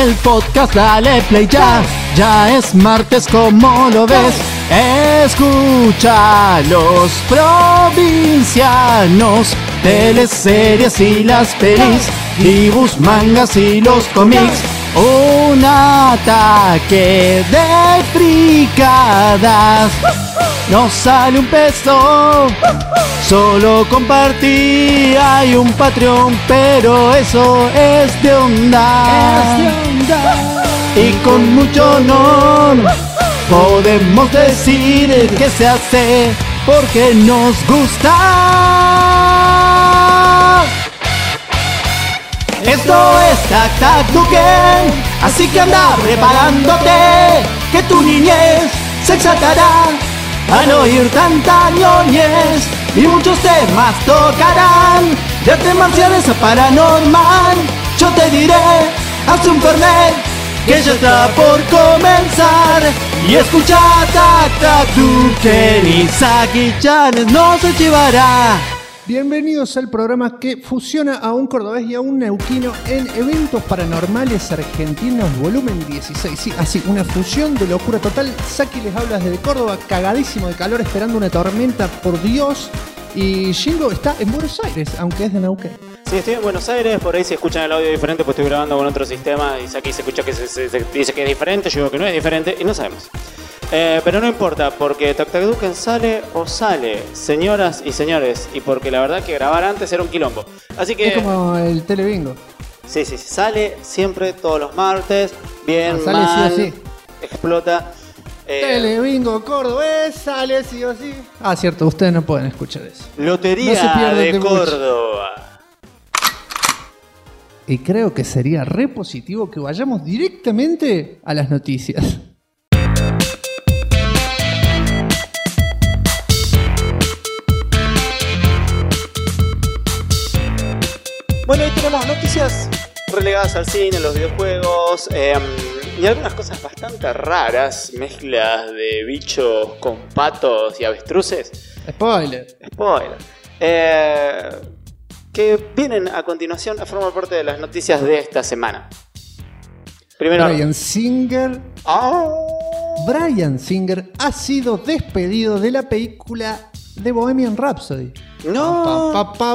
el podcast, dale play ya. Ya es martes, como lo ves. Escucha los provincianos, teleseries y las pelis, dibujos, mangas y los cómics. Un ataque de fricadas. No sale un peso, solo compartí. Hay un Patreon, pero eso es de onda. Y con mucho honor podemos decir que se hace porque nos gusta. Esto es Tac Tac Duken, así que anda preparándote, que tu niñez se exaltará al oír tanta ñoñez, y muchos temas tocarán, de artes marciales a paranormal. Yo te diré, haz un fernet, que ya está por comenzar, y escucha Tac Tac Duken y Saki-chan no se llevará. Bienvenidos al programa que fusiona a un cordobés y a un neuquino en Eventos Paranormales Argentinos volumen 16. Sí, así, una fusión de locura total. Saki les habla desde Córdoba, cagadísimo de calor, esperando una tormenta, por Dios. Y Shingo está en Buenos Aires, aunque es de Neuquén. Sí, estoy en Buenos Aires, por ahí se escuchan el audio diferente, pues estoy grabando con otro sistema y Saki se escucha que se dice que es diferente, yo digo que no es diferente y no sabemos. Pero no importa, porque Tac Tac Duken sale o sale, señoras y señores, y porque la verdad que grabar antes era un quilombo. Así que... Es como el Telebingo. Sí, sale siempre todos los martes, bien, sale mal, sí o sí. Explota. Telebingo cordobés, sale sí o sí. Ah, cierto, ustedes no pueden escuchar eso. Lotería no se pierden de mucho. Córdoba. Y creo que sería re positivo que vayamos directamente a las noticias. Bueno, hoy tenemos noticias relegadas al cine, los videojuegos y algunas cosas bastante raras, mezclas de bichos con patos y avestruces. Spoiler. Que vienen a continuación a formar parte de las noticias de esta semana. Primero, Bryan Singer ha sido despedido de la película de Bohemian Rhapsody. No.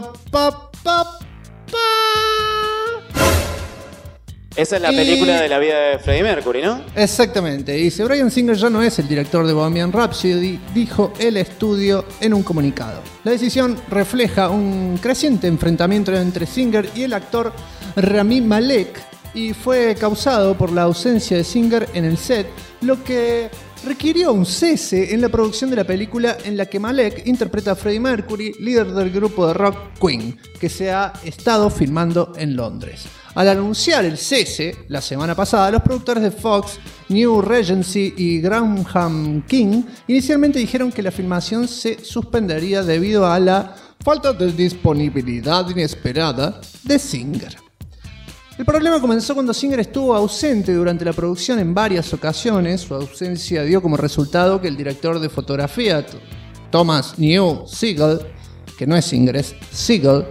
Esa es la película de la vida de Freddie Mercury, ¿no? Exactamente. Dice, Bryan Singer ya no es el director de Bohemian Rhapsody, dijo el estudio en un comunicado. La decisión refleja un creciente enfrentamiento entre Singer y el actor Rami Malek y fue causado por la ausencia de Singer en el set, lo que requirió un cese en la producción de la película en la que Malek interpreta a Freddie Mercury, líder del grupo de rock Queen, que se ha estado filmando en Londres. Al anunciar el cese la semana pasada, los productores de Fox, New Regency y Graham King inicialmente dijeron que la filmación se suspendería debido a la falta de disponibilidad inesperada de Singer. El problema comenzó cuando Singer estuvo ausente durante la producción en varias ocasiones. Su ausencia dio como resultado que el director de fotografía, Thomas New Siegel, que no es Singer, es Siegel,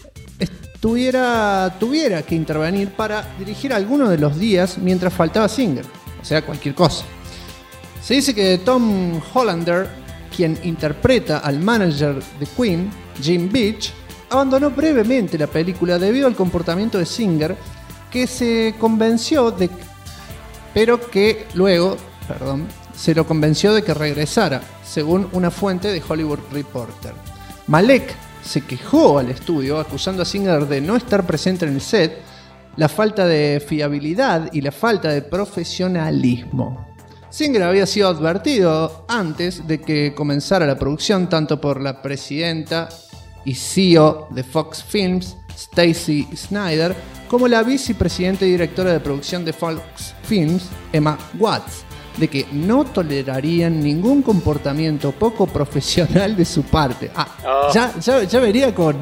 tuviera que intervenir para dirigir algunos de los días mientras faltaba Singer, o sea, cualquier cosa. Se dice que Tom Hollander, quien interpreta al manager de Queen, Jim Beach, abandonó brevemente la película debido al comportamiento de Singer, que se convenció de, pero que luego, se lo convenció de que regresara, según una fuente de Hollywood Reporter. Malek se quejó al estudio acusando a Singer de no estar presente en el set, la falta de fiabilidad y la falta de profesionalismo. Singer había sido advertido antes de que comenzara la producción tanto por la presidenta y CEO de Fox Films, Stacy Snyder, como la vicepresidenta y directora de producción de Fox Films, Emma Watts, de que no tolerarían ningún comportamiento poco profesional de su parte. Ya venía con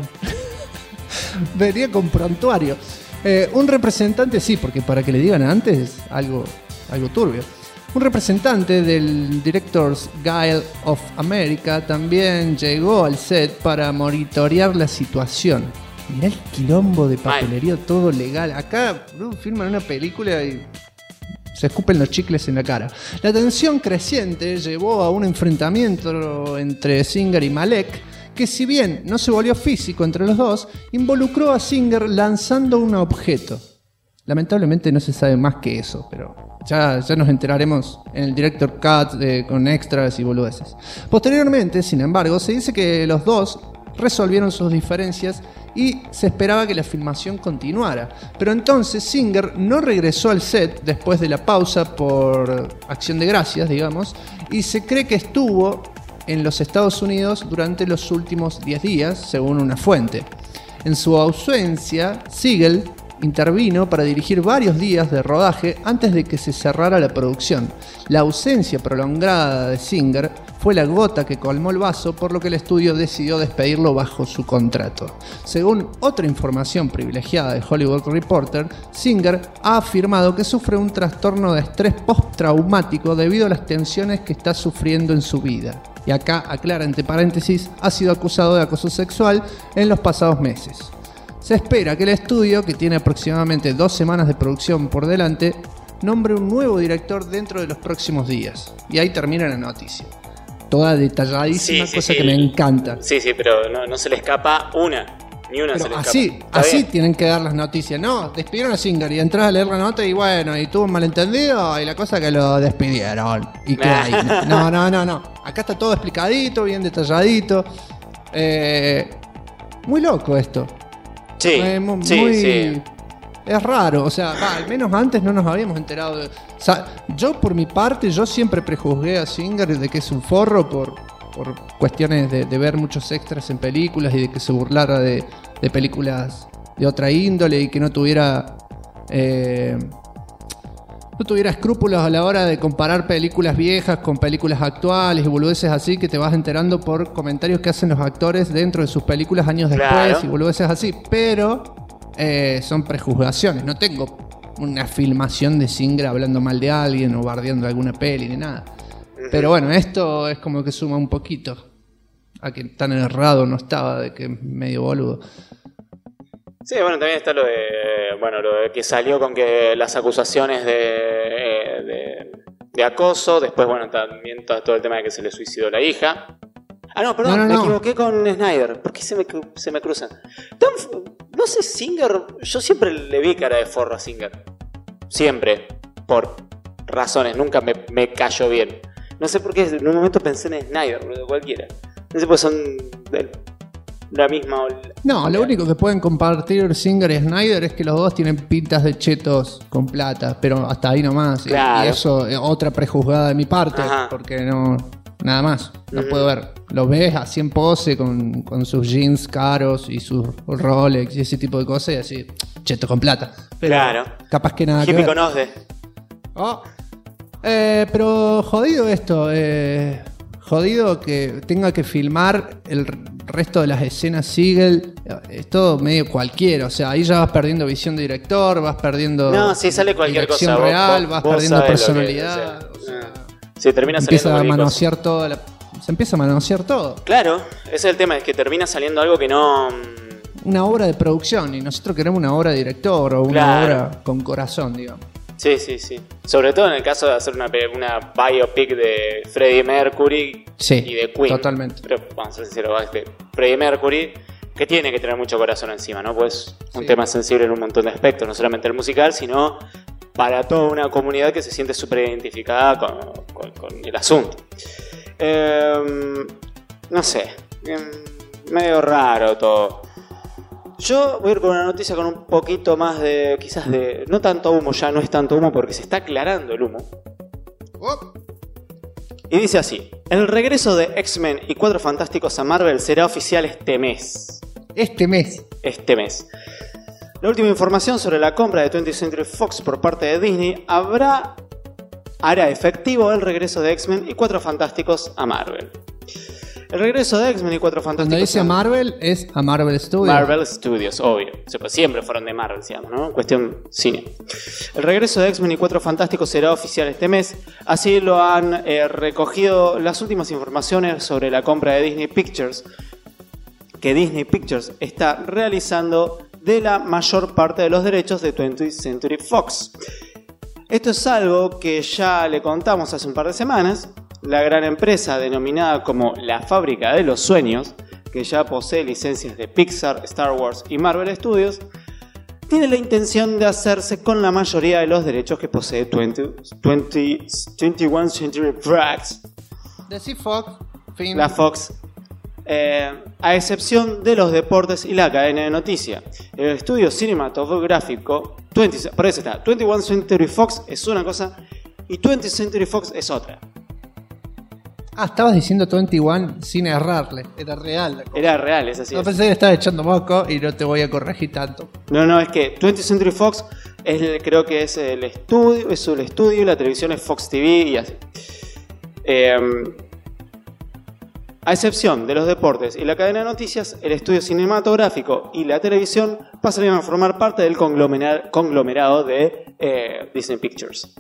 venía con prontuario. Un representante, sí, porque para que le digan antes, algo turbio. Un representante del Directors Guild of America también llegó al set para monitorear la situación. Mirá el quilombo de papelería, todo legal. Acá filman una película y se escupen los chicles en la cara. La tensión creciente llevó a un enfrentamiento entre Singer y Malek, que si bien no se volvió físico entre los dos, involucró a Singer lanzando un objeto. Lamentablemente no se sabe más que eso, pero ya nos enteraremos en el Director Cut con extras y boludeces. Posteriormente, sin embargo, se dice que los dos resolvieron sus diferencias y se esperaba que la filmación continuara. Pero entonces Singer no regresó al set después de la pausa por acción de gracias, digamos, y se cree que estuvo en los Estados Unidos durante los últimos 10 días, según una fuente. En su ausencia, Siegel intervino para dirigir varios días de rodaje antes de que se cerrara la producción. La ausencia prolongada de Singer fue la gota que colmó el vaso, por lo que el estudio decidió despedirlo bajo su contrato. Según otra información privilegiada de Hollywood Reporter, Singer ha afirmado que sufre un trastorno de estrés postraumático debido a las tensiones que está sufriendo en su vida. Y acá aclara entre paréntesis, ha sido acusado de acoso sexual en los pasados meses. Se espera que el estudio, que tiene aproximadamente 2 semanas de producción por delante, nombre un nuevo director dentro de los próximos días. Y ahí termina la noticia. Toda detalladísima, cosa que me encanta. Sí, pero no se le escapa ni una pero se le escapa. Así tienen que dar las noticias. No, despidieron a Singer y entras a leer la nota y bueno, y tuvo un malentendido y la cosa que lo despidieron. Y queda ahí. No. Acá está todo explicadito, bien detalladito. Muy loco esto. Sí. Es raro, o sea, al menos antes no nos habíamos enterado de... O sea, yo por mi parte, yo siempre prejuzgué a Singer de que es un forro por cuestiones de ver muchos extras en películas y de que se burlara de películas de otra índole y que no tuviera escrúpulos a la hora de comparar películas viejas con películas actuales y boludeces así, que te vas enterando por comentarios que hacen los actores dentro de sus películas años después y boludeces así, pero son prejuzgaciones. No tengo una filmación de Singer hablando mal de alguien o bardeando alguna peli ni nada. Pero bueno, esto es como que suma un poquito a que tan errado no estaba, de que es medio boludo. Sí, bueno, también está lo de que salió con que las acusaciones de acoso, después, bueno, también todo el tema de que se le suicidó la hija. No, perdón, me equivoqué con Snyder. ¿Por qué se me cruzan? No sé, Singer, yo siempre le vi cara de forro a Singer. Siempre, por razones, nunca me cayó bien. No sé por qué, en un momento pensé en Snyder, cualquiera. No sé, pues son la misma... No, lo único que pueden compartir Singer y Snyder es que los dos tienen pintas de chetos con plata, pero hasta ahí nomás. Claro. Y eso es otra prejuzgada de mi parte, porque no... Nada más, no puedo ver. Los ves así en pose con sus jeans caros y sus Rolex y ese tipo de cosas y así, cheto con plata. Pero claro. Capaz que nada que ver. Conoce. Pero jodido esto. Jodido que tenga que filmar el resto de las escenas Siegel. Es todo medio cualquiera. O sea, ahí ya vas perdiendo visión de director, vas perdiendo... No, si sale cualquier cosa. Real, vas perdiendo personalidad. Se termina empieza a manosear todo. Se empieza a manosear todo. Claro, ese es el tema, es que termina saliendo algo que no... Una obra de producción, y nosotros queremos una obra de director o una obra con corazón, digamos. Sí. Sobre todo en el caso de hacer una biopic de Freddie Mercury y de Queen. Totalmente. Pero vamos a ser sinceros, Freddie Mercury, que tiene que tener mucho corazón encima, ¿no? Pues un tema sensible en un montón de aspectos, no solamente el musical, sino... para toda una comunidad que se siente súper identificada con el asunto. No sé, medio raro todo. Yo voy a ir con una noticia con un poquito más de, quizás de, no tanto humo, ya no es tanto humo porque se está aclarando el humo. Y dice así: el regreso de X-Men y Cuatro Fantásticos a Marvel será oficial este mes. Este mes. La última información sobre la compra de 20th Century Fox por parte de Disney hará efectivo el regreso de X-Men y Cuatro Fantásticos a Marvel. El regreso de X-Men y Cuatro Fantásticos... Cuando dice a Marvel, es a Marvel Studios. Marvel Studios, obvio. Siempre fueron de Marvel, digamos, ¿no? Cuestión cine. El regreso de X-Men y Cuatro Fantásticos será oficial este mes. Así lo han recogido las últimas informaciones sobre la compra de Disney Pictures, que Disney Pictures está realizando de la mayor parte de los derechos de 20th Century Fox. Esto es algo que ya le contamos hace un par de semanas. La gran empresa denominada como la Fábrica de los Sueños, que ya posee licencias de Pixar, Star Wars y Marvel Studios, tiene la intención de hacerse con la mayoría de los derechos que posee 21st Century Fox. Decí Fox, fin. La Fox, a excepción de los deportes y la cadena de noticias. El estudio cinematográfico, por eso está, 21st Century Fox es una cosa y 20th Century Fox es otra. Ah, estabas diciendo 21 sin errarle. Era real la cosa. Era real, es así. No pensé que estabas echando moco y no te voy a corregir tanto. No, es que 20th Century Fox creo que es el estudio, y la televisión es Fox TV y así. A excepción de los deportes y la cadena de noticias, el estudio cinematográfico y la televisión pasarían a formar parte del conglomerado de Disney Pictures.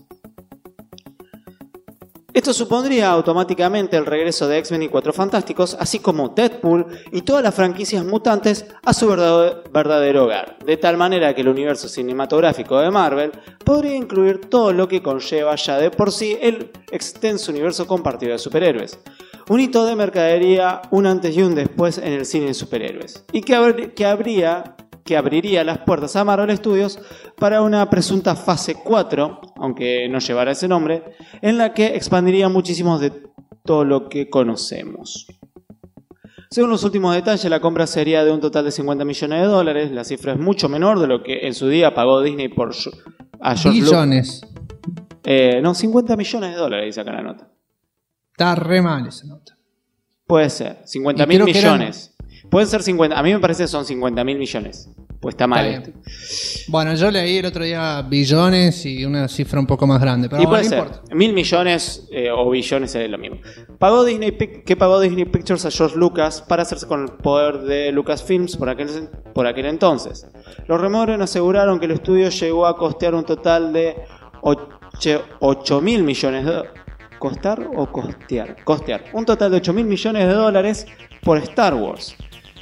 Esto supondría automáticamente el regreso de X-Men y Cuatro Fantásticos, así como Deadpool y todas las franquicias mutantes a su verdadero hogar, de tal manera que el universo cinematográfico de Marvel podría incluir todo lo que conlleva ya de por sí el extenso universo compartido de superhéroes. Un hito de mercadería, un antes y un después en el cine de superhéroes, y que abriría las puertas a Marvel Studios para una presunta fase 4, aunque no llevara ese nombre, en la que expandiría muchísimo de todo lo que conocemos. Según los últimos detalles, la compra sería de un total de $50 millones. La cifra es mucho menor de lo que en su día pagó Disney a George Billones. No, $50 millones, dice acá la nota. Está re mal esa nota. Puede ser, 50.000 millones. Pueden ser 50, a mí me parece que son 50.000 millones. Pues está mal esto. Bueno, yo leí el otro día billones y una cifra un poco más grande. Pero y puede no ser, importa. 1.000 millones o billones es lo mismo. ¿Qué pagó Disney Pictures a George Lucas para hacerse con el poder de Lucasfilms por aquel entonces? Los rumores aseguraron que el estudio llegó a costear un total de 8.000 millones de dólares. ¿Costar o costear? Costear. Un total de 8.000 millones de dólares por Star Wars.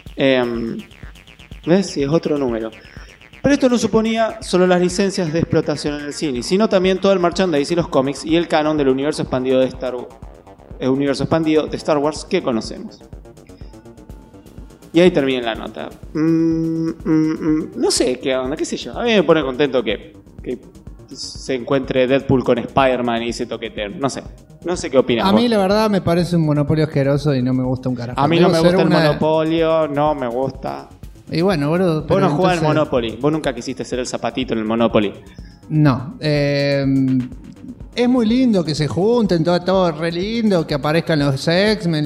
¿Ves? Sí, es otro número. Pero esto no suponía solo las licencias de explotación en el cine, sino también todo el merchandise y los cómics y el canon del universo expandido de Star Wars que conocemos. Y ahí termina la nota. No sé qué onda, qué sé yo. A mí me pone contento que se encuentre Deadpool con Spider-Man y se toqueteen. No sé qué opinas. A mí la verdad me parece un monopolio asqueroso y no me gusta un carajo. A mí no me gusta el monopolio, no me gusta. Y bueno, boludo. Vos no jugás al Monopoly, vos nunca quisiste ser el zapatito en el Monopoly. No, es muy lindo que se junten, todo re lindo, que aparezcan los X-Men,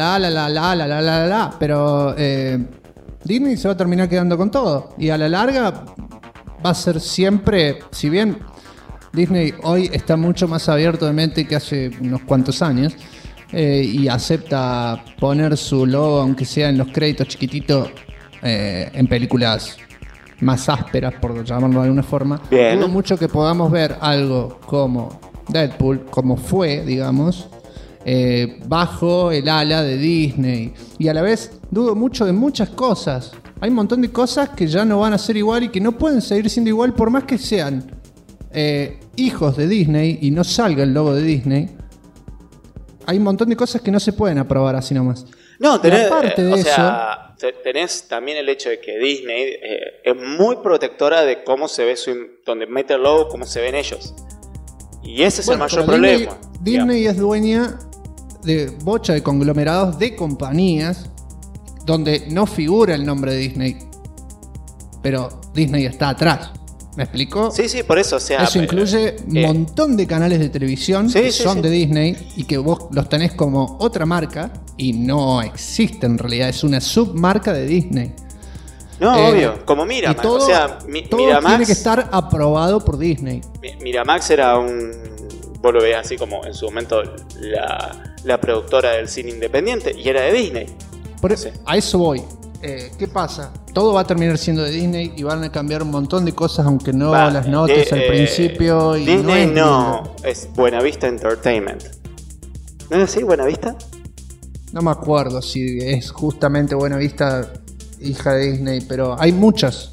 pero Disney se va a terminar quedando con todo. Y a la larga va a ser siempre, si bien Disney hoy está mucho más abierto de mente que hace unos cuantos años y acepta poner su logo, aunque sea en los créditos chiquititos, en películas más ásperas, por llamarlo de alguna forma. Bien. Dudo mucho que podamos ver algo como Deadpool, como fue, digamos, bajo el ala de Disney. Y a la vez dudo mucho de muchas cosas. Hay un montón de cosas que ya no van a ser igual y que no pueden seguir siendo igual por más que sean hijos de Disney y no salga el logo de Disney. Hay un montón de cosas que no se pueden aprobar así nomás. No, tenés, aparte de tenés también el hecho de que Disney es muy protectora de cómo se ve donde mete el logo, cómo se ven ellos. Y ese es el mayor problema. Disney es dueña de bocha de conglomerados de compañías donde no figura el nombre de Disney, pero Disney está atrás. ¿Me explico? Sí, por eso. O sea, eso incluye un montón de canales de televisión que son de Disney y que vos los tenés como otra marca y no existe en realidad, es una submarca de Disney. No, obvio, como Miramax. Todo, o sea, todo Miramax tiene que estar aprobado por Disney. Miramax era vos lo veías así como en su momento la productora del cine independiente y era de Disney. A eso voy. ¿Qué pasa? Todo va a terminar siendo de Disney y van a cambiar un montón de cosas, aunque no las notes al principio. Y Disney es Buenavista Entertainment. ¿No es así, Buenavista? No me acuerdo si es justamente Buenavista hija de Disney, pero hay muchas.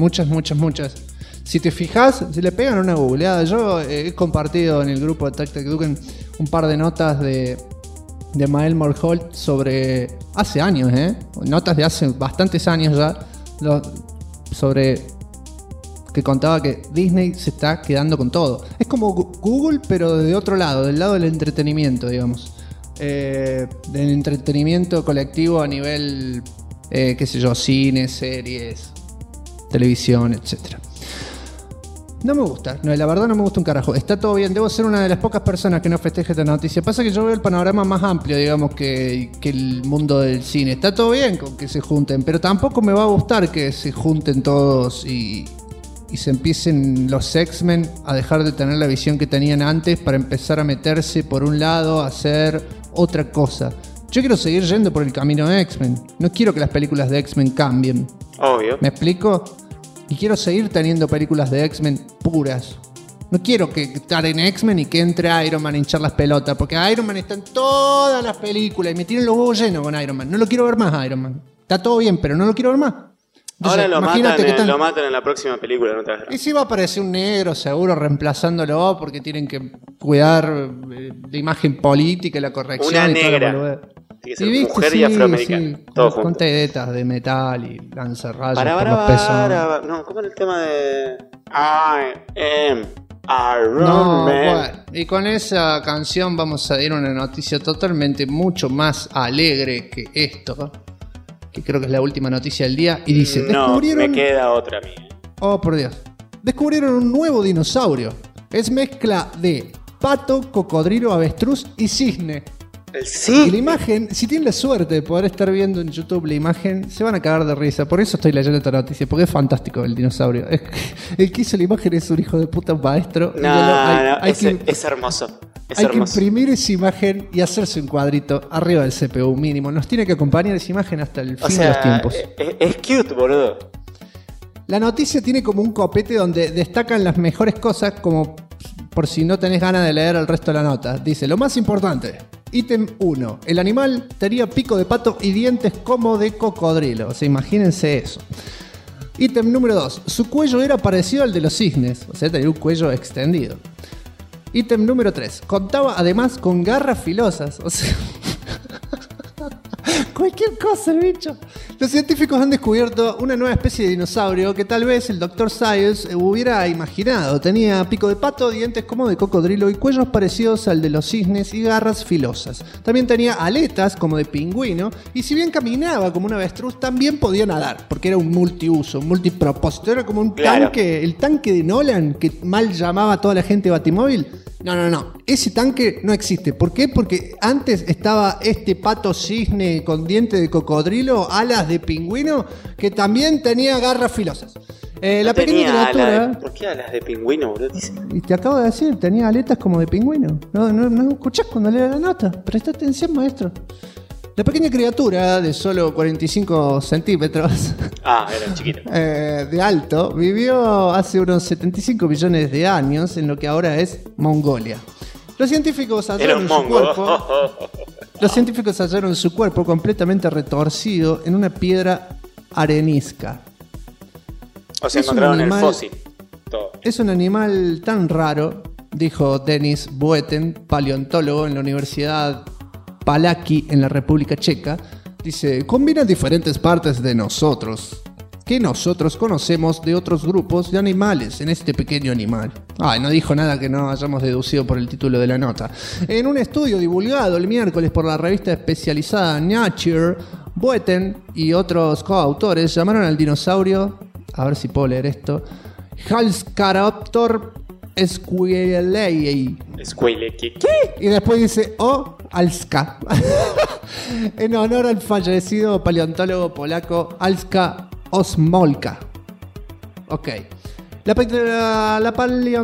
Si te fijas, si le pegan una googleada, yo he compartido en el grupo de Tac Tac Duken un par de notas de Mael Morholt sobre hace años, notas de hace bastantes años ya, sobre que contaba que Disney se está quedando con todo. Es como Google, pero de otro lado, del lado del entretenimiento, digamos. Del entretenimiento colectivo a nivel, qué sé yo, cine, series, televisión, etcétera. No me gusta, no, la verdad no me gusta un carajo. Está todo bien, debo ser una de las pocas personas que no festeje esta noticia. Pasa que yo veo el panorama más amplio, digamos, que el mundo del cine. Está todo bien con que se junten, pero tampoco me va a gustar que se junten todos y se empiecen los X-Men a dejar de tener la visión que tenían antes para empezar a meterse por un lado a hacer otra cosa. Yo quiero seguir yendo por el camino de X-Men. No quiero que las películas de X-Men cambien. Obvio. ¿Me explico? Y quiero seguir teniendo películas de X-Men puras. No quiero que estar en X-Men y que entre Iron Man a hinchar las pelotas, porque Iron Man está en todas las películas y me tienen los huevos llenos con Iron Man. No lo quiero ver más, Iron Man. Está todo bien, pero no lo quiero ver más. Entonces, ahora lo matan en la próxima película, no te das. Y si va a aparecer un negro seguro reemplazándolo porque tienen que cuidar la imagen política y la corrección. Una y negra. Todo lo tiene que ser mujer y afroamericana. Sí, todo con junto. tedetas de metal y lanzarrayos por Para, los pesos. no, ¿cómo era el tema de I am Iron No, Man? bueno, y con esa canción vamos a dar una noticia totalmente mucho más alegre que esto, que creo que es la última noticia del día, y dice, No, descubrieron... me queda otra a mí. Oh, por Dios. Descubrieron un nuevo dinosaurio. Es mezcla de pato, cocodrilo, avestruz y cisne. El sí. Y la imagen, si tienen la suerte de poder estar viendo en YouTube la imagen, se van a cagar de risa. Por eso estoy leyendo esta noticia, porque es fantástico el dinosaurio. El que hizo la imagen es un hijo de puta maestro. Es hermoso. Hay que imprimir esa imagen y hacerse un cuadrito arriba del CPU mínimo. Nos tiene que acompañar esa imagen hasta el fin de los tiempos. Es cute, boludo. La noticia tiene como un copete donde destacan las mejores cosas, como por si no tenés ganas de leer el resto de la nota. Dice, lo más importante, ítem 1. El animal tenía pico de pato y dientes como de cocodrilo. O sea, imagínense eso. Ítem número 2. Su cuello era parecido al de los cisnes. O sea, tenía un cuello extendido. Ítem número 3. Contaba además con garras filosas. O sea... cualquier cosa, el bicho. Los científicos han descubierto una nueva especie de dinosaurio que tal vez el Dr. Science hubiera imaginado. Tenía pico de pato, dientes como de cocodrilo y cuellos parecidos al de los cisnes y garras filosas. También tenía aletas como de pingüino y si bien caminaba como un avestruz, también podía nadar, porque era un multiuso, un multipropósito. Era como un tanque, el tanque de Nolan que mal llamaba a toda la gente Batimóvil. No. Ese tanque no existe. ¿Por qué? Porque antes estaba este pato cisne con dientes de cocodrilo, alas de pingüino, que también tenía garras filosas. La pequeña criatura... ¿Por qué alas de pingüino, boludo? Y te acabo de decir, tenía aletas como de pingüino. No escuchás cuando leo la nota. Presta atención, maestro. La pequeña criatura de solo 45 centímetros era chiquita. De alto vivió hace unos 75 millones de años en lo que ahora es Mongolia. Los científicos hallaron su cuerpo completamente retorcido en una piedra arenisca. O sea, encontraron el fósil. Todo. Es un animal tan raro, dijo Denis Bueten, paleontólogo en la Universidad Palacky en la República Checa. Dice, combina diferentes partes de nosotros que nosotros conocemos de otros grupos de animales en este pequeño animal. No dijo nada que no hayamos deducido por el título de la nota. En un estudio divulgado el miércoles por la revista especializada Nature, Bueten y otros coautores llamaron al dinosaurio, a ver si puedo leer esto, Halscaraptor Squilei. Y después dice Alska. En honor al fallecido paleontólogo polaco Alska Osmolka. Ok. La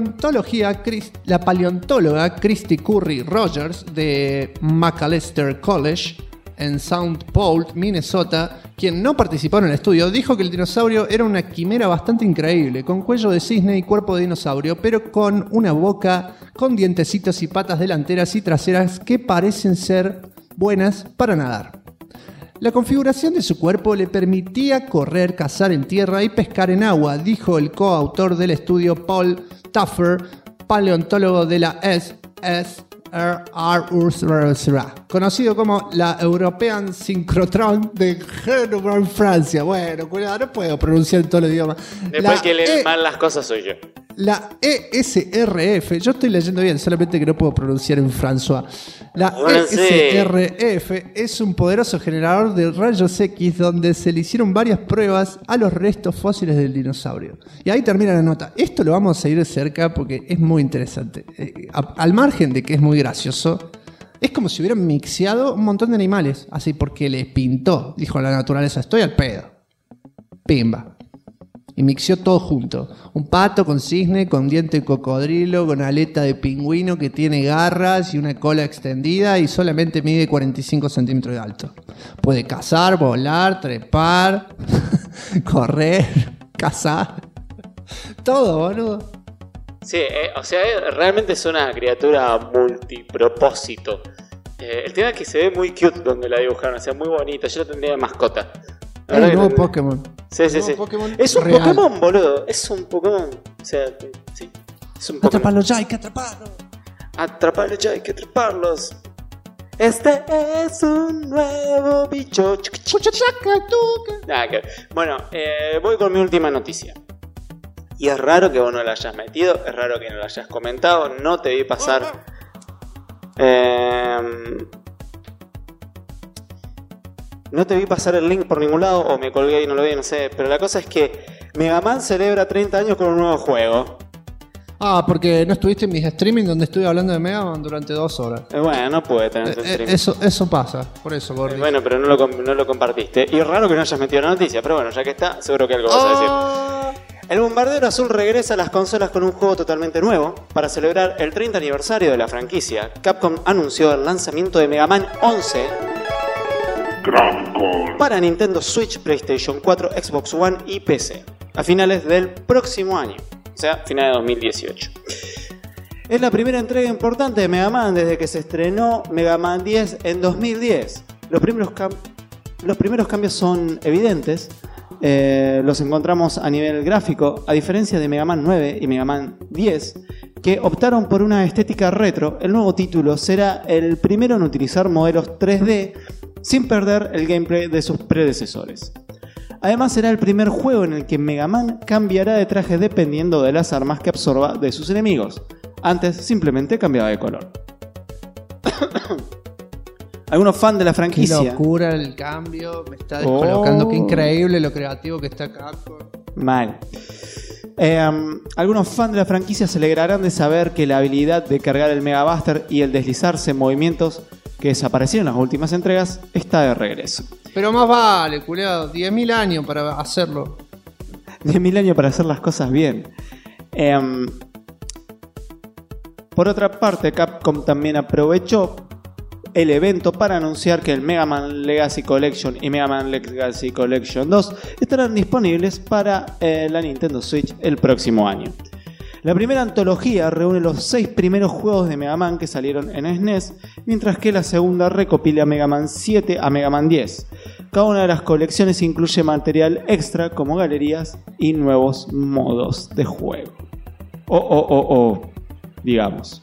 paleontóloga Christy Curry Rogers de Macalester College en St. Paul, Minnesota, quien no participó en el estudio, dijo que el dinosaurio era una quimera bastante increíble, con cuello de cisne y cuerpo de dinosaurio, pero con una boca con dientecitos y patas delanteras y traseras que parecen ser buenas para nadar. La configuración de su cuerpo le permitía correr, cazar en tierra y pescar en agua, dijo el coautor del estudio Paul Taffer, paleontólogo de la SSR, conocido como la European Synchrotron de Genova, en Francia. Bueno, cuidado, no puedo pronunciar en todos los idiomas. Después que leen mal las cosas soy yo. La ESRF, yo estoy leyendo bien, solamente que no puedo pronunciar en François. La ESRF es un poderoso generador de rayos X donde se le hicieron varias pruebas a los restos fósiles del dinosaurio. Y ahí termina la nota. Esto lo vamos a seguir de cerca porque es muy interesante. Al margen de que es muy gracioso, es como si hubieran mixeado un montón de animales, así porque les pintó. Dijo la naturaleza, estoy al pedo. Pimba. Y mixeó todo junto. Un pato con cisne, con diente de cocodrilo, con aleta de pingüino que tiene garras y una cola extendida y solamente mide 45 centímetros de alto. Puede cazar, volar, trepar, correr, cazar. Todo, boludo. Sí, o sea, realmente es una criatura multipropósito. El tema es que se ve muy cute donde la dibujaron, o sea, muy bonita. Yo la tendría de mascota. Es un nuevo Pokémon. Sí. Pokémon es un real. Pokémon, boludo. Es un Pokémon. O sea, sí. Es un Pokémon. Atraparlo ya, hay que atraparlo. Atraparlo ya, hay que atraparlos. Este es un nuevo bicho. Bueno, voy con mi última noticia. Y es raro que vos no la hayas metido, es raro que no la hayas comentado, no te vi pasar. No te vi pasar el link por ningún lado, o me colgué y no lo vi, no sé. Pero la cosa es que Mega Man celebra 30 años con un nuevo juego. Ah, porque no estuviste en mis streaming donde estuve hablando de Mega Man durante 2 horas. Bueno, no puede tener ese streaming. Eso pasa, por eso, Gordy. Bueno, pero no lo compartiste. Y es raro que no hayas metido la noticia, pero bueno, ya que está, seguro que algo vas a decir. El Bombardero Azul regresa a las consolas con un juego totalmente nuevo. Para celebrar el 30 aniversario de la franquicia, Capcom anunció el lanzamiento de Mega Man 11 para Nintendo Switch, PlayStation 4, Xbox One y PC a finales del próximo año, o sea, finales de 2018. Es la primera entrega importante de Mega Man desde que se estrenó Mega Man 10 en 2010. Los primeros cambios son evidentes. Los encontramos a nivel gráfico, a diferencia de Mega Man 9 y Mega Man 10, que optaron por una estética retro. El nuevo título será el primero en utilizar modelos 3D sin perder el gameplay de sus predecesores. Además será el primer juego en el que Mega Man cambiará de traje dependiendo de las armas que absorba de sus enemigos. Antes simplemente cambiaba de color. Algunos fans de la franquicia. Qué locura el cambio, me está descolocando. Qué increíble lo creativo que está Capcom. Mal. Algunos fans de la franquicia se alegrarán de saber que la habilidad de cargar el Mega Buster y el deslizarse en movimientos que desaparecieron en las últimas entregas está de regreso. Pero más vale, culiado, 10.000 años para hacerlo. 10.000 años para hacer las cosas bien. Por otra parte, Capcom también aprovechó el evento para anunciar que el Mega Man Legacy Collection y Mega Man Legacy Collection 2 estarán disponibles para la Nintendo Switch el próximo año. La primera antología reúne los 6 primeros juegos de Mega Man que salieron en SNES, mientras que la segunda recopila Mega Man 7 a Mega Man 10. Cada una de las colecciones incluye material extra como galerías y nuevos modos de juego. Digamos.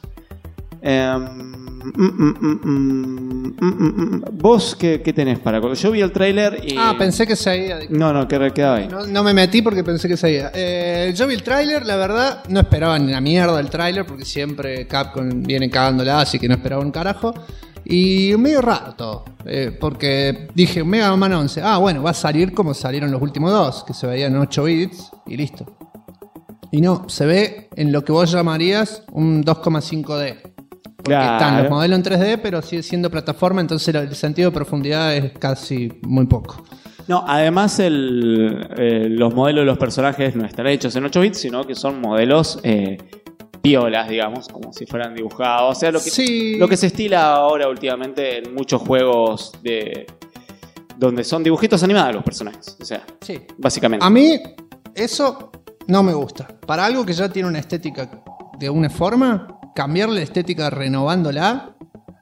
¿Vos qué tenés para...? Yo vi el tráiler y... pensé que se iba. No, que quedaba ahí. No me metí porque pensé que se iba. Yo vi el tráiler, la verdad, no esperaba ni la mierda del tráiler porque siempre Capcom viene cagándola, así que no esperaba un carajo. Y medio raro todo, porque dije Mega Man 11, bueno, va a salir como salieron los últimos dos, que se veían en 8 bits y listo. Y no, se ve en lo que vos llamarías un 2,5D. Porque están los modelos en 3D, pero sigue siendo plataforma, entonces el sentido de profundidad es casi muy poco. No, además los modelos de los personajes no están hechos en 8 bits, sino que son modelos piolas, digamos, como si fueran dibujados. O sea, lo que se estila ahora últimamente en muchos juegos donde son dibujitos animados los personajes. O sea, básicamente. A mí eso no me gusta. Para algo que ya tiene una estética de una forma... cambiarle la estética renovándola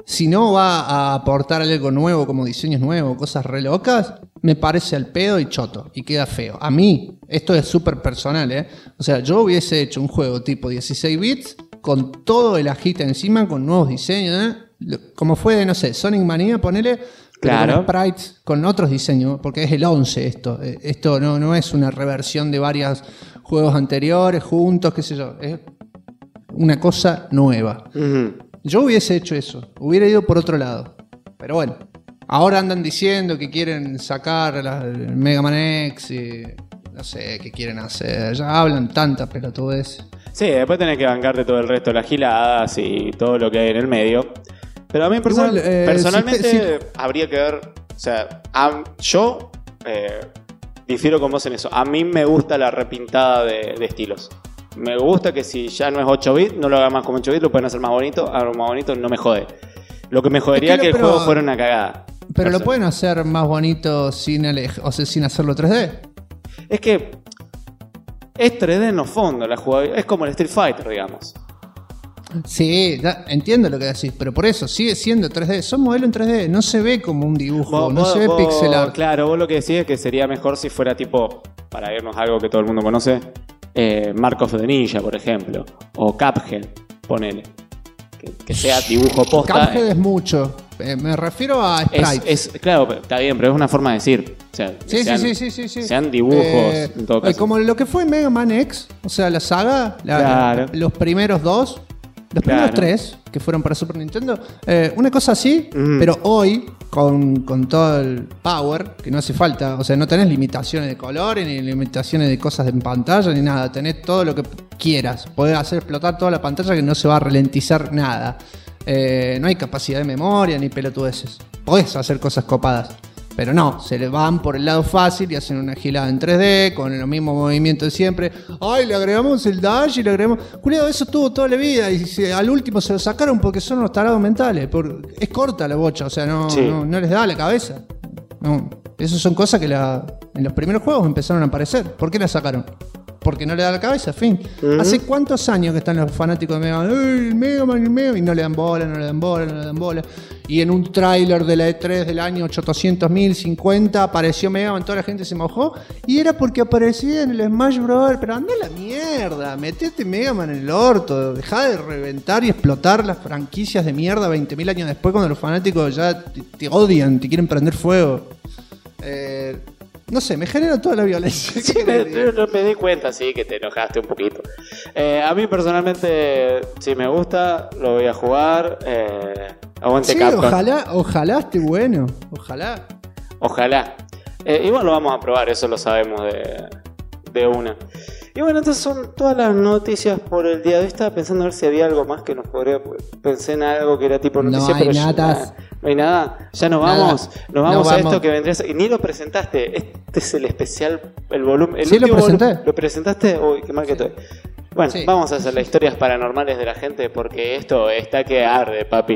si no va a aportar algo nuevo como diseños nuevos, cosas re locas, me parece al pedo y choto y queda feo. A mí, esto es súper personal, ¿eh? O sea, yo hubiese hecho un juego tipo 16 bits con todo el agite encima, con nuevos diseños, ¿eh? Como fue, no sé, Sonic Mania, ponele, Claro. con sprites, con otros diseños, porque es el 11 esto. Esto no es una reversión de varios juegos anteriores juntos, qué sé yo. Es una cosa nueva. Ujú. Yo hubiese hecho eso, hubiera ido por otro lado. Pero bueno, ahora andan diciendo que quieren sacar el Mega Man X y no sé qué quieren hacer. Ya hablan tanta pelotudez. Sí, después tenés que bancarte todo el resto de las giladas y todo lo que hay en el medio. Pero a mí personalmente habría que ver. O sea, yo difiero con vos en eso. A mí me gusta la repintada de estilos. Me gusta que si ya no es 8 bits, no lo haga más como 8 bits, lo pueden hacer más bonito. Algo más bonito no me jode. Lo que me jodería es que el juego fuera una cagada. Pero lo pueden hacer más bonito sin hacerlo 3D. Es que es 3D en los fondos, la jugabilidad. Es como el Street Fighter, digamos. Sí, entiendo lo que decís, pero por eso sigue siendo 3D. Son modelos en 3D, no se ve como un dibujo, no se ve pixel art. Claro, vos lo que decís es que sería mejor si fuera tipo, para irnos a algo que todo el mundo conoce, Mark of the Ninja, por ejemplo, o Cuphead, ponele. Que sea dibujo posta. Cuphead es mucho. Me refiero a sprites. Claro, está bien, pero es una forma de decir. O sea, Sí. sean dibujos, en todo caso. Como lo que fue Mega Man X, o sea, la saga, Claro. los primeros dos, los Claro. primeros tres que fueron para Super Nintendo, una cosa así, Mm. pero hoy, con todo el power, que no hace falta, o sea, no tenés limitaciones de colores, ni limitaciones de cosas en pantalla, ni nada, tenés todo lo que quieras, podés hacer explotar toda la pantalla que no se va a ralentizar nada. No hay capacidad de memoria ni pelotudeces. Podés hacer cosas copadas. Pero no, se le van por el lado fácil y hacen una gilada en 3D con los mismos movimientos de siempre. Ay, le agregamos el dash y le agregamos... Cuidado, eso tuvo toda la vida y al último se lo sacaron porque son unos tarados mentales. Es corta la bocha, o sea, no les da la cabeza. No, esas son cosas que en los primeros juegos empezaron a aparecer. ¿Por qué la sacaron? Porque no le da la cabeza, fin. ¿Hace cuántos años que están los fanáticos de Mega Man? El Mega Man, y no le dan bola. Y en un tráiler de la E3 del año 800.050 apareció Mega Man, toda la gente se mojó. Y era porque aparecía en el Smash Bros. Pero anda a la mierda, metete Mega Man en el orto. Dejá de reventar y explotar las franquicias de mierda 20.000 años después cuando los fanáticos ya te odian, te quieren prender fuego. No sé, me genera toda la violencia. Sí, me di cuenta, sí, que te enojaste un poquito. A mí personalmente, si me gusta, lo voy a jugar. Aguante Sí, Capcom. ojalá esté bueno. Ojalá. Igual lo vamos a probar, eso lo sabemos de una. Y bueno, entonces son todas las noticias por el día de hoy. Estaba pensando a ver si había algo más que nos podría... Pensé en algo que era tipo noticia, No hay pero nada. no hay nada. Ya nos Nada. vamos. Nos vamos Nos a vamos. esto que vendría a ser... Y ni lo presentaste. Este es el especial, el volumen... Sí, lo último presenté. volumen. ¿Lo presentaste? Uy, qué mal que estoy. Bueno, Sí. vamos a hacer las historias paranormales de la gente porque esto está que arde, papi.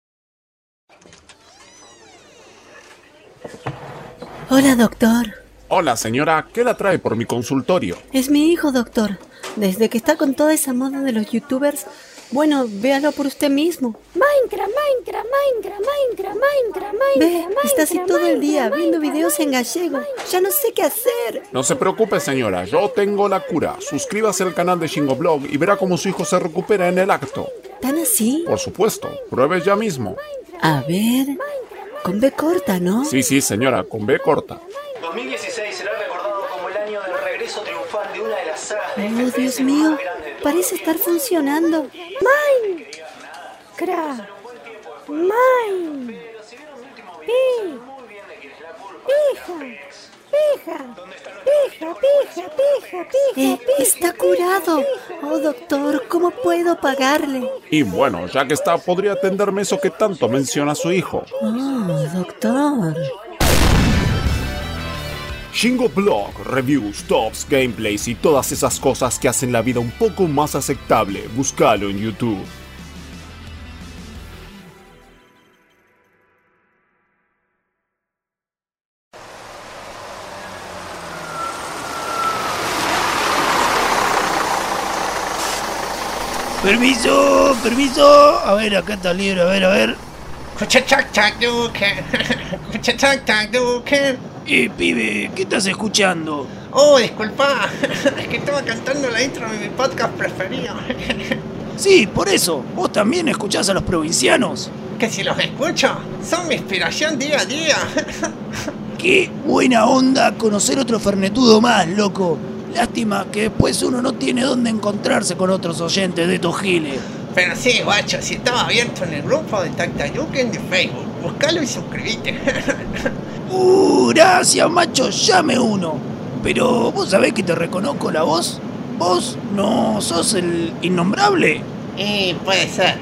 Hola, doctor. Hola señora, ¿qué la trae por mi consultorio? Es mi hijo, doctor. Desde que está con toda esa moda de los youtubers, bueno, véalo por usted mismo. Minecraft. Ve, está así todo el día viendo videos en gallego. Ya no sé qué hacer. No se preocupe señora, yo tengo la cura. Suscríbase al canal de Shingoblog y verá cómo su hijo se recupera en el acto. ¿Tan así? Por supuesto, pruebe ya mismo. A ver, con B corta, ¿no? Sí, señora, con B corta. 2016 será recordado como el año del regreso triunfal de una de las sagas de Oh, FPS Dios mío, más grandes de toda parece estar funcionando. Minecraft. Está curado. Oh, doctor, ¿cómo puedo pagarle? Y bueno, ya que está, podría atenderme eso que tanto menciona su hijo. Oh, doctor. Shingoblog, reviews, tops, gameplays y todas esas cosas que hacen la vida un poco más aceptable. Búscalo en YouTube. Permiso. A ver, acá está el libro, a ver. Pibe, ¿qué estás escuchando? Oh, disculpa, es que estaba cantando la intro de mi podcast preferido. Sí, por eso. ¿Vos también escuchás a los provincianos? Que si los escucho, son mi inspiración día a día. Qué buena onda conocer otro fernetudo más, loco. Lástima que después uno no tiene dónde encontrarse con otros oyentes de estos giles. Pero sí, guacho, si estaba abierto en el grupo de Tactayuken de Facebook. Búscalo y suscribite. Gracias, macho, llame uno. Pero, ¿vos sabés que te reconozco la voz? ¿Vos no sos el innombrable? Y puede ser.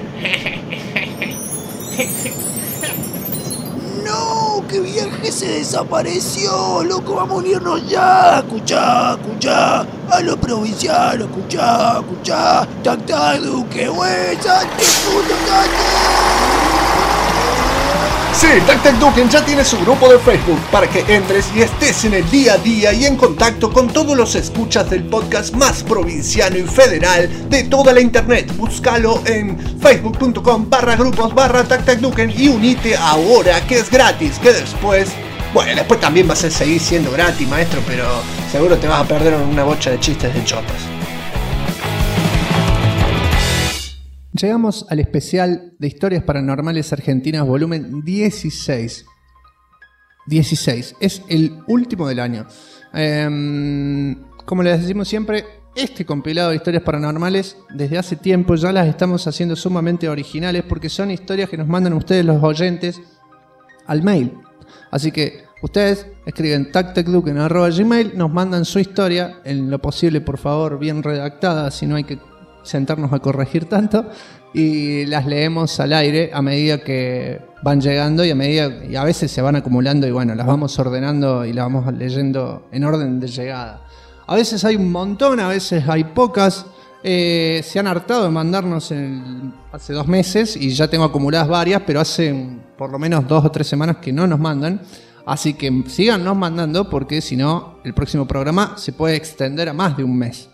¡No! ¡Qué vieje se desapareció! ¡Loco, vamos a unirnos ya! Escuchá. A los provincianos, escuchá. Tactaduque, güey, salte, puto, Sí, Tactaduken ya tiene su grupo de Facebook para que entres y estés en el día a día y en contacto con todos los escuchas del podcast más provinciano y federal de toda la internet. Búscalo en facebook.com/grupos/Tactaduken y unite ahora, que es gratis, que después también vas a seguir siendo gratis, maestro, pero seguro te vas a perder una bocha de chistes de chotas. Llegamos al especial de Historias Paranormales Argentinas, volumen 16. 16. Es el último del año. Como les decimos siempre, este compilado de historias paranormales, desde hace tiempo ya las estamos haciendo sumamente originales porque son historias que nos mandan ustedes los oyentes al mail. Así que ustedes escriben tactacduken@gmail, nos mandan su historia, en lo posible, por favor, bien redactada, si no hay que sentarnos a corregir tanto, y las leemos al aire a medida que van llegando y a veces se van acumulando y bueno, las vamos ordenando y las vamos leyendo en orden de llegada. A veces hay un montón, a veces hay pocas. Se han hartado de mandarnos hace 2 meses y ya tengo acumuladas varias, pero hace por lo menos 2 o 3 semanas que no nos mandan. Así que síganos mandando porque si no, el próximo programa se puede extender a más de un mes.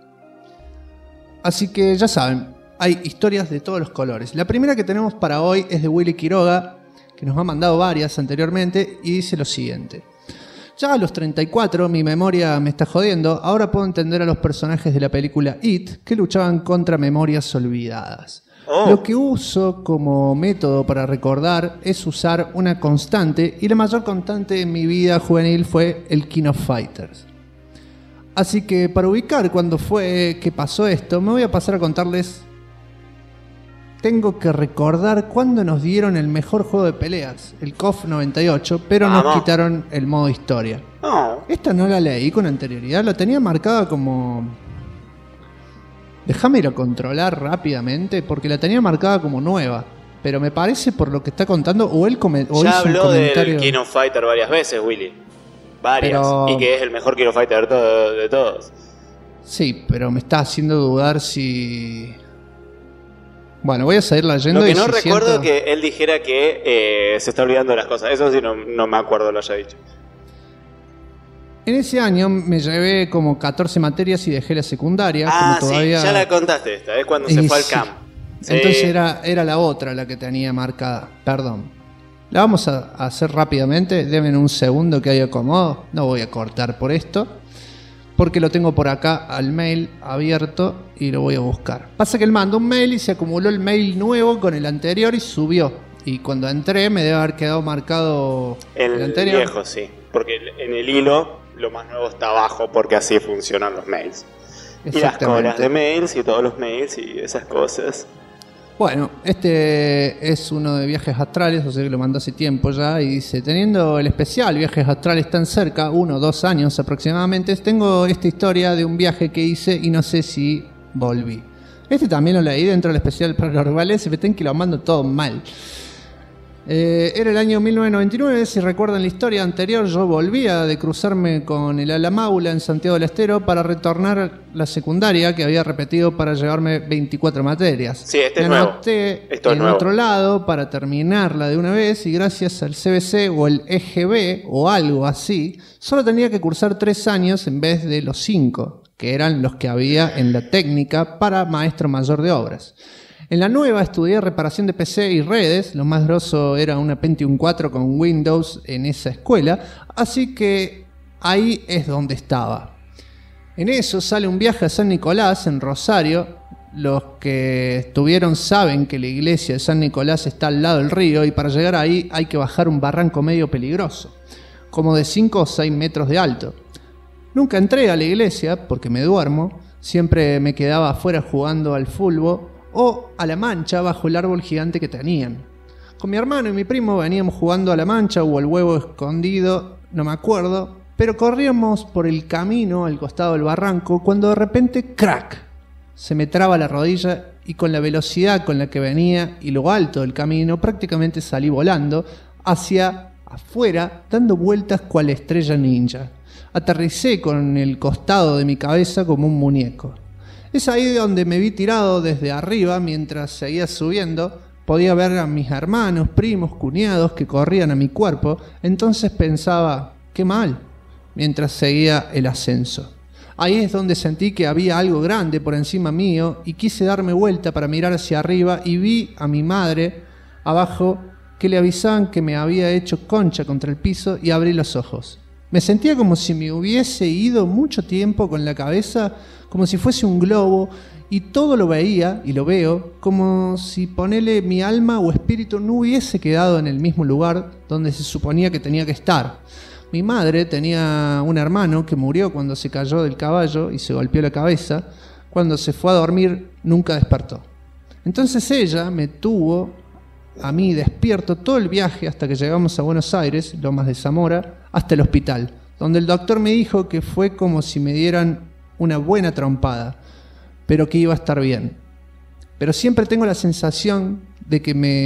Así que ya saben, hay historias de todos los colores. La primera que tenemos para hoy es de Willy Quiroga, que nos ha mandado varias anteriormente y dice lo siguiente. Ya a los 34 mi memoria me está jodiendo, ahora puedo entender a los personajes de la película It que luchaban contra memorias olvidadas. Lo que uso como método para recordar es usar una constante y la mayor constante en mi vida juvenil fue el King of Fighters. Así que para ubicar cuándo fue que pasó esto, me voy a pasar a contarles. Tengo que recordar cuándo nos dieron el mejor juego de peleas, el KOF 98, pero nos quitaron el modo historia. Esta no la leí con anterioridad, la tenía marcada como... Déjame ir a controlar rápidamente, porque la tenía marcada como nueva. Pero me parece por lo que está contando, o él hizo un comentario... Ya habló del King of Fighter varias veces, Willy. Varias. Y que es el mejor King of Fighter de todos. Sí, pero me está haciendo dudar si... Bueno, voy a seguir leyendo. Lo que no recuerdo que él dijera que se está olvidando de las cosas. Eso sí no me acuerdo lo haya dicho. En ese año me llevé como 14 materias y dejé la secundaria. Como todavía... sí, ya la contaste esta, es cuando se fue al camp. Sí. Entonces era la otra la que tenía marcada. Perdón. La vamos a hacer rápidamente. Denme un segundo que hay acomodo. No voy a cortar por esto, porque lo tengo por acá al mail abierto y lo voy a buscar. Pasa que él mandó un mail y se acumuló el mail nuevo con el anterior y subió. Y cuando entré me debe haber quedado marcado el anterior. Viejo, sí. Porque en el hilo lo más nuevo está abajo porque así funcionan los mails. Y las colas de mails y todos los mails y esas cosas. Bueno, este es uno de viajes astrales, o sea que lo mandó hace tiempo ya, y dice, teniendo el especial Viajes Astrales tan cerca, 1 o 2 años aproximadamente, tengo esta historia de un viaje que hice y no sé si volví. Este también lo leí dentro del especial Paranormales, se ven que lo mando todo mal. Era el año 1999, si recuerdan la historia anterior, yo volvía de cruzarme con el Alamaula en Santiago del Estero para retornar la secundaria que había repetido para llevarme 24 materias. Sí, me anoté en otro lado para terminarla de una vez y gracias al CBC o el EGB o algo así, solo tenía que cursar 3 años en vez de los 5, que eran los que había en la técnica para maestro mayor de obras. En la nueva estudié reparación de PC y redes, lo más grosso era una Pentium 4 con Windows en esa escuela, así que ahí es donde estaba. En eso sale un viaje a San Nicolás, en Rosario. Los que estuvieron saben que la iglesia de San Nicolás está al lado del río y para llegar ahí hay que bajar un barranco medio peligroso, como de 5 o 6 metros de alto. Nunca entré a la iglesia porque me duermo, siempre me quedaba afuera jugando al fútbol o a la mancha bajo el árbol gigante que tenían. Con mi hermano y mi primo veníamos jugando a la mancha o al huevo escondido, no me acuerdo, pero corríamos por el camino al costado del barranco cuando de repente ¡crack! Se me traba la rodilla y con la velocidad con la que venía y lo alto del camino prácticamente salí volando hacia afuera dando vueltas cual estrella ninja. Aterricé con el costado de mi cabeza como un muñeco. Es ahí donde me vi tirado desde arriba mientras seguía subiendo. Podía ver a mis hermanos, primos, cuñados que corrían a mi cuerpo. Entonces pensaba, qué mal, mientras seguía el ascenso. Ahí es donde sentí que había algo grande por encima mío y quise darme vuelta para mirar hacia arriba y vi a mi madre abajo que le avisaban que me había hecho concha contra el piso y abrí los ojos. Me sentía como si me hubiese ido mucho tiempo con la cabeza, como si fuese un globo, y todo lo veía, y lo veo, como si ponele mi alma o espíritu no hubiese quedado en el mismo lugar donde se suponía que tenía que estar. Mi madre tenía un hermano que murió cuando se cayó del caballo y se golpeó la cabeza. Cuando se fue a dormir, nunca despertó. Entonces ella me tuvo a mí despierto todo el viaje hasta que llegamos a Buenos Aires, Lomas de Zamora, hasta el hospital, donde el doctor me dijo que fue como si me dieran una buena trompada, pero que iba a estar bien. Pero siempre tengo la sensación de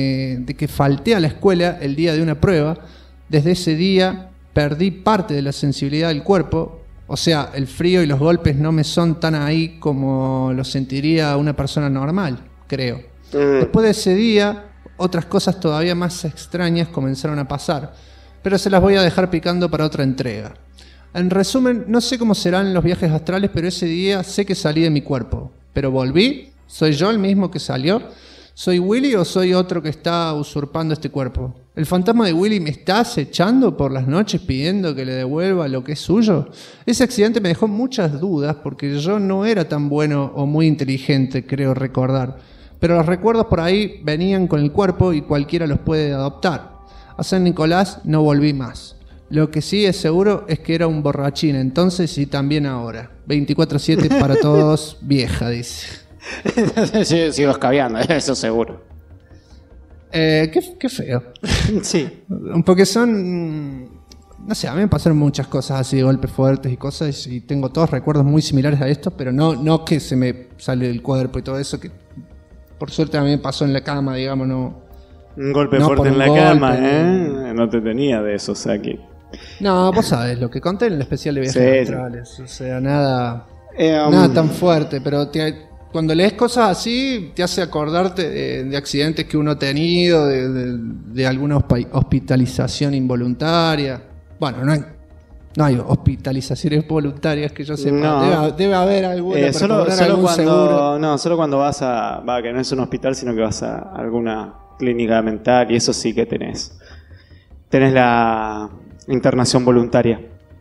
que falté a la escuela el día de una prueba. Desde ese día perdí parte de la sensibilidad del cuerpo, o sea, el frío y los golpes no me son tan ahí como lo sentiría una persona normal, creo. Después de ese día, otras cosas todavía más extrañas comenzaron a pasar, pero se las voy a dejar picando para otra entrega. En resumen, no sé cómo serán los viajes astrales, pero ese día sé que salí de mi cuerpo. Pero volví, ¿soy yo el mismo que salió? ¿Soy Willy o soy otro que está usurpando este cuerpo? ¿El fantasma de Willy me está acechando por las noches pidiendo que le devuelva lo que es suyo? Ese accidente me dejó muchas dudas porque yo no era tan bueno o muy inteligente, creo recordar. Pero los recuerdos por ahí venían con el cuerpo y cualquiera los puede adoptar. A San Nicolás no volví más. Lo que sí es seguro es que era un borrachín entonces y también ahora. 24/7 para todos, vieja, dice. Sigo escabeando, eso seguro. Qué feo. Sí. Porque son... No sé, a mí me pasaron muchas cosas así, golpes fuertes y cosas, y tengo todos recuerdos muy similares a estos, pero no que se me sale del cuerpo y todo eso, que por suerte a mí me pasó en la cama, digamos, no... Un golpe no fuerte en la golpe, cama, ¿eh? No te tenía de eso, Saki. No, vos sabés, lo que conté en el especial de viajes Sí. astrales, o sea, nada tan fuerte, pero cuando lees cosas así, te hace acordarte de accidentes que uno ha tenido, de alguna hospitalización involuntaria. Bueno, no hay hospitalizaciones voluntarias que yo sepa. No. Debe haber alguna para Solo cobrar algún seguro. solo cuando vas que no es un hospital, sino que vas a alguna clínica mental, y eso sí que tenés la internación voluntaria.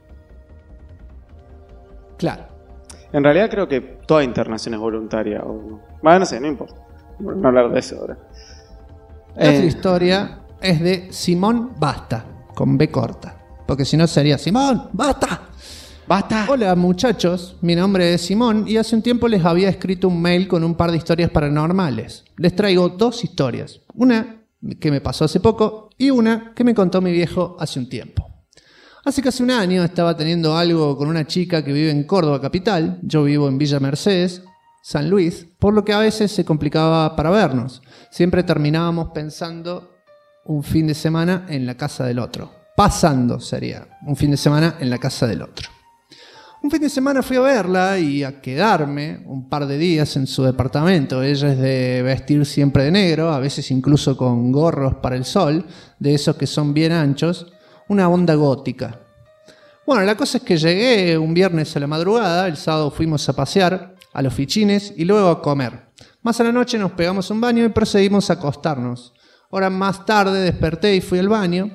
Claro. En realidad creo que toda internación es voluntaria. Bueno, no sé, no importa. No hablar de eso ahora. La otra historia es de Simón Basta, con B corta. Porque si no sería Simón, ¡basta! ¡Basta! Hola muchachos, mi nombre es Simón y hace un tiempo les había escrito un mail con un par de historias paranormales. Les traigo 2 historias. Una que me pasó hace poco y una que me contó mi viejo hace un tiempo. Hace casi un año estaba teniendo algo con una chica que vive en Córdoba capital. Yo vivo en Villa Mercedes, San Luis, por lo que a veces se complicaba para vernos. Siempre terminábamos pensando un fin de semana en la casa del otro. Pasando sería un fin de semana en la casa del otro. Un fin de semana fui a verla y a quedarme un par de días en su departamento. Ella es de vestir siempre de negro, a veces incluso con gorros para el sol, de esos que son bien anchos, una onda gótica. Bueno, la cosa es que llegué un viernes a la madrugada, el sábado fuimos a pasear a los Fichines y luego a comer. Más a la noche nos pegamos un baño y procedimos a acostarnos. Horas más tarde desperté y fui al baño.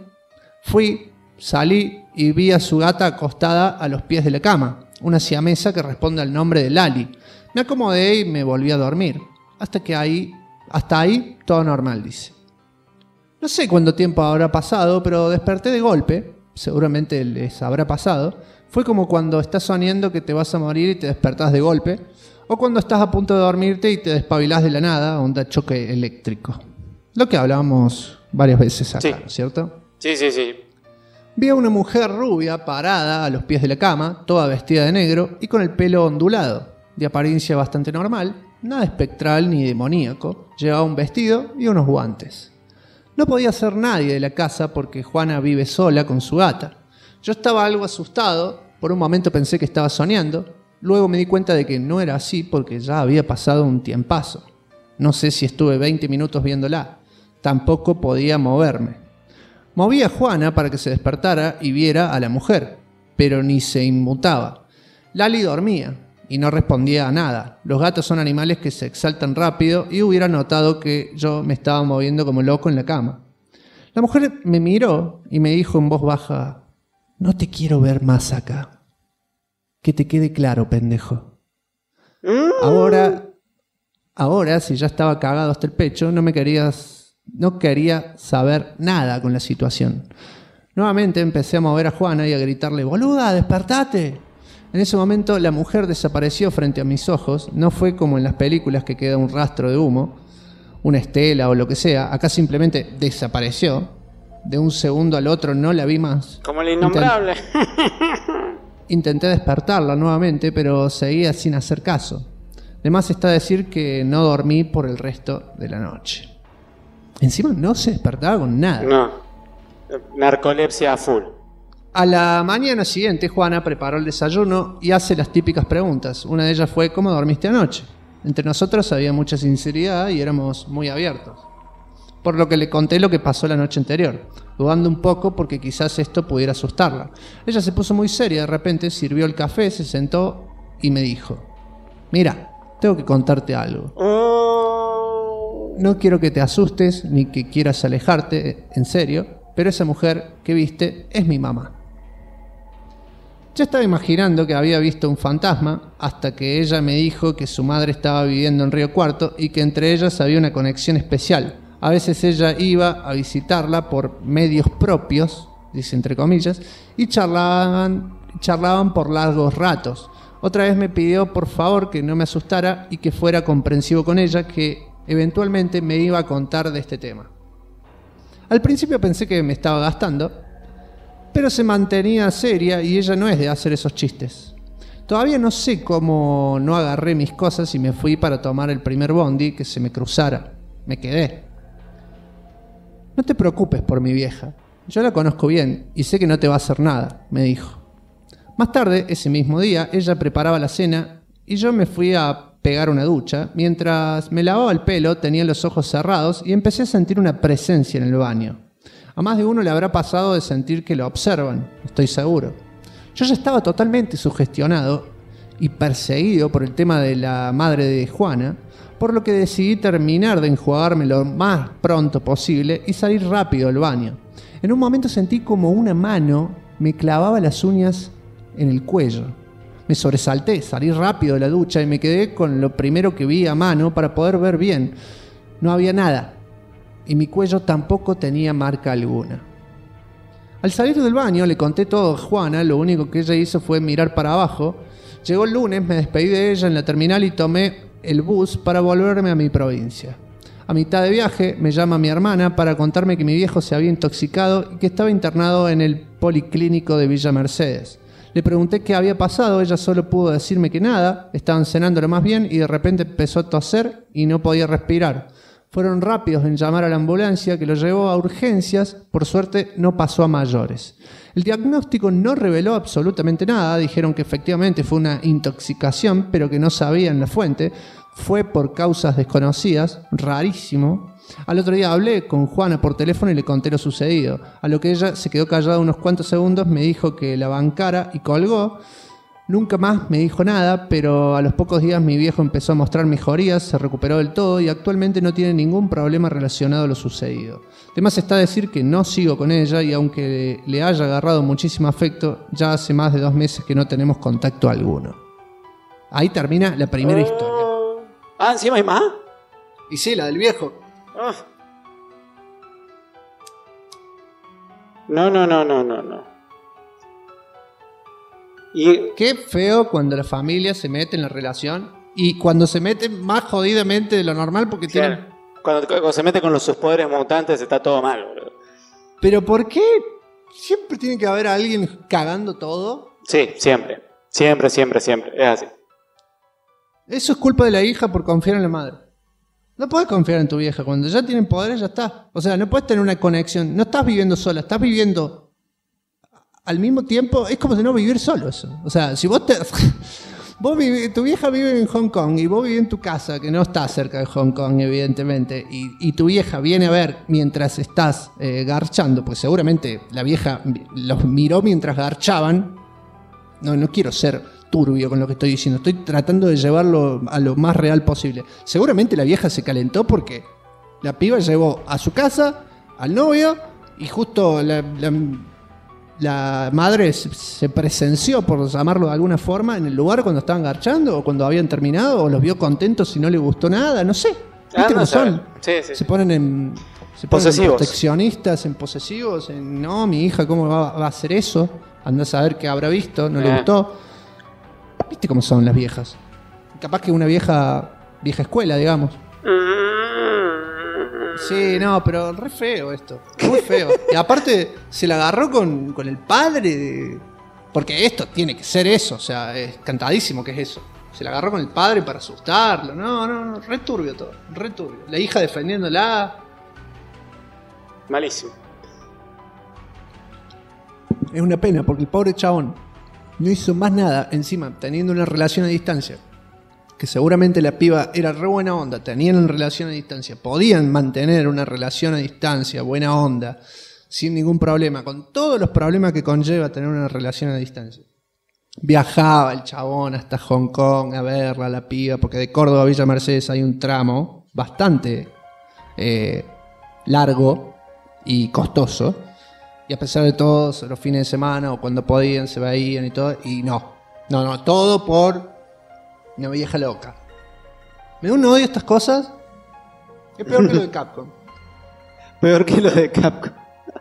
Salí y vi a su gata acostada a los pies de la cama, una siamesa que responde al nombre de Lali. Me acomodé y me volví a dormir. Hasta ahí todo normal, dice. No sé cuánto tiempo habrá pasado, pero desperté de golpe. Seguramente les habrá pasado. Fue como cuando estás soñando que te vas a morir y te despertás de golpe. O cuando estás a punto de dormirte y te despabilás de la nada, onda choque eléctrico. Lo que hablábamos varias veces acá, Sí. ¿no es cierto? Sí. Vi a una mujer rubia parada a los pies de la cama, toda vestida de negro y con el pelo ondulado, de apariencia bastante normal, nada espectral ni demoníaco. Llevaba un vestido y unos guantes. No podía ser nadie de la casa porque Juana vive sola con su gata. Yo estaba algo asustado, por un momento pensé que estaba soñando, luego me di cuenta de que no era así porque ya había pasado un tiempazo. No sé si estuve 20 minutos viéndola, tampoco podía moverme. Moví a Juana para que se despertara y viera a la mujer, pero ni se inmutaba. Lali dormía y no respondía a nada. Los gatos son animales que se exaltan rápido y hubiera notado que yo me estaba moviendo como loco en la cama. La mujer me miró y me dijo en voz baja: no te quiero ver más acá. Que te quede claro, pendejo. Ahora, si ya estaba cagado hasta el pecho, no quería saber nada con la situación. Nuevamente empecé a mover a Juana y a gritarle: ¡boluda, despertate! En ese momento la mujer desapareció frente a mis ojos. No fue como en las películas que queda un rastro de humo, una estela o lo que sea. Acá simplemente desapareció. De un segundo al otro no la vi más. Como el innombrable. Intenté despertarla nuevamente, pero seguía sin hacer caso. De más está decir que no dormí por el resto de la noche. Encima no se despertaba con nada. No. Narcolepsia a full. A la mañana siguiente, Juana preparó el desayuno y hace las típicas preguntas. Una de ellas fue: ¿cómo dormiste anoche? Entre nosotros había mucha sinceridad y éramos muy abiertos. Por lo que le conté lo que pasó la noche anterior, dudando un poco porque quizás esto pudiera asustarla. Ella se puso muy seria de repente, sirvió el café, se sentó y me dijo: mira, tengo que contarte algo. No quiero que te asustes ni que quieras alejarte, en serio, pero esa mujer que viste es mi mamá. Ya estaba imaginando que había visto un fantasma hasta que ella me dijo que su madre estaba viviendo en Río Cuarto y que entre ellas había una conexión especial. A veces ella iba a visitarla por medios propios, dice entre comillas, y charlaban por largos ratos. Otra vez me pidió por favor que no me asustara y que fuera comprensivo con ella, que eventualmente me iba a contar de este tema. Al principio pensé que me estaba gastando, pero se mantenía seria y ella no es de hacer esos chistes. Todavía no sé cómo no agarré mis cosas y me fui para tomar el primer bondi que se me cruzara. Me quedé. No te preocupes por mi vieja. Yo la conozco bien y sé que no te va a hacer nada, me dijo. Más tarde, ese mismo día, ella preparaba la cena y yo me fui a pegar una ducha. Mientras me lavaba el pelo, tenía los ojos cerrados y empecé a sentir una presencia en el baño. A más de uno le habrá pasado de sentir que lo observan, estoy seguro. Yo ya estaba totalmente sugestionado y perseguido por el tema de la madre de Juana, por lo que decidí terminar de enjuagarme lo más pronto posible y salir rápido al baño. En un momento sentí como una mano me clavaba las uñas en el cuello. Me sobresalté, salí rápido de la ducha y me quedé con lo primero que vi a mano para poder ver bien. No había nada. Y mi cuello tampoco tenía marca alguna. Al salir del baño le conté todo a Juana, lo único que ella hizo fue mirar para abajo. Llegó el lunes, me despedí de ella en la terminal y tomé el bus para volverme a mi provincia. A mitad de viaje me llama mi hermana para contarme que mi viejo se había intoxicado y que estaba internado en el policlínico de Villa Mercedes. Le pregunté qué había pasado, ella solo pudo decirme que nada, estaban cenando lo más bien y de repente empezó a toser y no podía respirar. Fueron rápidos en llamar a la ambulancia que lo llevó a urgencias, por suerte no pasó a mayores. El diagnóstico no reveló absolutamente nada, dijeron que efectivamente fue una intoxicación, pero que no sabían la fuente, fue por causas desconocidas, rarísimo. Al otro día hablé con Juana por teléfono y le conté lo sucedido, a lo que ella se quedó callada unos cuantos segundos, me dijo que la bancara y colgó. Nunca más me dijo nada, pero a los pocos días mi viejo empezó a mostrar mejorías, se recuperó del todo y actualmente no tiene ningún problema relacionado a lo sucedido. Además está decir que no sigo con ella y aunque le haya agarrado muchísimo afecto, ya hace más de 2 meses que no tenemos contacto alguno. Ahí termina la primera historia. Ah, ¿encima hay más? Y sí, la del viejo. Ah. No. Y Qué feo cuando la familia se mete en la relación y cuando se mete más jodidamente de lo normal porque claro, tienen... cuando se mete con sus poderes mutantes está todo mal, boludo. ¿Pero por qué siempre tiene que haber alguien cagando todo? Sí, siempre. Siempre. Es así. Eso es culpa de la hija por confiar en la madre. No puedes confiar en tu vieja. Cuando ya tienen poderes, ya está. O sea, no puedes tener una conexión. No estás viviendo sola, estás viviendo al mismo tiempo. Es como de no vivir solo eso. O sea, si vos tu vieja vive en Hong Kong y vos vivís en tu casa, que no está cerca de Hong Kong, evidentemente, y tu vieja viene a ver mientras estás garchando, pues seguramente la vieja los miró mientras garchaban. No quiero ser turbio con lo que estoy diciendo, estoy tratando de llevarlo a lo más real posible. Seguramente la vieja se calentó porque la piba llevó a su casa al novio y justo la madre se presenció, por llamarlo de alguna forma, en el lugar cuando estaban garchando o cuando habían terminado, o los vio contentos y no le gustó nada, no sé. ¿Viste cómo son? Sí. Se ponen en Posesivos. proteccionistas, en posesivos, en no, mi hija, ¿cómo va a hacer eso? Andá a saber qué habrá visto, no le gustó. ¿Viste cómo son las viejas? Capaz que una vieja escuela, digamos. Sí, no, pero re feo esto. Muy feo. Y aparte se la agarró con el padre. Porque esto tiene que ser eso. O sea, es cantadísimo que es eso. Se la agarró con el padre para asustarlo. No, re turbio todo. Re turbio. La hija defendiéndola. Malísimo. Es una pena porque el pobre chabón no hizo más nada, encima teniendo una relación a distancia, que seguramente la piba era re buena onda, tenían una relación a distancia, podían mantener una relación a distancia, buena onda, sin ningún problema, con todos los problemas que conlleva tener una relación a distancia. Viajaba el chabón hasta Hong Kong a verla, a la piba, porque de Córdoba a Villa Mercedes hay un tramo bastante largo y costoso. Y a pesar de todo, los fines de semana o cuando podían, se veían y todo. Y no, todo por una vieja loca. Me da un odio estas cosas. Es peor que lo de Capcom. Peor que lo de Capcom.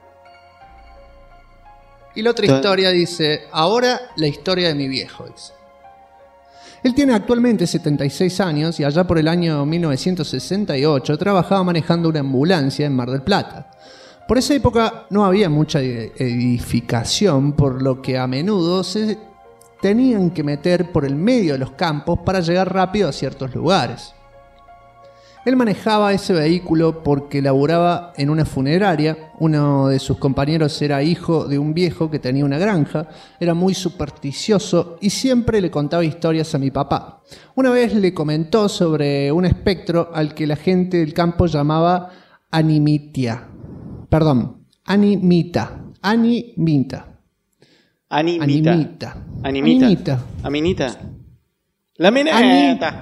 Y la otra historia dice, ahora la historia de mi viejo, dice. Él tiene actualmente 76 años y allá por el año 1968 trabajaba manejando una ambulancia en Mar del Plata. Por esa época no había mucha edificación, por lo que a menudo se tenían que meter por el medio de los campos para llegar rápido a ciertos lugares. Él manejaba ese vehículo porque laburaba en una funeraria. Uno de sus compañeros era hijo de un viejo que tenía una granja, era muy supersticioso y siempre le contaba historias a mi papá. Una vez le comentó sobre un espectro al que la gente del campo llamaba Animita. La mineta.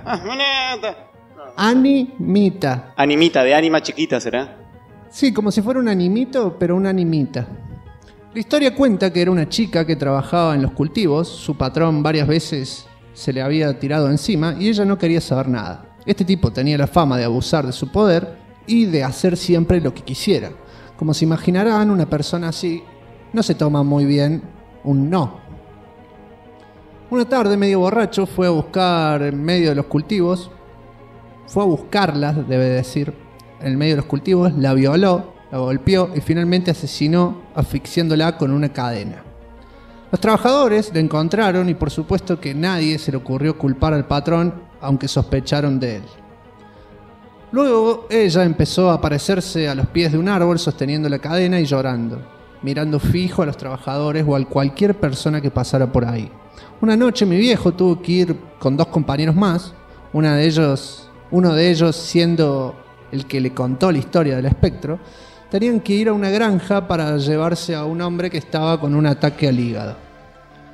Animita. Animita, de ánima chiquita será. Sí, como si fuera un animito, pero una animita. La historia cuenta que era una chica que trabajaba en los cultivos, su patrón varias veces se le había tirado encima y ella no quería saber nada. Este tipo tenía la fama de abusar de su poder y de hacer siempre lo que quisiera. Como se imaginarán, una persona así no se toma muy bien un no. Una tarde, medio borracho, fue a buscar en medio de los cultivos. Fue a buscarla, debe decir, en medio de los cultivos, la violó, la golpeó y finalmente asesinó asfixiándola con una cadena. Los trabajadores la encontraron y por supuesto que nadie se le ocurrió culpar al patrón, aunque sospecharon de él. Luego ella empezó a aparecerse a los pies de un árbol sosteniendo la cadena y llorando, mirando fijo a los trabajadores o a cualquier persona que pasara por ahí. Una noche mi viejo tuvo que ir con 2 compañeros más, uno de ellos siendo el que le contó la historia del espectro. Tenían que ir a una granja para llevarse a un hombre que estaba con un ataque al hígado.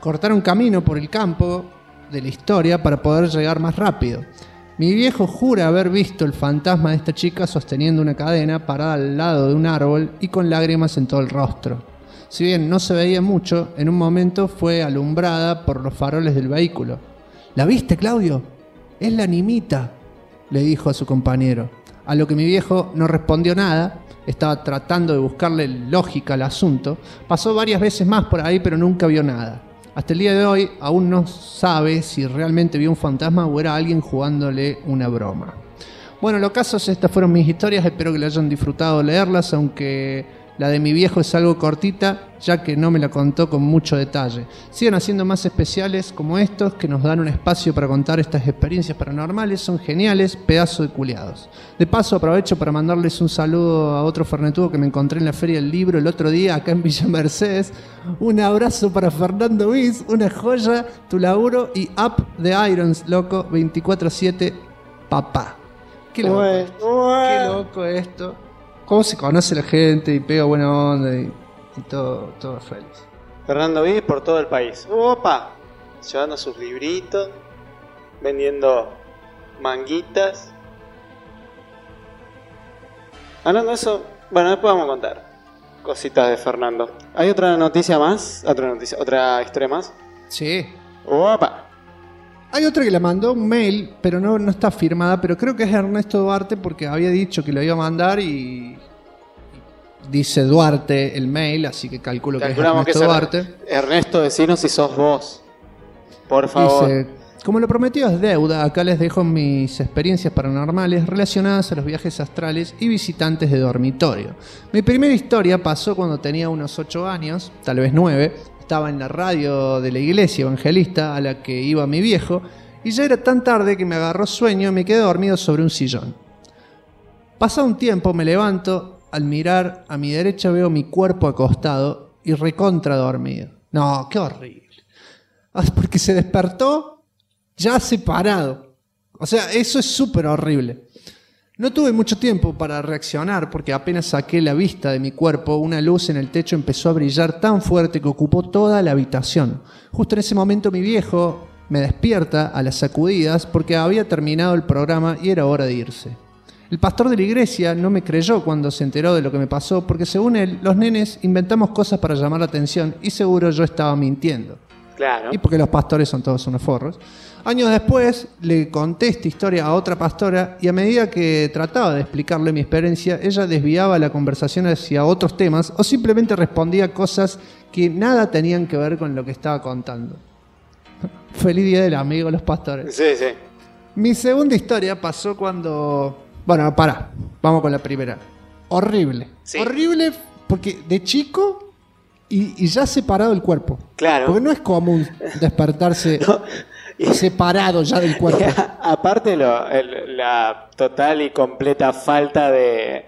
cortaron camino por el campo de la historia para poder llegar más rápido. Mi viejo jura haber visto el fantasma de esta chica sosteniendo una cadena parada al lado de un árbol y con lágrimas en todo el rostro. Si bien no se veía mucho, en un momento fue alumbrada por los faroles del vehículo. ¿La viste, Claudio? Es la nimita, le dijo a su compañero. A lo que mi viejo no respondió nada, estaba tratando de buscarle lógica al asunto. Pasó varias veces más por ahí, pero nunca vio nada. Hasta el día de hoy aún no sabe si realmente vio un fantasma o era alguien jugándole una broma. Bueno, los casos, estas fueron mis historias, espero que le hayan disfrutado leerlas, aunque la de mi viejo es algo cortita, ya que no me la contó con mucho detalle. Sigan haciendo más especiales como estos, que nos dan un espacio para contar estas experiencias paranormales, son geniales, pedazo de culiados. De paso aprovecho para mandarles un saludo a otro fernetudo que me encontré en la Feria del Libro el otro día, acá en Villa Mercedes. Un abrazo para Fernando Viz, una joya, tu laburo y Up the Irons, loco, 24/7, papá. Qué loco, qué loco esto. Cómo se conoce la gente y pega buena onda y todo feliz. Fernando Viz por todo el país. Opa, llevando sus libritos, vendiendo manguitas. Hablando de eso, bueno, después vamos a contar cositas de Fernando. ¿Hay otra noticia más? ¿Otra historia más? Sí. Opa. Hay otra que la mandó un mail, pero no está firmada, pero creo que es Ernesto Duarte porque había dicho que lo iba a mandar y dice Duarte el mail, así que calculo que es Ernesto Duarte. Ernesto, decinos si sos vos, por favor. Dice, como lo prometido es deuda, acá les dejo mis experiencias paranormales relacionadas a los viajes astrales y visitantes de dormitorio. Mi primera historia pasó cuando tenía unos 8 años, tal vez 9. Estaba en la radio de la iglesia evangelista a la que iba mi viejo y ya era tan tarde que me agarró sueño y me quedé dormido sobre un sillón. Pasado un tiempo me levanto, al mirar a mi derecha veo mi cuerpo acostado y recontra dormido. No, qué horrible. Porque se despertó ya separado. O sea, eso es súper horrible. No tuve mucho tiempo para reaccionar porque apenas saqué la vista de mi cuerpo, una luz en el techo empezó a brillar tan fuerte que ocupó toda la habitación. Justo en ese momento mi viejo me despierta a las sacudidas porque había terminado el programa y era hora de irse. El pastor de la iglesia no me creyó cuando se enteró de lo que me pasó porque según él, los nenes inventamos cosas para llamar la atención y seguro yo estaba mintiendo. Claro. Y porque los pastores son todos unos forros. Años después le conté esta historia a otra pastora y a medida que trataba de explicarle mi experiencia, ella desviaba la conversación hacia otros temas o simplemente respondía cosas que nada tenían que ver con lo que estaba contando. Feliz día del amigo, los pastores. Sí, sí. Mi segunda historia pasó cuando... Bueno, pará, vamos con la primera. Horrible. Sí. Horrible porque de chico y ya separado el cuerpo. Claro. Porque no es común despertarse... No. Separado ya del cuerpo. Aparte la total y completa falta de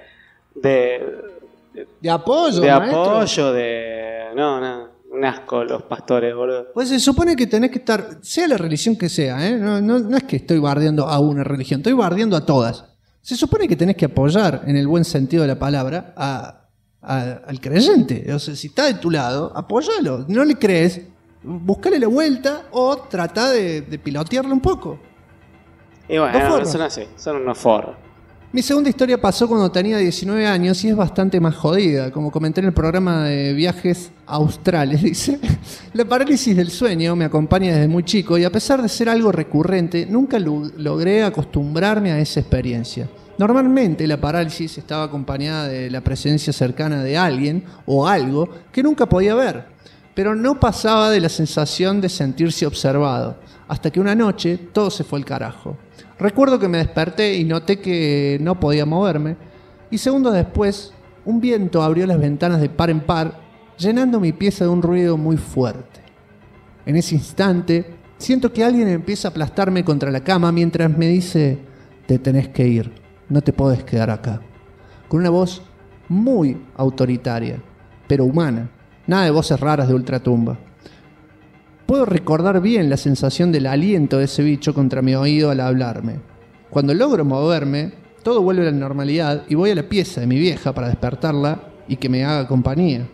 apoyo, de maestro. apoyo, no, un asco los pastores, boludo. Pues se supone que tenés que estar, sea la religión que sea, ¿eh? No es que estoy bardeando a una religión, estoy bardeando a todas. Se supone que tenés que apoyar, en el buen sentido de la palabra, al creyente. O sea, si está de tu lado, apóyalo. No le crees, buscale la vuelta o trata de pilotearlo un poco. Y bueno, son así, son unos forros. Mi segunda historia pasó cuando tenía 19 años y es bastante más jodida. Como comenté en el programa de viajes australes, dice, la parálisis del sueño me acompaña desde muy chico y a pesar de ser algo recurrente, nunca logré acostumbrarme a esa experiencia. Normalmente la parálisis estaba acompañada de la presencia cercana de alguien o algo que nunca podía ver, pero no pasaba de la sensación de sentirse observado, hasta que una noche todo se fue al carajo. Recuerdo que me desperté y noté que no podía moverme, y segundos después, un viento abrió las ventanas de par en par, llenando mi pieza de un ruido muy fuerte. En ese instante, siento que alguien empieza a aplastarme contra la cama mientras me dice: te tenés que ir, no te podés quedar acá. Con una voz muy autoritaria, pero humana, nada de voces raras de ultratumba. Puedo recordar bien la sensación del aliento de ese bicho contra mi oído al hablarme. Cuando logro moverme, todo vuelve a la normalidad y voy a la pieza de mi vieja para despertarla y que me haga compañía.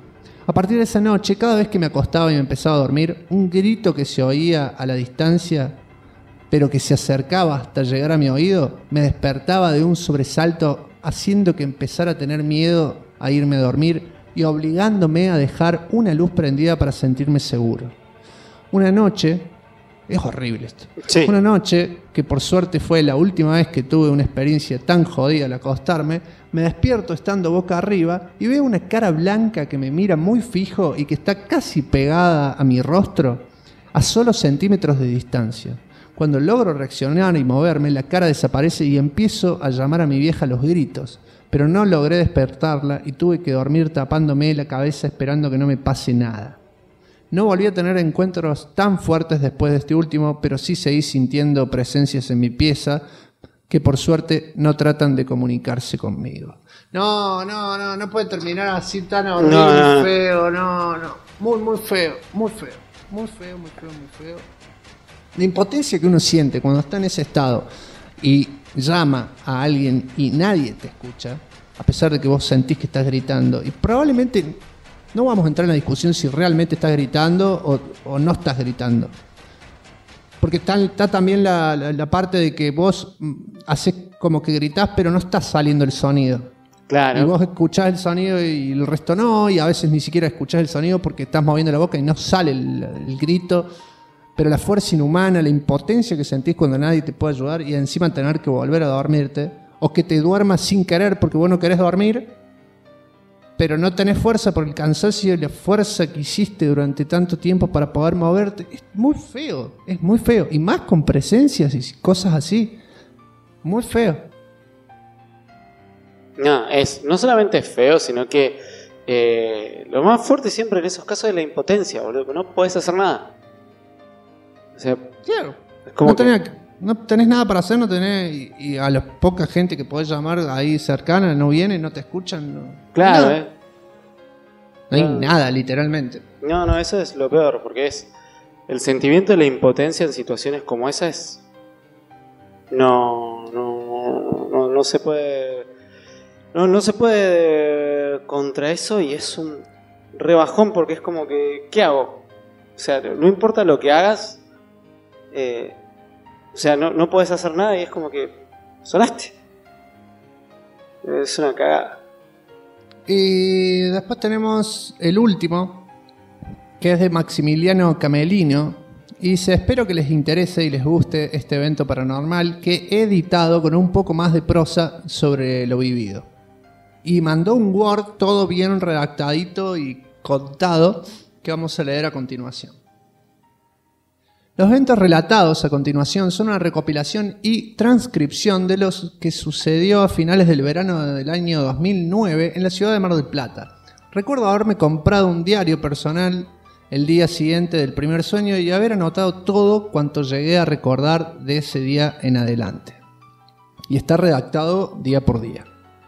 A partir de esa noche, cada vez que me acostaba y me empezaba a dormir, un grito que se oía a la distancia, pero que se acercaba hasta llegar a mi oído, me despertaba de un sobresalto, haciendo que empezara a tener miedo a irme a dormir y obligándome a dejar una luz prendida para sentirme seguro. Una noche, es horrible esto, Sí. Una noche, que por suerte fue la última vez que tuve una experiencia tan jodida al acostarme, me despierto estando boca arriba y veo una cara blanca que me mira muy fijo y que está casi pegada a mi rostro a solo centímetros de distancia. Cuando logro reaccionar y moverme, la cara desaparece y empiezo a llamar a mi vieja a los gritos, pero no logré despertarla y tuve que dormir tapándome la cabeza esperando que no me pase nada. No volví a tener encuentros tan fuertes después de este último, pero sí seguí sintiendo presencias en mi pieza que por suerte no tratan de comunicarse conmigo. No puede terminar así tan horrible, No. feo, no. Muy feo. La impotencia que uno siente cuando está en ese estado y llama a alguien y nadie te escucha, a pesar de que vos sentís que estás gritando, y probablemente no vamos a entrar en la discusión si realmente estás gritando o no estás gritando. Porque está también la parte de que vos haces como que gritás, pero no está saliendo el sonido. Claro. Y vos escuchás el sonido y el resto no, y a veces ni siquiera escuchás el sonido porque estás moviendo la boca y no sale el grito. Pero la fuerza inhumana, la impotencia que sentís cuando nadie te puede ayudar y encima tener que volver a dormirte, o que te duermas sin querer porque vos no querés dormir, pero no tenés fuerza por el cansancio y la fuerza que hiciste durante tanto tiempo para poder moverte. Es muy feo. Y más con presencias y cosas así. Muy feo. No solamente es feo, sino que lo más fuerte siempre en esos casos es la impotencia, boludo, que no podés hacer nada. O sea, Claro. es como No tenés nada para hacer, no tenés, y a la poca gente que podés llamar ahí cercana no viene, no te escuchan. No, claro, nada. No hay nada, literalmente. No, eso es lo peor, porque es el sentimiento de la impotencia en situaciones como esa es... No se puede... No se puede contra eso y es un rebajón porque es como que... ¿Qué hago? O sea, no importa lo que hagas... o sea, no podés hacer nada y es como que sonaste. Es una cagada. Y después tenemos el último, que es de Maximiliano Camelino. Y dice: espero que les interese y les guste este evento paranormal que he editado con un poco más de prosa sobre lo vivido. Y mandó un Word todo bien redactadito y contado que vamos a leer a continuación. Los eventos relatados a continuación son una recopilación y transcripción de los que sucedió a finales del verano del año 2009 en la ciudad de Mar del Plata. Recuerdo haberme comprado un diario personal el día siguiente del primer sueño y haber anotado todo cuanto llegué a recordar de ese día en adelante. Y está redactado día por día.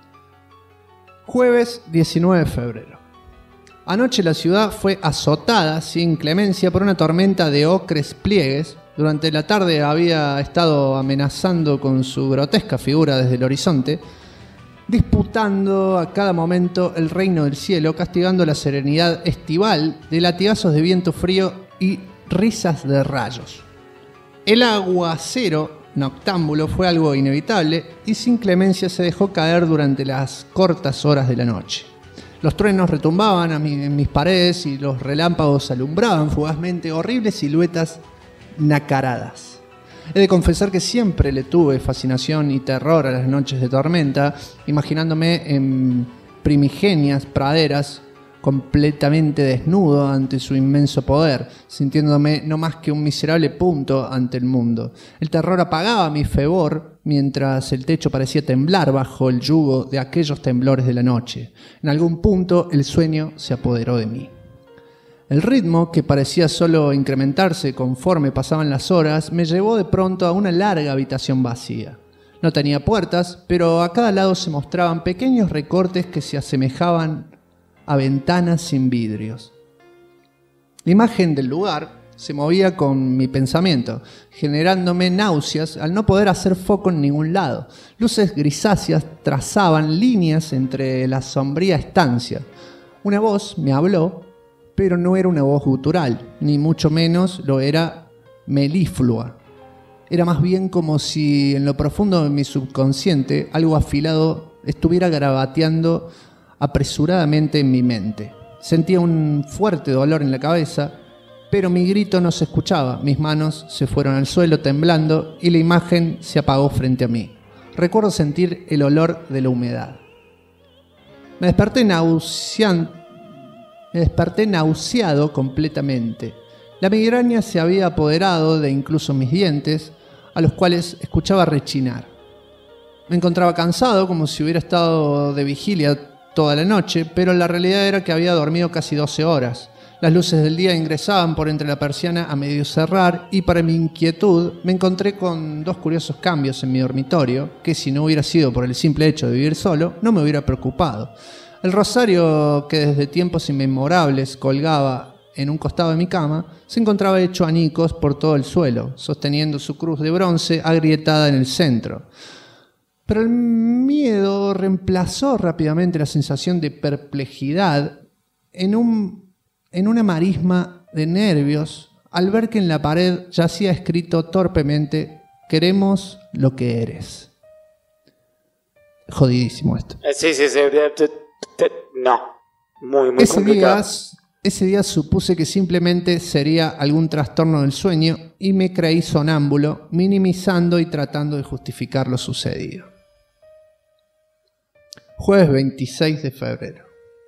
Jueves 19 de febrero. Anoche la ciudad fue azotada sin clemencia por una tormenta de ocres pliegues. Durante la tarde había estado amenazando con su grotesca figura desde el horizonte, disputando a cada momento el reino del cielo, castigando la serenidad estival de latigazos de viento frío y risas de rayos. El aguacero noctámbulo fue algo inevitable y sin clemencia se dejó caer durante las cortas horas de la noche. Los truenos retumbaban en mis paredes y los relámpagos alumbraban fugazmente horribles siluetas nacaradas. He de confesar que siempre le tuve fascinación y terror a las noches de tormenta, imaginándome en primigenias praderas completamente desnudo ante su inmenso poder, sintiéndome no más que un miserable punto ante el mundo. El terror apagaba mi fervor mientras el techo parecía temblar bajo el yugo de aquellos temblores de la noche. En algún punto el sueño se apoderó de mí. El ritmo, que parecía solo incrementarse conforme pasaban las horas, me llevó de pronto a una larga habitación vacía. No tenía puertas, pero a cada lado se mostraban pequeños recortes que se asemejaban a ventanas sin vidrios. La imagen del lugar se movía con mi pensamiento, generándome náuseas al no poder hacer foco en ningún lado. Luces grisáceas trazaban líneas entre la sombría estancia. Una voz me habló pero no era una voz gutural, ni mucho menos lo era meliflua. Era más bien como si en lo profundo de mi subconsciente algo afilado estuviera garabateando apresuradamente en mi mente. Sentía un fuerte dolor en la cabeza, pero mi grito no se escuchaba. Mis manos se fueron al suelo temblando y la imagen se apagó frente a mí. Recuerdo sentir el olor de la humedad. Me desperté nauseado completamente. La migraña se había apoderado de incluso mis dientes, a los cuales escuchaba rechinar. Me encontraba cansado, como si hubiera estado de vigilia toda la noche, pero la realidad era que había dormido casi 12 horas. Las luces del día ingresaban por entre la persiana a medio cerrar y para mi inquietud me encontré con 2 curiosos cambios en mi dormitorio que si no hubiera sido por el simple hecho de vivir solo no me hubiera preocupado. El rosario que desde tiempos inmemorables colgaba en un costado de mi cama se encontraba hecho añicos por todo el suelo, sosteniendo su cruz de bronce agrietada en el centro. Pero el miedo reemplazó rápidamente la sensación de perplejidad en una marisma de nervios al ver que en la pared yacía escrito torpemente: queremos lo que eres. Jodidísimo esto. Sí. No. Muy complicado. Ese día supuse que simplemente sería algún trastorno del sueño y me creí sonámbulo, minimizando y tratando de justificar lo sucedido. Jueves 26 de febrero.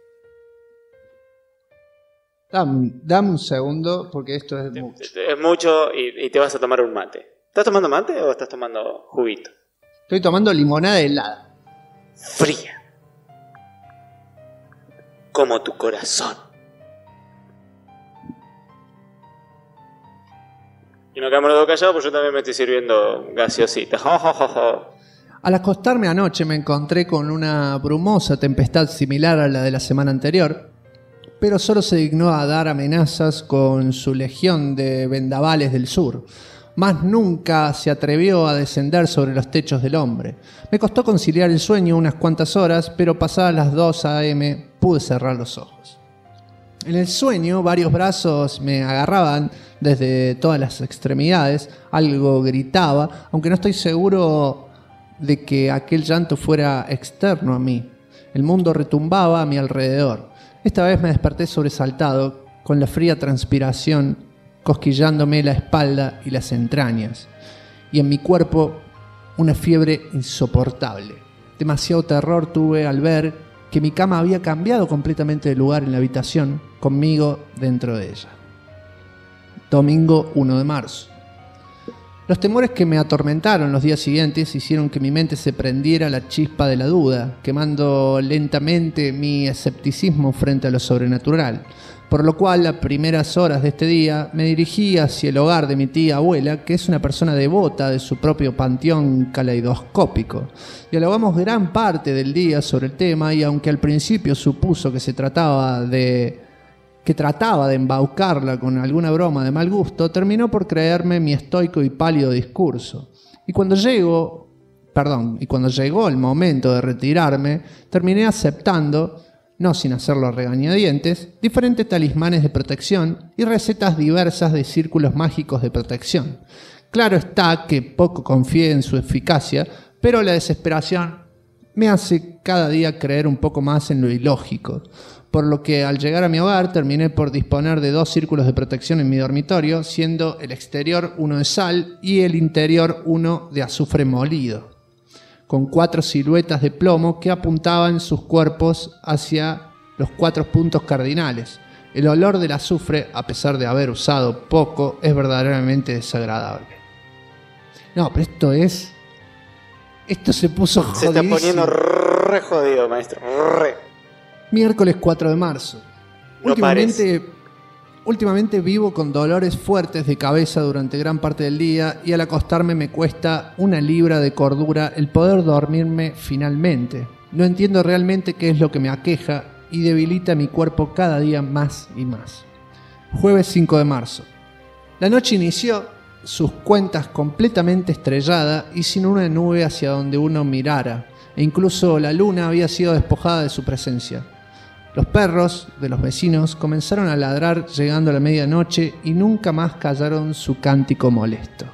Dame un segundo porque esto es mucho. Es mucho y te vas a tomar un mate. ¿Estás tomando mate o estás tomando juguito? Estoy tomando limonada helada. Fría. Como tu corazón. Y no quedamos los dos callados, pues yo también me estoy sirviendo gaseosita. Al acostarme anoche me encontré con una brumosa tempestad similar a la de la semana anterior, pero solo se dignó a dar amenazas con su legión de vendavales del sur. Más nunca se atrevió a descender sobre los techos del hombre. Me costó conciliar el sueño unas cuantas horas, pero pasadas las 2 a.m. pude cerrar los ojos. En el sueño, varios brazos me agarraban desde todas las extremidades, algo gritaba, aunque no estoy seguro de que aquel llanto fuera externo a mí. El mundo retumbaba a mi alrededor. Esta vez me desperté sobresaltado, con la fría transpiración cosquillándome la espalda y las entrañas, y en mi cuerpo una fiebre insoportable. Demasiado terror tuve al ver que mi cama había cambiado completamente de lugar en la habitación, conmigo dentro de ella. Domingo 1 de marzo. Los temores que me atormentaron los días siguientes hicieron que mi mente se prendiera la chispa de la duda, quemando lentamente mi escepticismo frente a lo sobrenatural, por lo cual a primeras horas de este día me dirigí hacia el hogar de mi tía abuela, que es una persona devota de su propio panteón caleidoscópico. Dialogamos gran parte del día sobre el tema y aunque al principio supuso que trataba de embaucarla con alguna broma de mal gusto, terminó por creerme mi estoico y pálido discurso. Y cuando llegó el momento de retirarme, terminé aceptando, no sin hacerlo a regañadientes, diferentes talismanes de protección y recetas diversas de círculos mágicos de protección. Claro está que poco confié en su eficacia, pero la desesperación me hace cada día creer un poco más en lo ilógico, por lo que al llegar a mi hogar terminé por disponer de 2 círculos de protección en mi dormitorio, siendo el exterior uno de sal y el interior uno de azufre molido, con 4 siluetas de plomo que apuntaban sus cuerpos hacia los 4 puntos cardinales. El olor del azufre, a pesar de haber usado poco, es verdaderamente desagradable. No, pero esto se puso jodidísimo. Se está poniendo re jodido, maestro. Miércoles 4 de marzo. Últimamente vivo con dolores fuertes de cabeza durante gran parte del día y al acostarme me cuesta una libra de cordura el poder dormirme finalmente. No entiendo realmente qué es lo que me aqueja y debilita mi cuerpo cada día más y más. Jueves 5 de marzo. La noche inició sus cuentas completamente estrellada y sin una nube hacia donde uno mirara, e incluso la luna había sido despojada de su presencia. Los perros de los vecinos comenzaron a ladrar llegando a la medianoche y nunca más callaron su cántico molesto.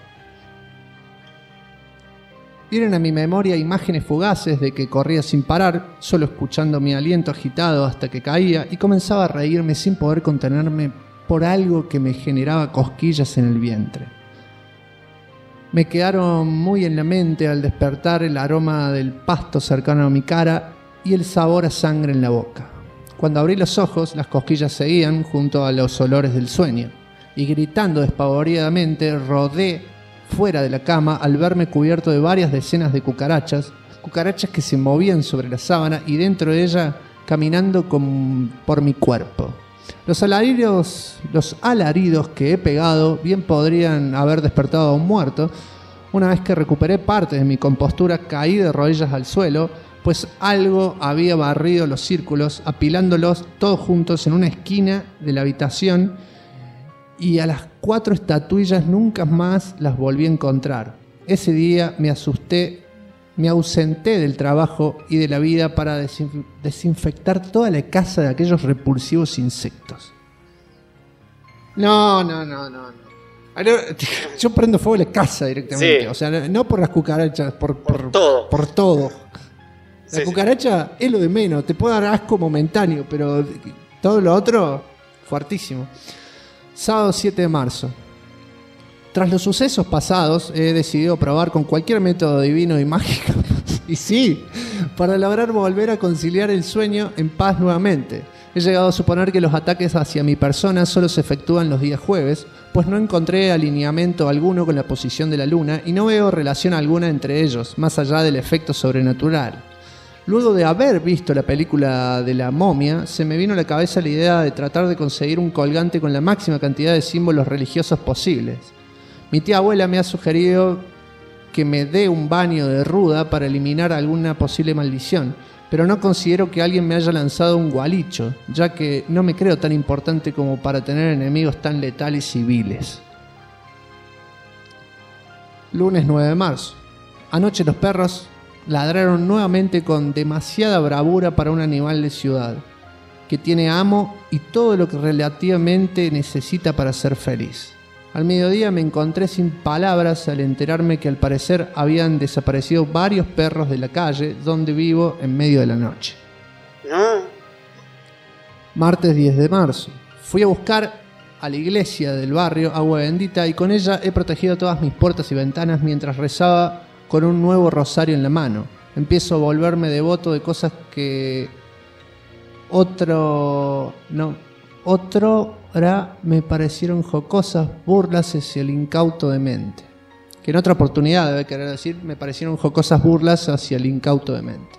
Vienen a mi memoria imágenes fugaces de que corría sin parar, solo escuchando mi aliento agitado hasta que caía y comenzaba a reírme sin poder contenerme por algo que me generaba cosquillas en el vientre. Me quedaron muy en la mente al despertar el aroma del pasto cercano a mi cara y el sabor a sangre en la boca. Cuando abrí los ojos, las cosquillas seguían junto a los olores del sueño, y gritando despavoridamente, rodé fuera de la cama al verme cubierto de varias decenas de cucarachas que se movían sobre la sábana y dentro de ella caminando por mi cuerpo. Los alaridos que he pegado bien podrían haber despertado a un muerto. Una vez que recuperé parte de mi compostura, caí de rodillas al suelo, pues algo había barrido los círculos, apilándolos todos juntos en una esquina de la habitación, y a las 4 estatuillas nunca más las volví a encontrar. Ese día me asusté, me ausenté del trabajo y de la vida para desinfectar toda la casa de aquellos repulsivos insectos. No. Yo prendo fuego la casa directamente. Sí. O sea, no por las cucarachas, por todo. Por todo. La Sí, cucaracha es lo de menos, te puede dar asco momentáneo, pero todo lo otro, fuertísimo. Sábado 7 de marzo. Tras los sucesos pasados, he decidido probar con cualquier método divino y mágico, y sí, para lograr volver a conciliar el sueño en paz nuevamente. He llegado a suponer que los ataques hacia mi persona solo se efectúan los días jueves, pues no encontré alineamiento alguno con la posición de la luna y no veo relación alguna entre ellos, más allá del efecto sobrenatural. Luego de haber visto la película de la momia, se me vino a la cabeza la idea de tratar de conseguir un colgante con la máxima cantidad de símbolos religiosos posibles. Mi tía abuela me ha sugerido que me dé un baño de ruda para eliminar alguna posible maldición, pero no considero que alguien me haya lanzado un gualicho, ya que no me creo tan importante como para tener enemigos tan letales y viles. Lunes 9 de marzo. Anoche los perros ladraron nuevamente con demasiada bravura para un animal de ciudad, que tiene amo y todo lo que relativamente necesita para ser feliz. Al mediodía me encontré sin palabras al enterarme que al parecer habían desaparecido varios perros de la calle donde vivo en medio de la noche. No. Martes 10 de marzo. Fui a buscar a la iglesia del barrio agua bendita y con ella he protegido todas mis puertas y ventanas mientras rezaba con un nuevo rosario en la mano. Empiezo a volverme devoto de cosas que otrora me parecieron jocosas, burlas hacia el incauto de mente. Que en otra oportunidad debe querer decir, me parecieron jocosas burlas hacia el incauto de mente.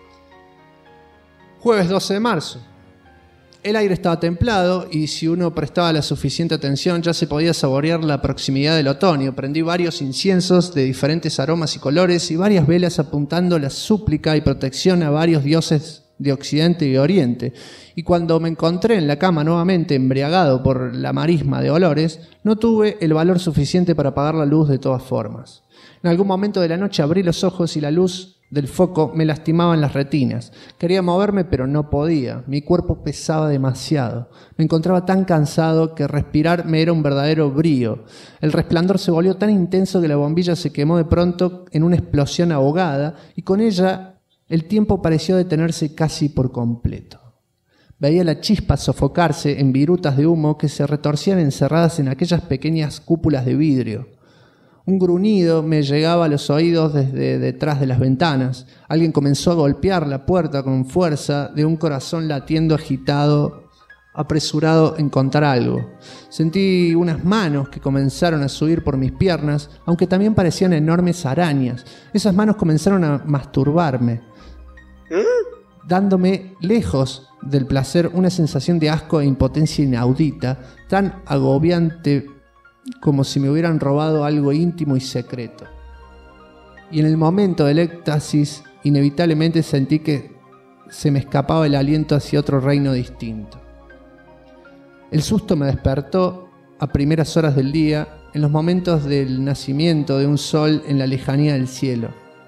Jueves 12 de marzo. El aire estaba templado y si uno prestaba la suficiente atención ya se podía saborear la proximidad del otoño. Prendí varios inciensos de diferentes aromas y colores y varias velas apuntando la súplica y protección a varios dioses de Occidente y Oriente. Y cuando me encontré en la cama nuevamente embriagado por la marisma de olores, no tuve el valor suficiente para apagar la luz de todas formas. En algún momento de la noche abrí los ojos y la luz del foco me lastimaba en las retinas. Quería moverme, pero no podía. Mi cuerpo pesaba demasiado. Me encontraba tan cansado que respirar me era un verdadero brío. El resplandor se volvió tan intenso que la bombilla se quemó de pronto en una explosión ahogada y con ella el tiempo pareció detenerse casi por completo. Veía la chispa sofocarse en virutas de humo que se retorcían encerradas en aquellas pequeñas cúpulas de vidrio. Un gruñido me llegaba a los oídos desde detrás de las ventanas. Alguien comenzó a golpear la puerta con fuerza de un corazón latiendo agitado, apresurado en contar algo. Sentí unas manos que comenzaron a subir por mis piernas, aunque también parecían enormes arañas. Esas manos comenzaron a masturbarme, dándome lejos del placer una sensación de asco e impotencia inaudita, tan agobiante como si me hubieran robado algo íntimo y secreto. Y en el momento del éxtasis, inevitablemente sentí que se me escapaba el aliento hacia otro reino distinto. El susto me despertó a primeras horas del día, en los momentos del nacimiento de un sol en la lejanía del cielo.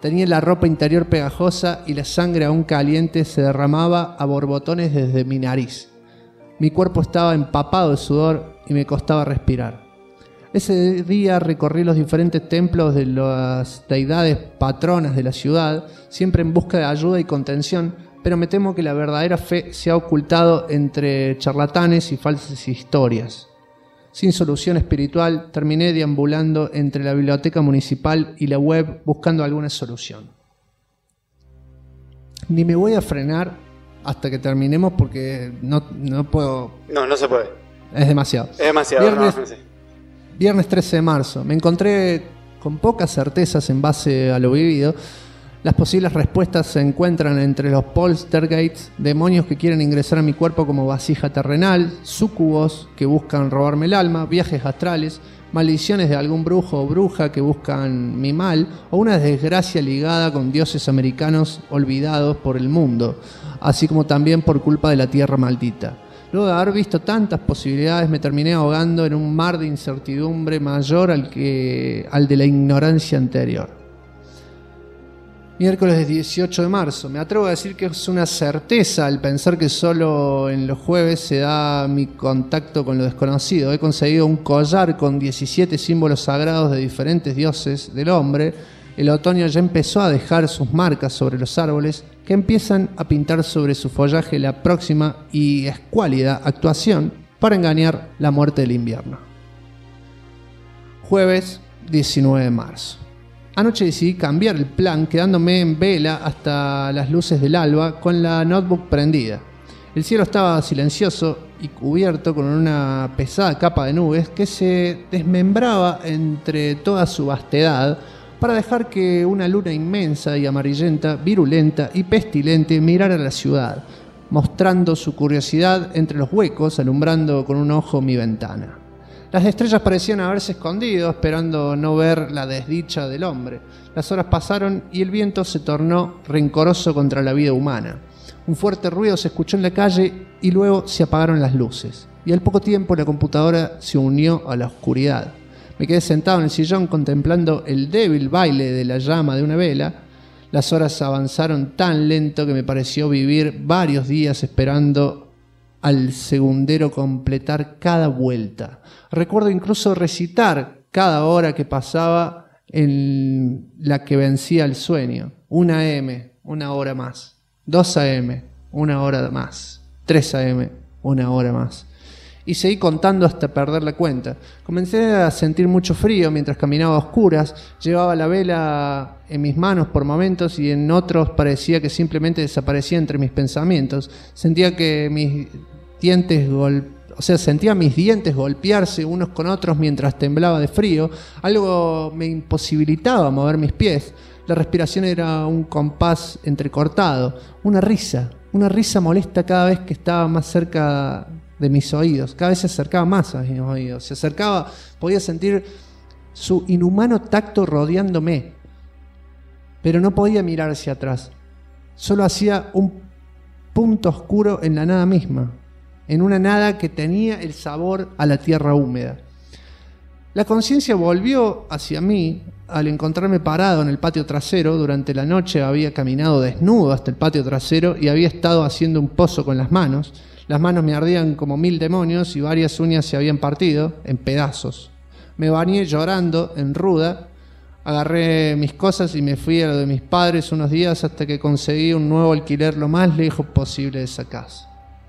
Tenía la ropa interior pegajosa y la sangre aún caliente se derramaba a borbotones desde mi nariz. Mi cuerpo estaba empapado de sudor y me costaba respirar. Ese día recorrí los diferentes templos de las deidades patronas de la ciudad, siempre en busca de ayuda y contención, pero me temo que la verdadera fe se ha ocultado entre charlatanes y falsas historias. Sin solución espiritual, terminé deambulando entre la biblioteca municipal y la web buscando alguna solución. Ni me voy a frenar hasta que terminemos porque no puedo... No se puede. Es demasiado. Es demasiado. Viernes 13 de marzo. Me encontré con pocas certezas en base a lo vivido. Las posibles respuestas se encuentran entre los poltergeists, demonios que quieren ingresar a mi cuerpo como vasija terrenal, súcubos que buscan robarme el alma, viajes astrales, maldiciones de algún brujo o bruja que buscan mi mal, o una desgracia ligada con dioses americanos olvidados por el mundo, así como también por culpa de la tierra maldita. Luego de haber visto tantas posibilidades, me terminé ahogando en un mar de incertidumbre mayor al de la ignorancia anterior. Miércoles 18 de marzo. Me atrevo a decir que es una certeza al pensar que solo en los jueves se da mi contacto con lo desconocido. He conseguido un collar con 17 símbolos sagrados de diferentes dioses del hombre. El otoño ya empezó a dejar sus marcas sobre los árboles, que empiezan a pintar sobre su follaje la próxima y escuálida actuación para engañar la muerte del invierno. Jueves 19 de marzo. Anoche decidí cambiar el plan, quedándome en vela hasta las luces del alba con la notebook prendida. El cielo estaba silencioso y cubierto con una pesada capa de nubes que se desmembraba entre toda su vastedad para dejar que una luna inmensa y amarillenta, virulenta y pestilente mirara la ciudad, mostrando su curiosidad entre los huecos, alumbrando con un ojo mi ventana. Las estrellas parecían haberse escondido, esperando no ver la desdicha del hombre. Las horas pasaron y el viento se tornó rencoroso contra la vida humana. Un fuerte ruido se escuchó en la calle y luego se apagaron las luces. Y al poco tiempo la computadora se unió a la oscuridad. Me quedé sentado en el sillón contemplando el débil baile de la llama de una vela. Las horas avanzaron tan lento que me pareció vivir varios días esperando al segundero completar cada vuelta. Recuerdo incluso recitar cada hora que pasaba en la que vencía el sueño. 1 AM, 1 hora más. 2 AM, 1 hora más. 3 AM, 1 hora más. Y seguí contando hasta perder la cuenta. Comencé a sentir mucho frío mientras caminaba a oscuras. Llevaba la vela en mis manos por momentos y en otros parecía que simplemente desaparecía entre mis pensamientos. Sentía que sentía mis dientes golpearse unos con otros mientras temblaba de frío. Algo me imposibilitaba mover mis pies. La respiración era un compás entrecortado. Una risa molesta cada vez que estaba más cerca de mis oídos. Cada vez se acercaba más a mis oídos. Se acercaba, podía sentir su inhumano tacto rodeándome. Pero no podía mirar hacia atrás. Solo hacía un punto oscuro en la nada misma. En una nada que tenía el sabor a la tierra húmeda. La conciencia volvió hacia mí al encontrarme parado en el patio trasero. Durante la noche había caminado desnudo hasta el patio trasero y había estado haciendo un pozo con las manos. Las manos me ardían como 1000 demonios y varias uñas se habían partido en pedazos. Me bañé llorando en ruda, agarré mis cosas y me fui a lo de mis padres unos días hasta que conseguí un nuevo alquiler lo más lejos posible de esa casa.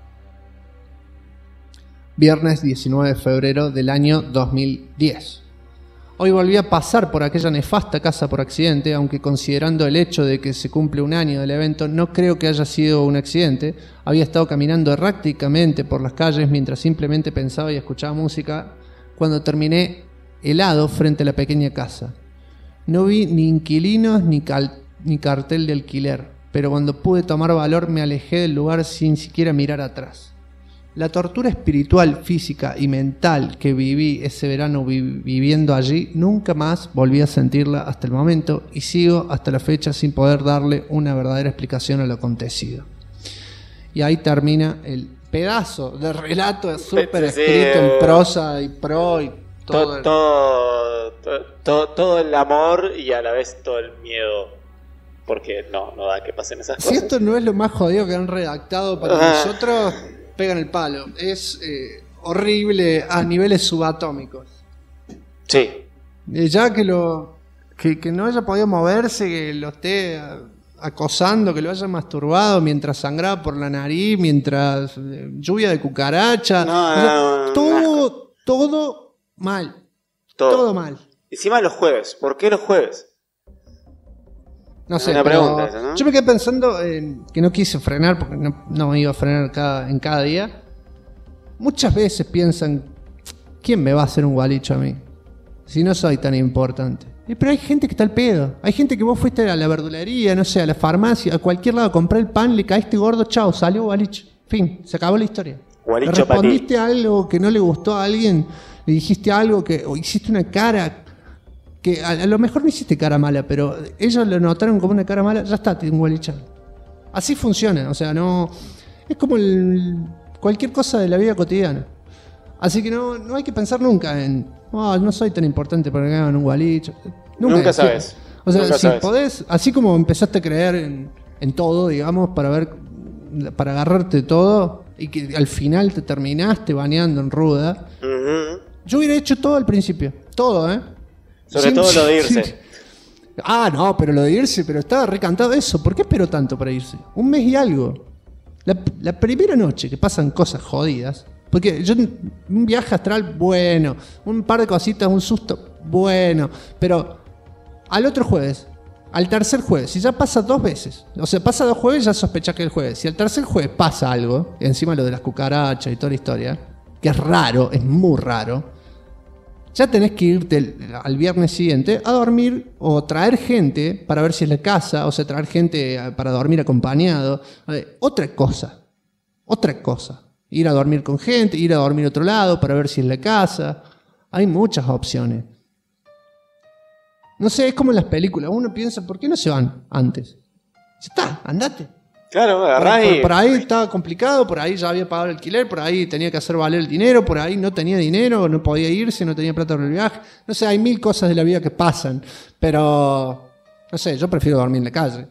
Viernes 19 de febrero del año 2010. Hoy volví a pasar por aquella nefasta casa por accidente, aunque considerando el hecho de que se cumple un año del evento, no creo que haya sido un accidente. Había estado caminando erráticamente por las calles mientras simplemente pensaba y escuchaba música cuando terminé helado frente a la pequeña casa. No vi ni inquilinos ni cartel de alquiler, pero cuando pude tomar valor me alejé del lugar sin siquiera mirar atrás. La tortura espiritual, física y mental que viví ese verano viviendo allí, nunca más volví a sentirla hasta el momento y sigo hasta la fecha sin poder darle una verdadera explicación a lo acontecido. Y ahí termina el pedazo de relato súper escrito en prosa y pro y todo. Todo el amor y a la vez todo el miedo porque no da que pasen esas Si cosas. esto no es lo más jodido que han redactado para nosotros, pegan el palo. Es horrible a niveles subatómicos. Sí. Ya que que no haya podido moverse, que lo esté acosando, que lo haya masturbado mientras sangraba por la nariz, mientras lluvia de cucaracha. Todo mal. Todo mal. Encima los jueves. ¿Por qué los jueves? No sé, Una pregunta esa, ¿no? Yo me quedé pensando que no quise frenar porque no me iba a frenar en cada día. Muchas veces piensan, ¿quién me va a hacer un gualicho a mí? Si no soy tan importante. Pero hay gente que está al pedo. Hay gente que vos fuiste a la verdulería, no sé, a la farmacia, a cualquier lado, compré el pan, le caíste gordo, chao, salió gualicho. Fin, se acabó la historia. Gualicho ¿Le respondiste algo que no le gustó a alguien? ¿Le dijiste algo o hiciste una cara que a lo mejor no hiciste cara mala, pero ellos lo notaron como una cara mala? Ya está, te gualichado. Así funciona, o sea, no... Es como cualquier cosa de la vida cotidiana. Así que no hay que pensar nunca en... no soy tan importante para que me hagan un gualicho. Nunca sabes. O sea, Nunca si sabes. podés, así como empezaste a creer en todo, digamos, para agarrarte de todo, y que al final te terminaste bañando en ruda, yo hubiera hecho todo al principio. Todo, ¿eh? Sobre todo lo de irse. No, pero lo de irse, pero estaba recantado eso. ¿Por qué esperó tanto para irse? Un mes y algo. La primera noche que pasan cosas jodidas, porque un viaje astral, bueno, un par de cositas, un susto, bueno, pero al otro jueves, al tercer jueves, si ya pasa 2 veces, o sea, pasa 2 jueves, ya sospechás que el jueves. Si al tercer jueves pasa algo, y encima lo de las cucarachas y toda la historia, que es raro, es muy raro, ya tenés que irte al viernes siguiente a dormir o traer gente para ver si es la casa, o sea, traer gente para dormir acompañado. Otra cosa. Ir a dormir con gente, ir a dormir a otro lado para ver si es la casa. Hay muchas opciones. No sé, es como en las películas. Uno piensa, ¿por qué no se van antes? Ya está, andate. Claro, agarrá y... Por ahí estaba complicado, por ahí ya había pagado el alquiler, por ahí tenía que hacer valer el dinero, por ahí no tenía dinero, no podía irse, no tenía plata para el viaje. No sé, hay 1000 cosas de la vida que pasan, pero no sé, yo prefiero dormir en la calle.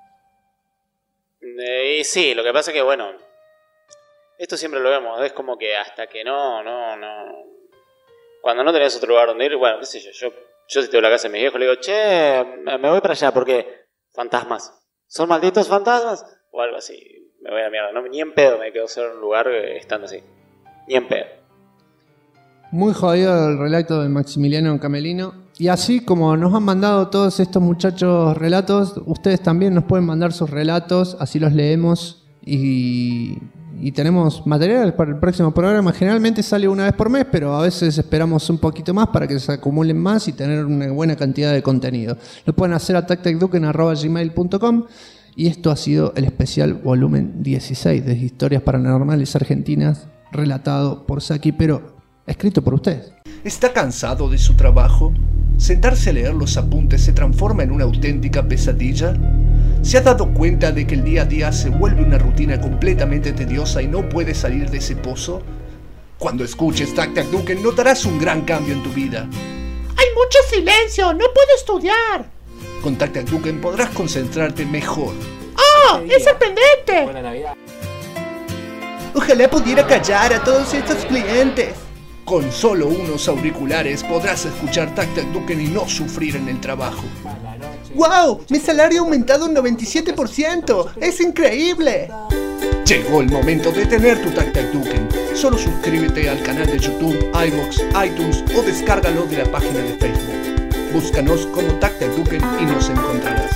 Y sí, lo que pasa es que, bueno, esto siempre lo vemos, es como que hasta que no. Cuando no tenés otro lugar donde ir, bueno, qué sé yo si tengo la casa de mis viejos, le digo, che, me voy para allá, porque fantasmas. ¿Son malditos fantasmas? O algo así, me voy a la mierda. No, ni en pedo me quedo solo en un lugar estando así. Ni en pedo. Muy jodido el relato de Maximiliano Camelino. Y así como nos han mandado todos estos muchachos relatos, ustedes también nos pueden mandar sus relatos, así los leemos y tenemos material para el próximo programa. Generalmente sale una vez por mes, pero a veces esperamos un poquito más para que se acumulen más y tener una buena cantidad de contenido. Lo pueden hacer a tactacduken@gmail.com. Y esto ha sido el especial volumen 16 de Historias Paranormales Argentinas, relatado por Saki, pero escrito por ustedes. ¿Está cansado de su trabajo? ¿Sentarse a leer los apuntes se transforma en una auténtica pesadilla? ¿Se ha dado cuenta de que el día a día se vuelve una rutina completamente tediosa y no puede salir de ese pozo? Cuando escuches Tac Tac Duken notarás un gran cambio en tu vida. ¡Hay mucho silencio! ¡No puedo estudiar! Con Tac Tac Duken podrás concentrarte mejor. ¡Oh! ¡Es sorprendente! Buena Navidad. Ojalá pudiera callar a todos estos clientes. Con solo unos auriculares podrás escuchar Tac Tac Duken y no sufrir en el trabajo. ¡Wow! Mi salario ha aumentado un 97%. ¡Es increíble! Llegó el momento de tener tu Tac Tac Duken. Solo suscríbete al canal de YouTube, iVoox, iTunes o descárgalo de la página de Facebook. Búscanos como Tac Tac Duken y nos encontrarás.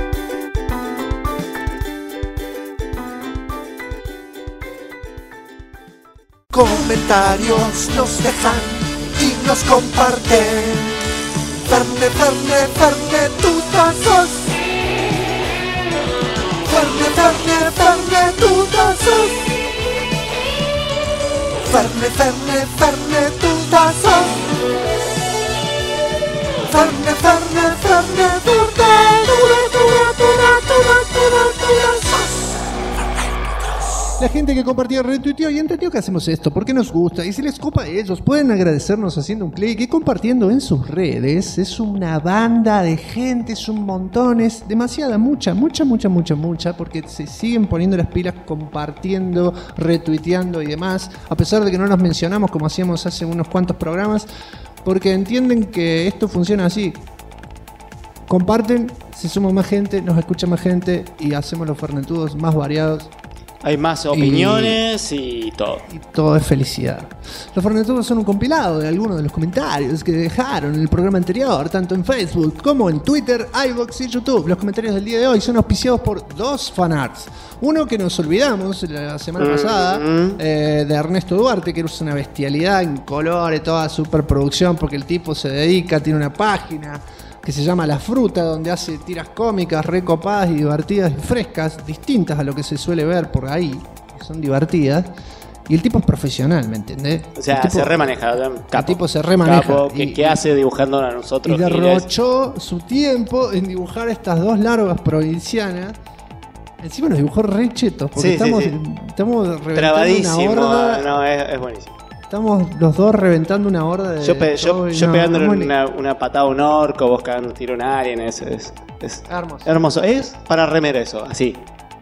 Comentarios nos dejan y nos comparten. Ferne, tú sos. Ferne, tú sos. Ferne, tú sos. Ferne, tú sos. La gente que compartió, retuiteó y entendió que hacemos esto, porque nos gusta. Y si les copa a ellos, pueden agradecernos haciendo un clic y compartiendo en sus redes. Es una banda de gente, es un montón, es demasiada, mucha, porque se siguen poniendo las pilas, compartiendo, retuiteando y demás, a pesar de que no nos mencionamos como hacíamos hace unos cuantos programas, porque entienden que esto funciona así. Comparten, se suma más gente, nos escucha más gente y hacemos los fernetudos más variados. Hay más opiniones y todo. Y todo es felicidad. Los fernetudos son un compilado de algunos de los comentarios que dejaron en el programa anterior, tanto en Facebook como en Twitter, iVoox y YouTube. Los comentarios del día de hoy son auspiciados por dos fanarts. Uno que nos olvidamos la semana pasada, de Ernesto Duarte, que es una bestialidad en colores, toda superproducción, porque el tipo se dedica, tiene una página que se llama La Fruta, donde hace tiras cómicas, recopadas y divertidas y frescas, distintas a lo que se suele ver por ahí, que son divertidas. Y el tipo es profesional, ¿me entendés? O sea, tipo, se remaneja. El tipo se remaneja. Capo, ¿qué hace dibujando a nosotros? Y derrochó su tiempo en dibujar estas dos larvas provincianas. Encima nos dibujó re chetos, porque estamos reventando trabadísimo. una horda. No, es buenísimo. Estamos los dos reventando una horda de... Yo pegándole una patada a un orco, vos cagando un tiro a un alien, es hermoso. Es para remera eso, así.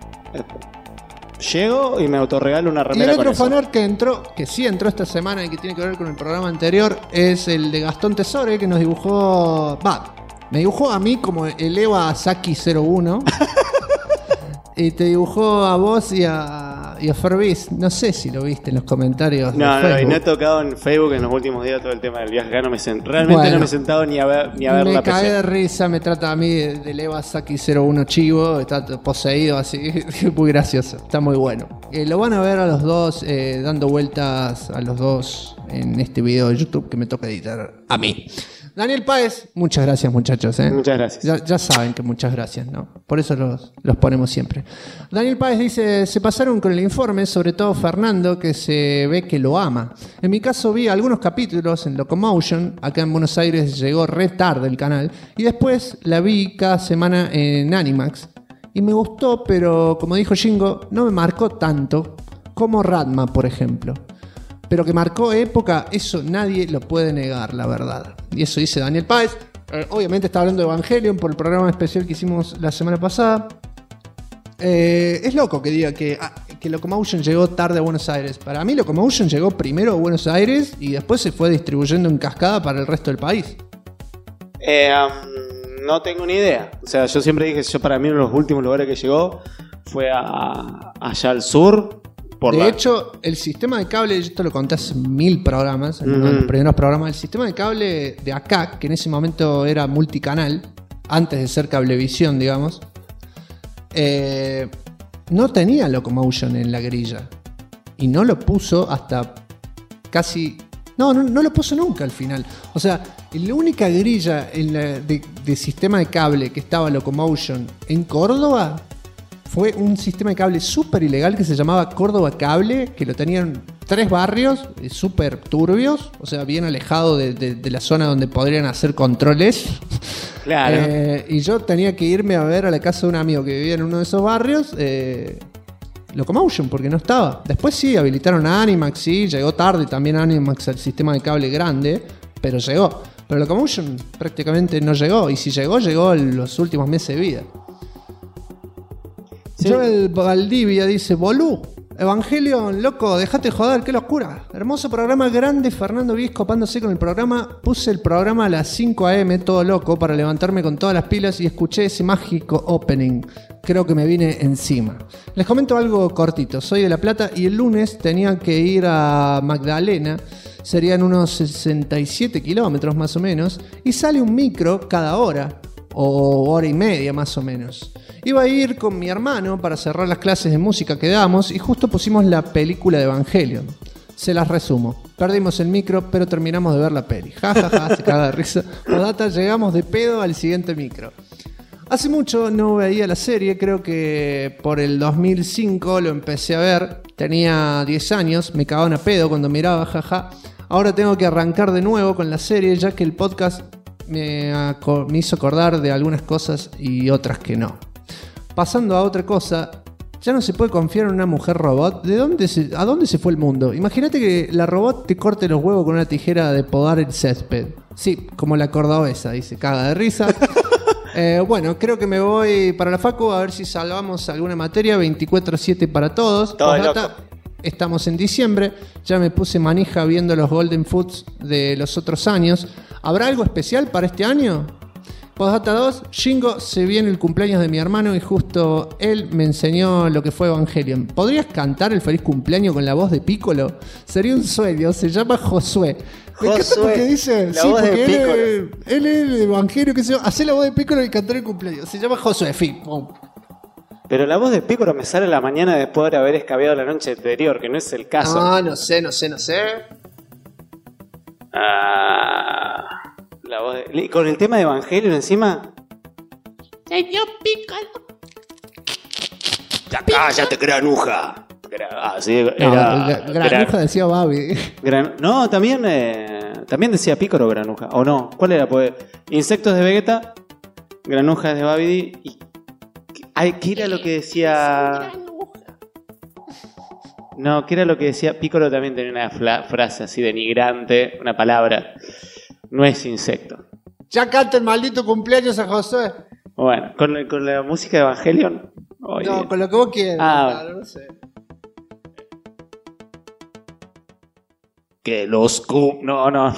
Llego y me autorregalo una remera. Y el otro con eso. fanart que entró, que sí entró esta semana y que tiene que ver con el programa anterior, es el de Gastón Tesore, que nos dibujó... me dibujó a mí como el Eva Saki 01. Y te dibujó a vos y a Ferbiz. No sé si lo viste en los comentarios de Facebook. No, y no he tocado en Facebook en los últimos días todo el tema del viaje acá. No me he sentado ni a ver la Me cagué PC. de risa, me trata a mí de Eva Saki 01 chivo. Está poseído así. Muy gracioso, está muy bueno. Lo van a ver a los dos, dando vueltas a los dos en este video de YouTube que me toca editar a mí. Daniel Páez, muchas gracias, muchachos. Muchas gracias. Ya saben que muchas gracias, ¿no? Por eso los ponemos siempre. Daniel Páez dice, se pasaron con el informe, sobre todo Fernando, que se ve que lo ama. En mi caso vi algunos capítulos en Locomotion, acá en Buenos Aires llegó re tarde el canal, y después la vi cada semana en Animax. Y me gustó, pero como dijo Jingo, no me marcó tanto como Radma, por ejemplo. Pero que marcó época, eso nadie lo puede negar, la verdad. Y eso dice Daniel Páez. Obviamente está hablando de Evangelion por el programa especial que hicimos la semana pasada. Es loco que diga que Locomotion llegó tarde a Buenos Aires. Para mí Locomotion llegó primero a Buenos Aires y después se fue distribuyendo en cascada para el resto del país. No tengo ni idea. O sea, yo siempre dije, para mí uno de los últimos lugares que llegó fue allá al sur. De hecho, el sistema de cable, yo te lo conté hace 1000 programas, en uno de los primeros programas, el sistema de cable de acá, que en ese momento era multicanal, antes de ser Cablevisión, digamos, no tenía Locomotion en la grilla. Y no lo puso hasta casi... No lo puso nunca al final. O sea, la única grilla de sistema de cable que estaba Locomotion en Córdoba... fue un sistema de cable súper ilegal que se llamaba Córdoba Cable, que lo tenían 3 barrios súper turbios, o sea, bien alejado de la zona donde podrían hacer controles. Claro. Y yo tenía que irme a ver a la casa de un amigo que vivía en uno de esos barrios, Locomotion, porque no estaba. Después sí, habilitaron a Animax, sí, llegó tarde también Animax al sistema de cable grande, pero llegó. Pero Locomotion prácticamente no llegó, y si llegó en los últimos meses de vida. Sí. Joel Valdivia dice, Bolú, Evangelion, loco, dejate joder, qué locura. Hermoso programa, grande Fernando Vies copándose con el programa. Puse el programa a las 5 AM, todo loco, para levantarme con todas las pilas y escuché ese mágico opening. Creo que me vine encima. Les comento algo cortito, soy de La Plata y el lunes tenía que ir a Magdalena, serían unos 67 kilómetros más o menos, y sale un micro cada hora, o hora y media más o menos. Iba a ir con mi hermano para cerrar las clases de música que damos y justo pusimos la película de Evangelion. Se las resumo. Perdimos el micro, pero terminamos de ver la peli. Ja, ja, ja, se caga de risa. Podata, llegamos de pedo al siguiente micro. Hace mucho no veía la serie, creo que por el 2005 lo empecé a ver. Tenía 10 años, me cagaban a pedo cuando miraba, jaja. Ahora tengo que arrancar de nuevo con la serie, ya que el podcast me hizo acordar de algunas cosas y otras que no. Pasando a otra cosa, Ya no se puede confiar en una mujer robot. ¿A dónde se fue el mundo? Imagínate que la robot te corte los huevos con una tijera de podar el césped. Sí, como la cordobesa, dice, caga de risa. Bueno, creo que me voy para la facu a ver si salvamos alguna materia. 24/7 para todos. Estamos en diciembre. Ya me puse manija viendo los Golden Foods de los otros años. ¿Habrá algo especial para este año? Postdata 2, Shingo, se viene el cumpleaños de mi hermano y justo él me enseñó lo que fue Evangelion. ¿Podrías cantar el feliz cumpleaños con la voz de Piccolo? Sería un sueño, se llama Josué. Me encanta porque dice, la voz de Piccolo. Él es el Evangelio, que se hace la voz de Piccolo y cantar el cumpleaños. Se llama Josué, fin. Pero la voz de Piccolo me sale a la mañana después de haber escabeado la noche anterior, que no es el caso. No sé. La voz de... ¿Y con el tema de Evangelion encima? Señor Piccolo. Ya cállate, granuja. Sí, era... Granuja decía Babi. No, también decía Piccolo granuja. ¿O no? ¿Cuál era? Pues Insectos de Vegeta, Granuja es de Babidi. Y... ¿qué era lo que decía? No, ¿qué era lo que decía? Piccolo también tenía una frase así denigrante, una palabra. No es insecto. Ya canta el maldito cumpleaños a Josué. Bueno, con la música de Evangelion. No, con lo que vos quieras. Claro, no sé. Que los No.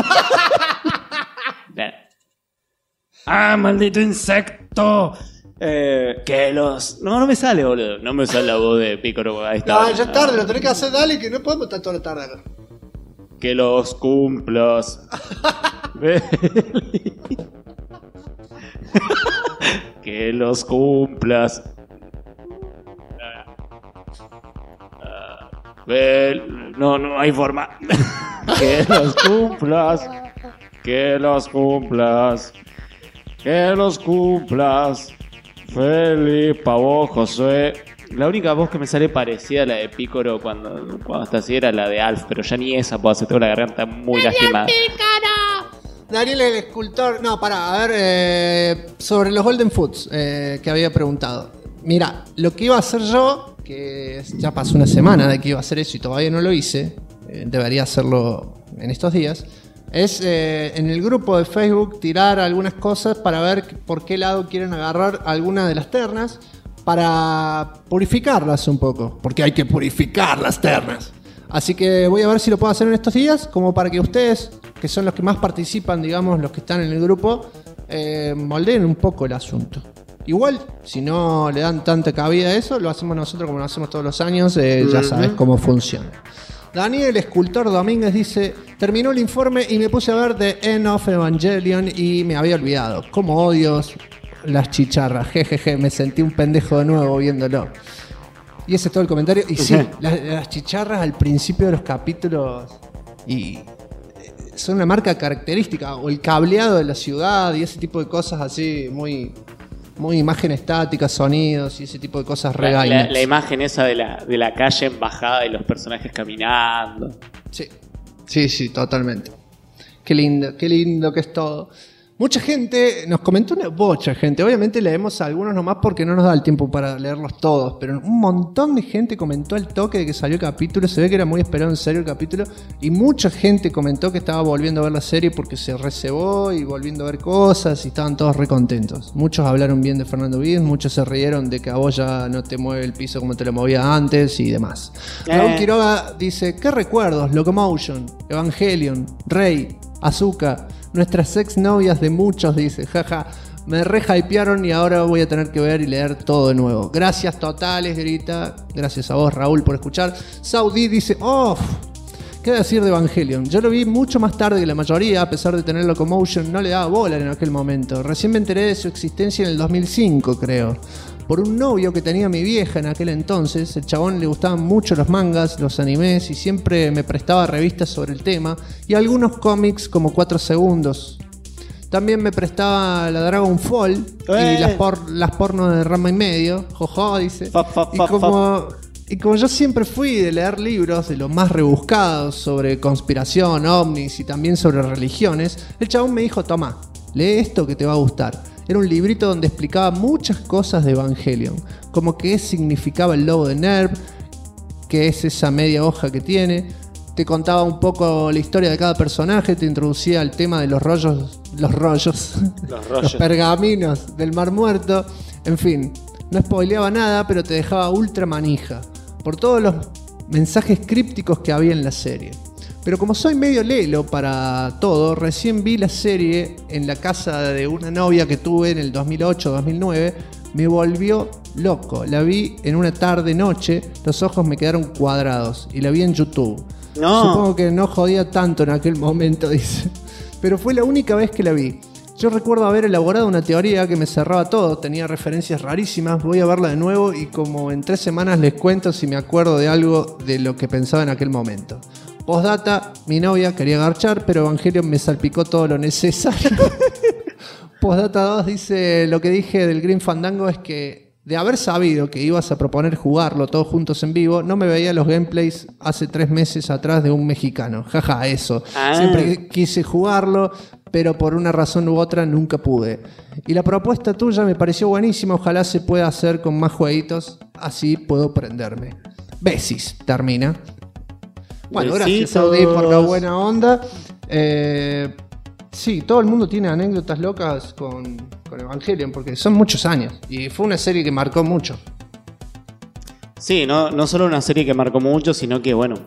Maldito insecto. Que los... No me sale, boludo. No me sale la voz de Piccolo. Ahí está. No, ya es tarde, lo tenés que hacer, dale, que no podemos estar toda la tarde acá. Que los cumplas. Que los cumplas. No hay forma. Que los cumplas. Que los cumplas. Que los cumplas. Feliz pa' vos, Josué. La única voz que me sale parecida a la de Piccolo cuando está así era la de Alf, pero ya ni esa puedo hacer, tengo la garganta muy lastimada. Daniel el escultor. No, pará, a ver, sobre los Golden Foods que había preguntado. Mira, lo que iba a hacer yo, que ya pasó una semana de que iba a hacer eso y todavía no lo hice, debería hacerlo en estos días, es en el grupo de Facebook tirar algunas cosas para ver por qué lado quieren agarrar alguna de las ternas para purificarlas un poco, porque hay que purificar las ternas. Así que voy a ver si lo puedo hacer en estos días, como para que ustedes, que son los que más participan, digamos, los que están en el grupo, moldeen un poco el asunto. Igual, si no le dan tanta cabida a eso, lo hacemos nosotros como lo hacemos todos los años, ya sabes cómo funciona. Daniel Escultor Domínguez dice: terminó el informe y me puse a ver The End of Evangelion y me había olvidado. Cómo odio las chicharras, jejeje, me sentí un pendejo de nuevo viéndolo. Y ese es todo el comentario. Y sí, las chicharras al principio de los capítulos y son una marca característica, o el cableado de la ciudad y ese tipo de cosas así, muy imagen estática, sonidos y ese tipo de cosas la imagen esa de la calle en bajada y los personajes caminando. Sí, totalmente. Qué lindo que es todo. Mucha gente nos comentó, una bocha gente. Obviamente leemos algunos nomás porque no nos da el tiempo para leerlos todos, pero un montón de gente comentó al toque de que salió el capítulo. Se ve que era muy esperado en serio el capítulo. Y mucha gente comentó que estaba volviendo a ver la serie porque se recebó y volviendo a ver cosas y estaban todos re contentos. Muchos hablaron bien de Fernando Viz, muchos se rieron de que a vos ya no te mueve el piso como te lo movía antes y demás. Raúl Quiroga dice: ¿qué recuerdos? Locomotion, Evangelion, Rey, Azuka, nuestras ex novias de muchos, dice, jaja, me re hypearon y ahora voy a tener que ver y leer todo de nuevo. Gracias totales, grita. Gracias a vos, Raúl, por escuchar. Saudi dice: ¿qué decir de Evangelion? Yo lo vi mucho más tarde que la mayoría, a pesar de tener Locomotion, no le daba bola en aquel momento. Recién me enteré de su existencia en el 2005, creo. Por un novio que tenía mi vieja en aquel entonces. El chabón le gustaban mucho los mangas, los animes y siempre me prestaba revistas sobre el tema y algunos cómics como 4 segundos. También me prestaba la Dragon Fall y las pornos de Rama y Medio. Jojo, dice. Y como yo siempre fui de leer libros de los más rebuscados sobre conspiración, ovnis y también sobre religiones, el chabón me dijo: toma, lee esto que te va a gustar. Era un librito donde explicaba muchas cosas de Evangelion, como qué significaba el logo de NERV, qué es esa media hoja que tiene. Te contaba un poco la historia de cada personaje, te introducía el tema de los pergaminos del Mar Muerto. En fin, no spoileaba nada, pero te dejaba ultra manija por todos los mensajes crípticos que había en la serie. Pero como soy medio lelo para todo, recién vi la serie en la casa de una novia que tuve en el 2008-2009. Me volvió loco. La vi en una tarde-noche, los ojos me quedaron cuadrados y la vi en YouTube. No. Supongo que no jodía tanto en aquel momento, dice. Pero fue la única vez que la vi. Yo recuerdo haber elaborado una teoría que me cerraba todo, tenía referencias rarísimas. Voy a verla de nuevo y como en 3 semanas les cuento si me acuerdo de algo de lo que pensaba en aquel momento. Postdata, mi novia quería garchar, pero Evangelion me salpicó todo lo necesario. Postdata 2 dice, lo que dije del Green Fandango es que de haber sabido que ibas a proponer jugarlo todos juntos en vivo, no me veía los gameplays hace 3 meses atrás de un mexicano. Jaja, eso. Siempre quise jugarlo, pero por una razón u otra nunca pude. Y la propuesta tuya me pareció buenísima, ojalá se pueda hacer con más jueguitos, así puedo prenderme. Besis, termina. Bueno, gracias Audi por la buena onda. Sí, todo el mundo tiene anécdotas locas con Evangelion, porque son muchos años. Y fue una serie que marcó mucho. Sí, no solo una serie que marcó mucho, sino que, bueno,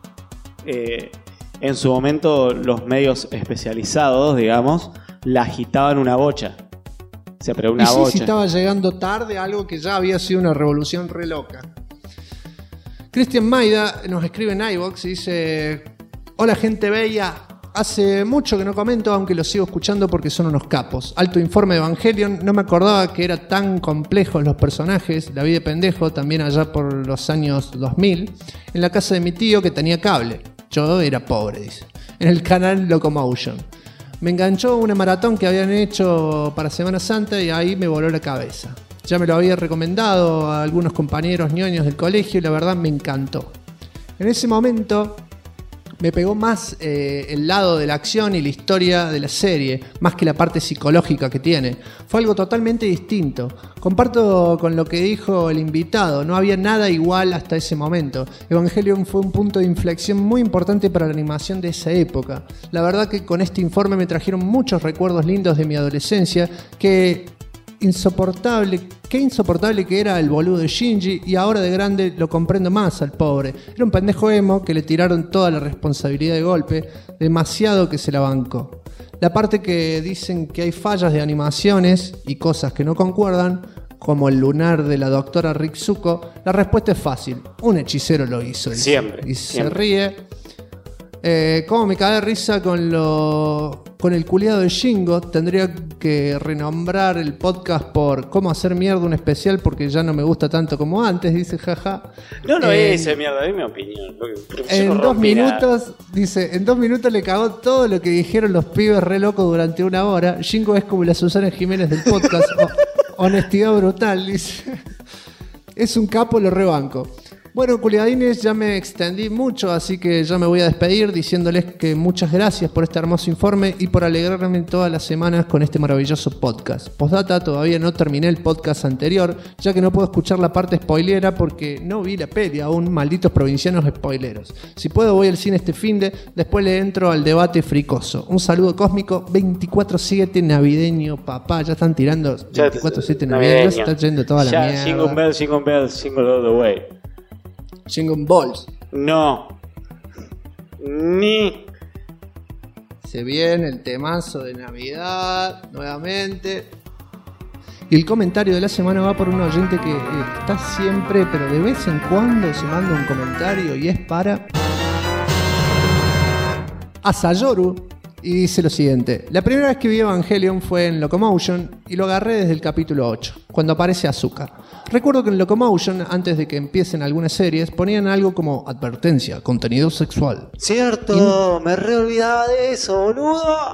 en su momento los medios especializados, digamos, la agitaban una bocha. O sea, pero una bocha. Sí, estaba llegando tarde, algo que ya había sido una revolución re loca. Cristian Maida nos escribe en iVoox y dice: hola gente bella, hace mucho que no comento, aunque lo sigo escuchando porque son unos capos. Alto informe de Evangelion, no me acordaba que eran tan complejos los personajes, la vi de pendejo también allá por los años 2000, en la casa de mi tío que tenía cable. Yo era pobre, dice, en el canal Locomotion. Me enganchó una maratón que habían hecho para Semana Santa y ahí me voló la cabeza. Ya me lo había recomendado a algunos compañeros ñoños del colegio y la verdad me encantó. En ese momento me pegó más el lado de la acción y la historia de la serie, más que la parte psicológica que tiene. Fue algo totalmente distinto. Comparto con lo que dijo el invitado, no había nada igual hasta ese momento. Evangelion fue un punto de inflexión muy importante para la animación de esa época. La verdad que con este informe me trajeron muchos recuerdos lindos de mi adolescencia, qué insoportable que era el boludo de Shinji, y ahora de grande lo comprendo más al pobre. Era un pendejo emo que le tiraron toda la responsabilidad de golpe, demasiado que se la bancó. La parte que dicen que hay fallas de animaciones y cosas que no concuerdan, como el lunar de la doctora Ritsuko, la respuesta es fácil: un hechicero lo hizo. Siempre. Y se ríe. Cómo me cae de risa con el culiado de Shingo. Tendría que renombrar el podcast por cómo hacer mierda un especial porque ya no me gusta tanto como antes, dice jaja. No hice mierda, dime mi opinión. En 2 minutos, dice, en 2 minutos le cagó todo lo que dijeron los pibes re locos durante 1 hora. Shingo es como la Susana Jiménez del podcast. Honestidad brutal, dice. Es un capo, lo rebanco. Bueno, culiadines, ya me extendí mucho, así que ya me voy a despedir diciéndoles que muchas gracias por este hermoso informe y por alegrarme todas las semanas con este maravilloso podcast. Postdata, todavía no terminé el podcast anterior, ya que no puedo escuchar la parte spoilera porque no vi la peli aún, malditos provincianos spoileros. Si puedo voy al cine este finde, después le entro al debate fricoso. Un saludo cósmico, 24/7 navideño, papá, ya están tirando 24/7 navideño, ya se está yendo toda la mierda. Jingle bells, jingle all the way. Jingle Balls. No. Ni. Se viene el temazo de Navidad nuevamente. Y el comentario de la semana va por un oyente que está siempre, pero de vez en cuando se manda un comentario y es para Asayoru. Y dice lo siguiente: la primera vez que vi Evangelion fue en Locomotion y lo agarré desde el capítulo 8, cuando aparece Asuka. Recuerdo que en Locomotion, antes de que empiecen algunas series, ponían algo como advertencia, contenido sexual. Cierto, me re olvidaba de eso, boludo.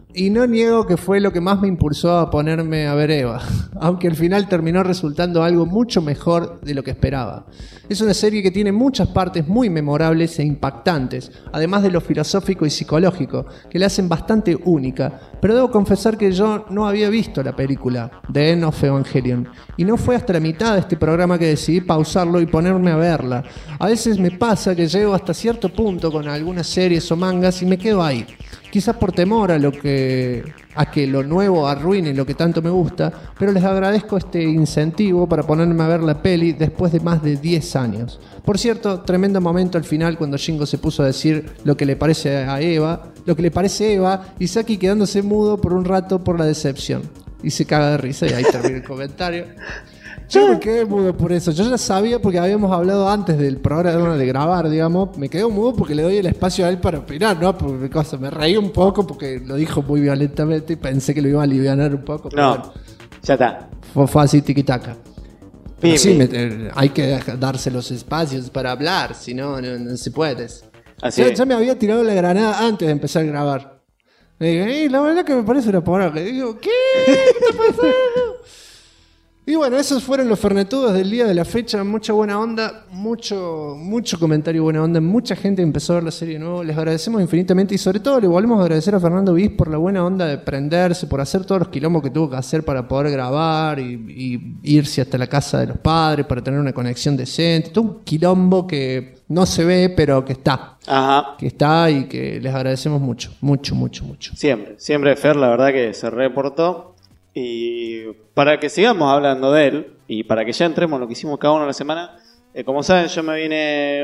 Y no niego que fue lo que más me impulsó a ponerme a ver Eva, aunque al final terminó resultando algo mucho mejor de lo que esperaba. Es una serie que tiene muchas partes muy memorables e impactantes, además de lo filosófico y psicológico, que la hacen bastante única, pero debo confesar que yo no había visto la película The End of Evangelion, y no fue hasta la mitad de este programa que decidí pausarlo y ponerme a verla. A veces me pasa que llego hasta cierto punto con algunas series o mangas y me quedo ahí. Quizás por temor a que lo nuevo arruine lo que tanto me gusta, pero les agradezco este incentivo para ponerme a ver la peli después de más de 10 años. Por cierto, tremendo momento al final cuando Shingo se puso a decir lo que le parece a Eva, y Saki quedándose mudo por un rato por la decepción. Y se caga de risa y ahí termina el comentario. Yo me quedé mudo por eso. Yo ya sabía porque habíamos hablado antes del programa de grabar, digamos. Me quedé mudo porque le doy el espacio a él para opinar, ¿no? Porque me reí un poco porque lo dijo muy violentamente y pensé que lo iba a alivianar un poco. No, bueno, ya está. Fue así, tiquitaca. Sí, hay que darse los espacios para hablar, si no, no se puede. Ya me había tirado la granada antes de empezar a grabar. Me digo, la verdad que me parece una porra. Digo, ¿qué está pasando? Y bueno, esos fueron los fernetudos del día de la fecha. Mucha buena onda, mucho comentario buena onda. Mucha gente empezó a ver la serie de nuevo. Les agradecemos infinitamente y sobre todo le volvemos a agradecer a Fernando Viz por la buena onda de prenderse, por hacer todos los quilombos que tuvo que hacer para poder grabar y irse hasta la casa de los padres para tener una conexión decente. Todo un quilombo que no se ve, pero que está. Ajá. Que está y que les agradecemos mucho. Mucho. Siempre Fer, la verdad que se reportó. Y para que sigamos hablando de él y para que ya entremos en lo que hicimos cada uno de la semana, como saben, yo me vine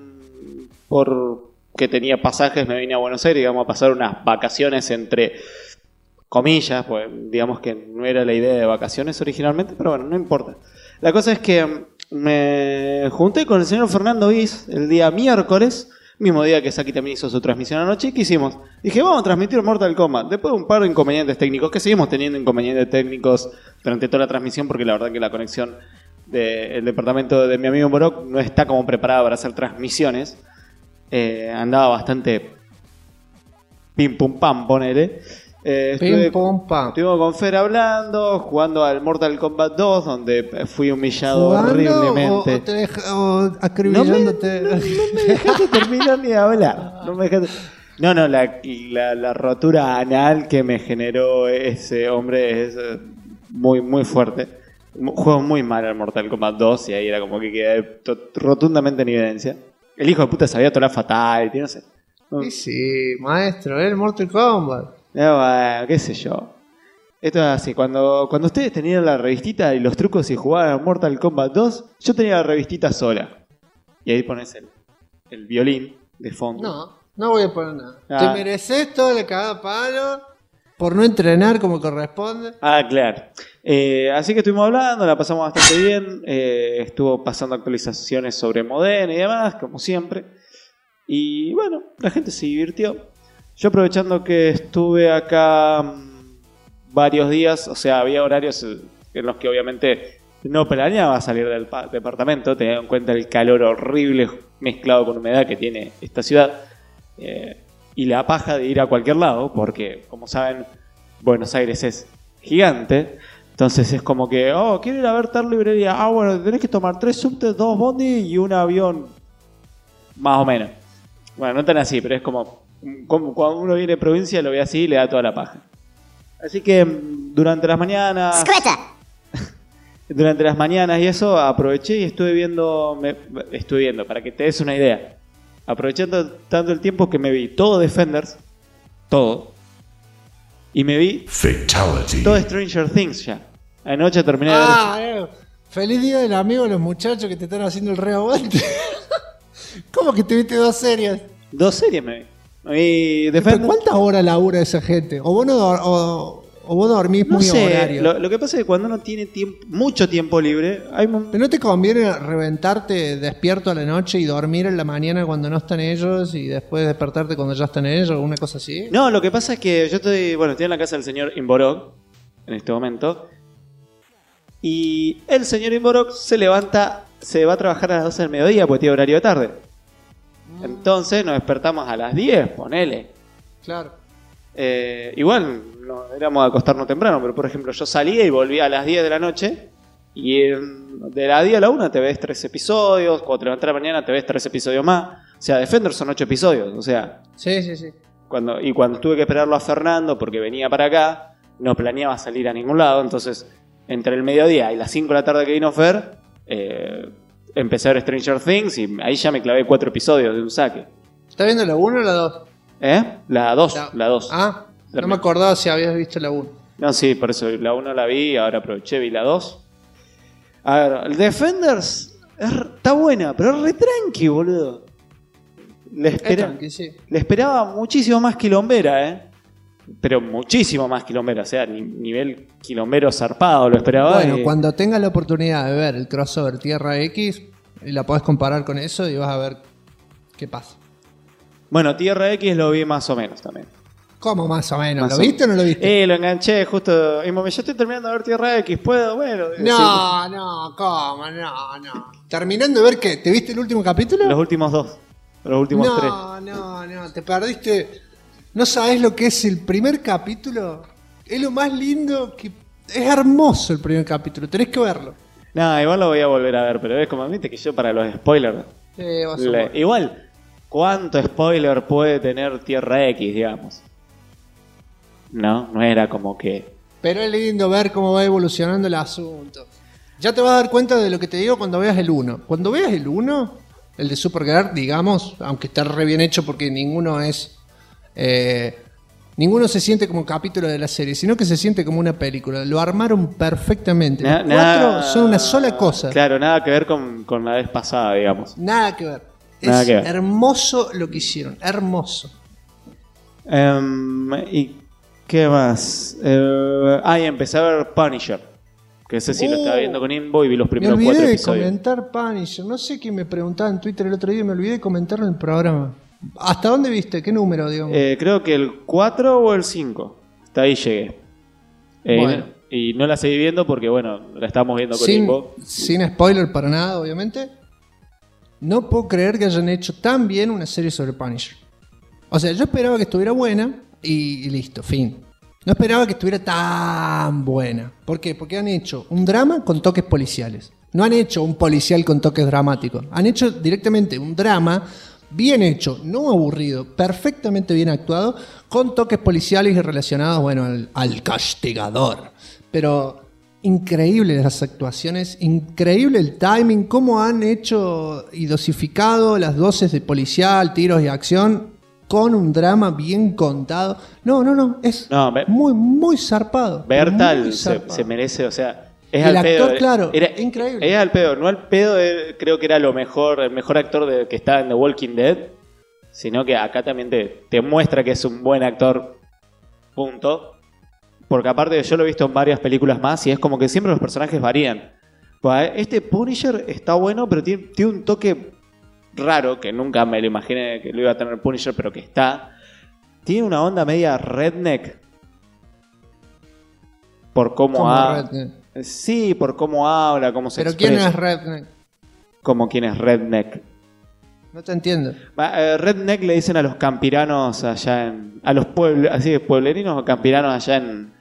porque tenía pasajes, me vine a Buenos Aires, digamos, a pasar unas vacaciones entre comillas, pues digamos que no era la idea de vacaciones originalmente, pero bueno, no importa. La cosa es que me junté con el señor Fernando Viz el día miércoles, mismo día que Saki también hizo su transmisión anoche. ¿Qué hicimos? Dije, vamos a transmitir Mortal Kombat. Después de un par de inconvenientes técnicos, que seguimos teniendo inconvenientes técnicos durante toda la transmisión, porque la verdad que la conexión del departamento de mi amigo Morok no está como preparada para hacer transmisiones. Andaba bastante pim pum pam, ponele. Pim pum pam. Estuvimos con Fer hablando, jugando al Mortal Kombat 2, donde fui humillado horriblemente. O acribillándote. No me dejaste terminar ni hablar. No, la rotura anal que me generó ese hombre es muy, muy fuerte. Juego muy mal al Mortal Kombat 2 y ahí era como que quedé rotundamente en evidencia. El hijo de puta sabía toda la fatality, no sé. Sí, maestro, el Mortal Kombat. Bueno, qué sé yo. Esto es así, cuando ustedes tenían la revistita y los trucos y jugaban Mortal Kombat 2, yo tenía la revistita sola. Y ahí pones el violín de fondo. No voy a poner nada. Te mereces toda la cagada palo por no entrenar como corresponde. Claro. Así que estuvimos hablando, la pasamos bastante bien. Estuvo pasando actualizaciones sobre Modena y demás, como siempre. Y bueno, la gente se divirtió. Yo aprovechando que estuve acá varios días, o sea, había horarios en los que obviamente no planeaba salir del departamento, teniendo en cuenta el calor horrible mezclado con humedad que tiene esta ciudad, y la paja de ir a cualquier lado, porque como saben, Buenos Aires es gigante, entonces es como que, quiero ir a ver tal librería, bueno, tenés que tomar 3 subtes, 2 bondi y un avión, más o menos. Bueno, no tan así, pero es como cuando uno viene de provincia lo ve así y le da toda la paja. Así que durante las mañanas... Durante las mañanas y eso aproveché y estuve viendo, para que te des una idea. Aprovechando tanto el tiempo que me vi todo Defenders, todo. Y me vi Fatality. Todo Stranger Things ya. Anoche terminé de ver. Feliz día del amigo de los muchachos que te están haciendo el reaguante. ¿Cómo que te viste 2 series? 2 series me vi. ¿Cuántas horas labura esa gente? ¿O vos no dormís muy horario? Lo que pasa es que cuando uno tiene mucho tiempo libre... ¿Pero no te conviene reventarte despierto a la noche y dormir en la mañana cuando no están ellos y después despertarte cuando ya están ellos o una cosa así? No, lo que pasa es que yo estoy en la casa del señor Imborog en este momento. Y el señor Imborog se va a trabajar a las 12 del mediodía porque tiene horario de tarde. Entonces nos despertamos a las 10, ponele. Claro. Igual no éramos a acostarnos temprano, pero por ejemplo yo salía y volvía a las 10 de la noche y de las 10 a la 1 te ves 3 episodios, cuando te levantas a la mañana te ves 3 episodios más. O sea, Defenders son 8 episodios, o sea... Sí. Cuando tuve que esperarlo a Fernando porque venía para acá, no planeaba salir a ningún lado, entonces entre el mediodía y las 5 de la tarde que vino Fer, empecé a ver Stranger Things y ahí ya me clavé 4 episodios de un saque. ¿Estás viendo la 1 o la 2? La 2. Ah, no me acordaba si habías visto la 1. No, sí, por eso la 1 la vi, ahora aproveché, vi la 2. A ver, el Defenders está buena, pero es re tranqui, boludo. Le esperaba muchísimo más quilombera, pero muchísimo más quilombera, o sea, nivel quilombero zarpado lo esperaba. Bueno, cuando tengas la oportunidad de ver el crossover Tierra X, la podés comparar con eso y vas a ver qué pasa. Bueno, Tierra X lo vi más o menos también. ¿Cómo más o menos? ¿Lo viste o no lo viste? Lo enganché justo. Y yo estoy terminando de ver Tierra X, ¿puedo? Bueno. No, ¿cómo? No. ¿Terminando de ver qué? ¿Te viste el último capítulo? Los últimos 2. Los últimos 3. No, te perdiste. ¿No sabés lo que es el primer capítulo? Es lo más lindo que... Es hermoso el primer capítulo, tenés que verlo. No, igual lo voy a volver a ver, pero es como viste que yo para los spoilers... Igual, ¿cuánto spoiler puede tener Tierra X, digamos? No era como que... Pero es lindo ver cómo va evolucionando el asunto. Ya te vas a dar cuenta de lo que te digo cuando veas el 1. Cuando veas el 1, el de Supergirl, digamos, aunque está re bien hecho porque ninguno es... ninguno se siente como un capítulo de la serie, sino que se siente como una película. Lo armaron perfectamente. Los 4 son una sola cosa. Claro, nada que ver con la vez pasada, digamos. Nada que ver. Es hermoso lo que hicieron, hermoso. ¿Y qué más? Y empecé a ver Punisher. Que ese sí lo estaba viendo con Inbo y vi los primeros 4 episodios. Me olvidé de comentar Punisher. No sé quién me preguntaba en Twitter el otro día, me olvidé de comentarlo en el programa. ¿Hasta dónde viste? ¿Qué número, digamos? Creo que el 4 o el 5. Hasta ahí llegué. Bueno. Y no la seguí viendo porque, bueno, la estábamos viendo con Inbo. Sin spoiler para nada, obviamente. No puedo creer que hayan hecho tan bien una serie sobre Punisher. O sea, yo esperaba que estuviera buena y listo, fin. No esperaba que estuviera tan buena. ¿Por qué? Porque han hecho un drama con toques policiales. No han hecho un policial con toques dramáticos. Han hecho directamente un drama bien hecho, no aburrido, perfectamente bien actuado, con toques policiales y relacionados, bueno, al castigador. Pero increíble las actuaciones, increíble el timing, cómo han hecho y dosificado las dosis de policial, tiros y acción con un drama bien contado. No, es muy zarpado. Bertal se merece, o sea... Es el al actor, pedo, claro, increíble. Es al pedo, no al pedo, creo que era el mejor actor que estaba en The Walking Dead, sino que acá también te muestra que es un buen actor, punto. Porque aparte yo lo he visto en varias películas más y es como que siempre los personajes varían. Pues este Punisher está bueno, pero tiene un toque raro, que nunca me lo imaginé que lo iba a tener Punisher, pero que está. Tiene una onda media redneck. Por cómo redneck? Sí, por cómo habla, cómo se expresa. ¿Pero quién es redneck? ¿Cómo quién es redneck? No te entiendo. Redneck le dicen a los campiranos allá en... A los así pueblerinos o campiranos allá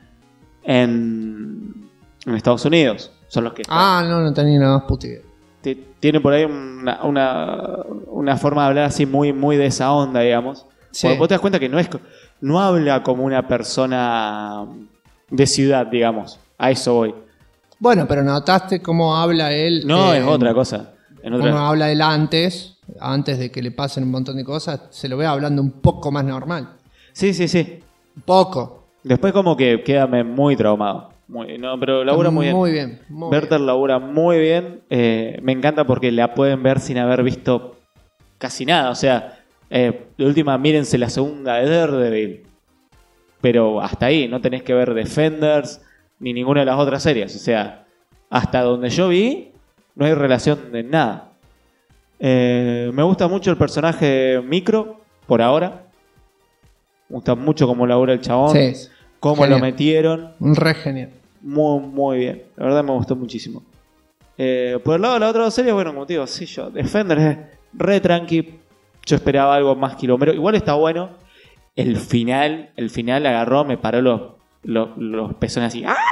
en Estados Unidos. Son los que están. No tenía nada más puta idea. Tiene por ahí una forma de hablar así muy, muy de esa onda, digamos. Sí. Vos te das cuenta que no habla como una persona de ciudad, digamos. A eso voy. Bueno, pero ¿notaste cómo habla él? No, es otra cosa. Cómo habla él antes de que le pasen un montón de cosas, se lo ve hablando un poco más normal. Sí. Un poco. Después como que queda muy traumado. Pero labura muy bien. Muy bien. Bertel labura muy bien. Me encanta porque la pueden ver sin haber visto casi nada. O sea, de última, mírense la segunda de Daredevil. Pero hasta ahí, no tenés que ver Defenders ni ninguna de las otras series. O sea, hasta donde yo vi, no hay relación de nada. Me gusta mucho el personaje Micro, por ahora. Me gusta mucho cómo labura el chabón. Sí, cómo genial. Lo metieron. Un re genial. Muy, muy bien. La verdad me gustó muchísimo. Por el lado de la otra serie, bueno, como te digo, sí, Defenders es re tranqui. Yo esperaba algo más quilombero. Igual está bueno. el final agarró, me paró los pezones así. ¡Ah!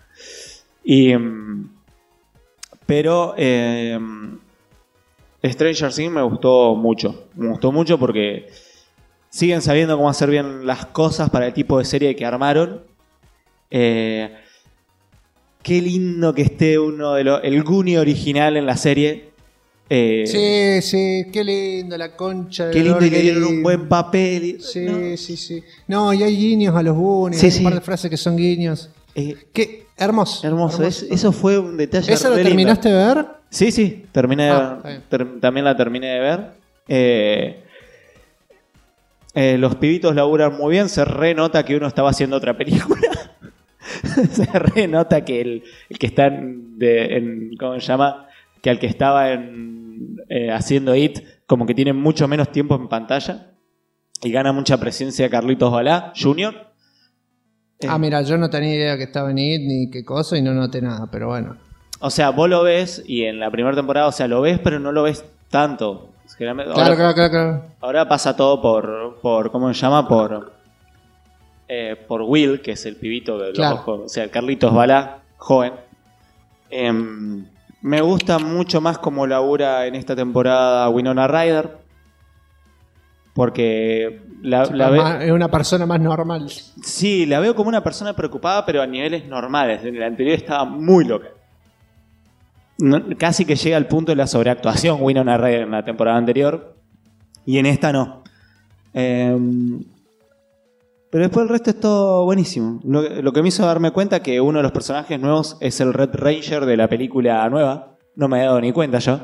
Pero Stranger Things me gustó mucho. Me gustó mucho porque siguen sabiendo cómo hacer bien las cosas para el tipo de serie que armaron. Qué lindo que esté el Goonie original en la serie. Sí, qué lindo la concha. Qué lindo, y le dieron un buen papel. Sí. No, y hay guiños a los Goonies. Sí. Un par de frases que son guiños. Qué hermoso. Eso fue un detalle. ¿Esa la terminaste de ver? Sí, terminé de ver. También la terminé de ver. Los pibitos laburan muy bien. Se renota que uno estaba haciendo otra película. Se renota que el que está en ¿cómo se llama? Que al que estaba haciendo It, como que tiene mucho menos tiempo en pantalla y gana mucha presencia Carlitos Balá Jr. Mira, yo no tenía idea que estaba en It ni qué cosa y no noté nada, pero bueno. O sea, vos lo ves y en la primera temporada, o sea, lo ves pero no lo ves tanto. Claro. Ahora pasa todo por ¿cómo se llama? Por Will, que es el pibito de los ojos, o sea, el Carlitos Balá, joven. Me gusta mucho más cómo labura en esta temporada Winona Ryder. Porque es una persona más normal. Sí, la veo como una persona preocupada, pero a niveles normales. En la anterior estaba muy loca. Casi que llega al punto de la sobreactuación Winona Ryder en la temporada anterior. Y en esta no. Pero después el resto es todo buenísimo. Lo que me hizo darme cuenta que uno de los personajes nuevos es el Red Ranger de la película nueva. No me he dado ni cuenta yo.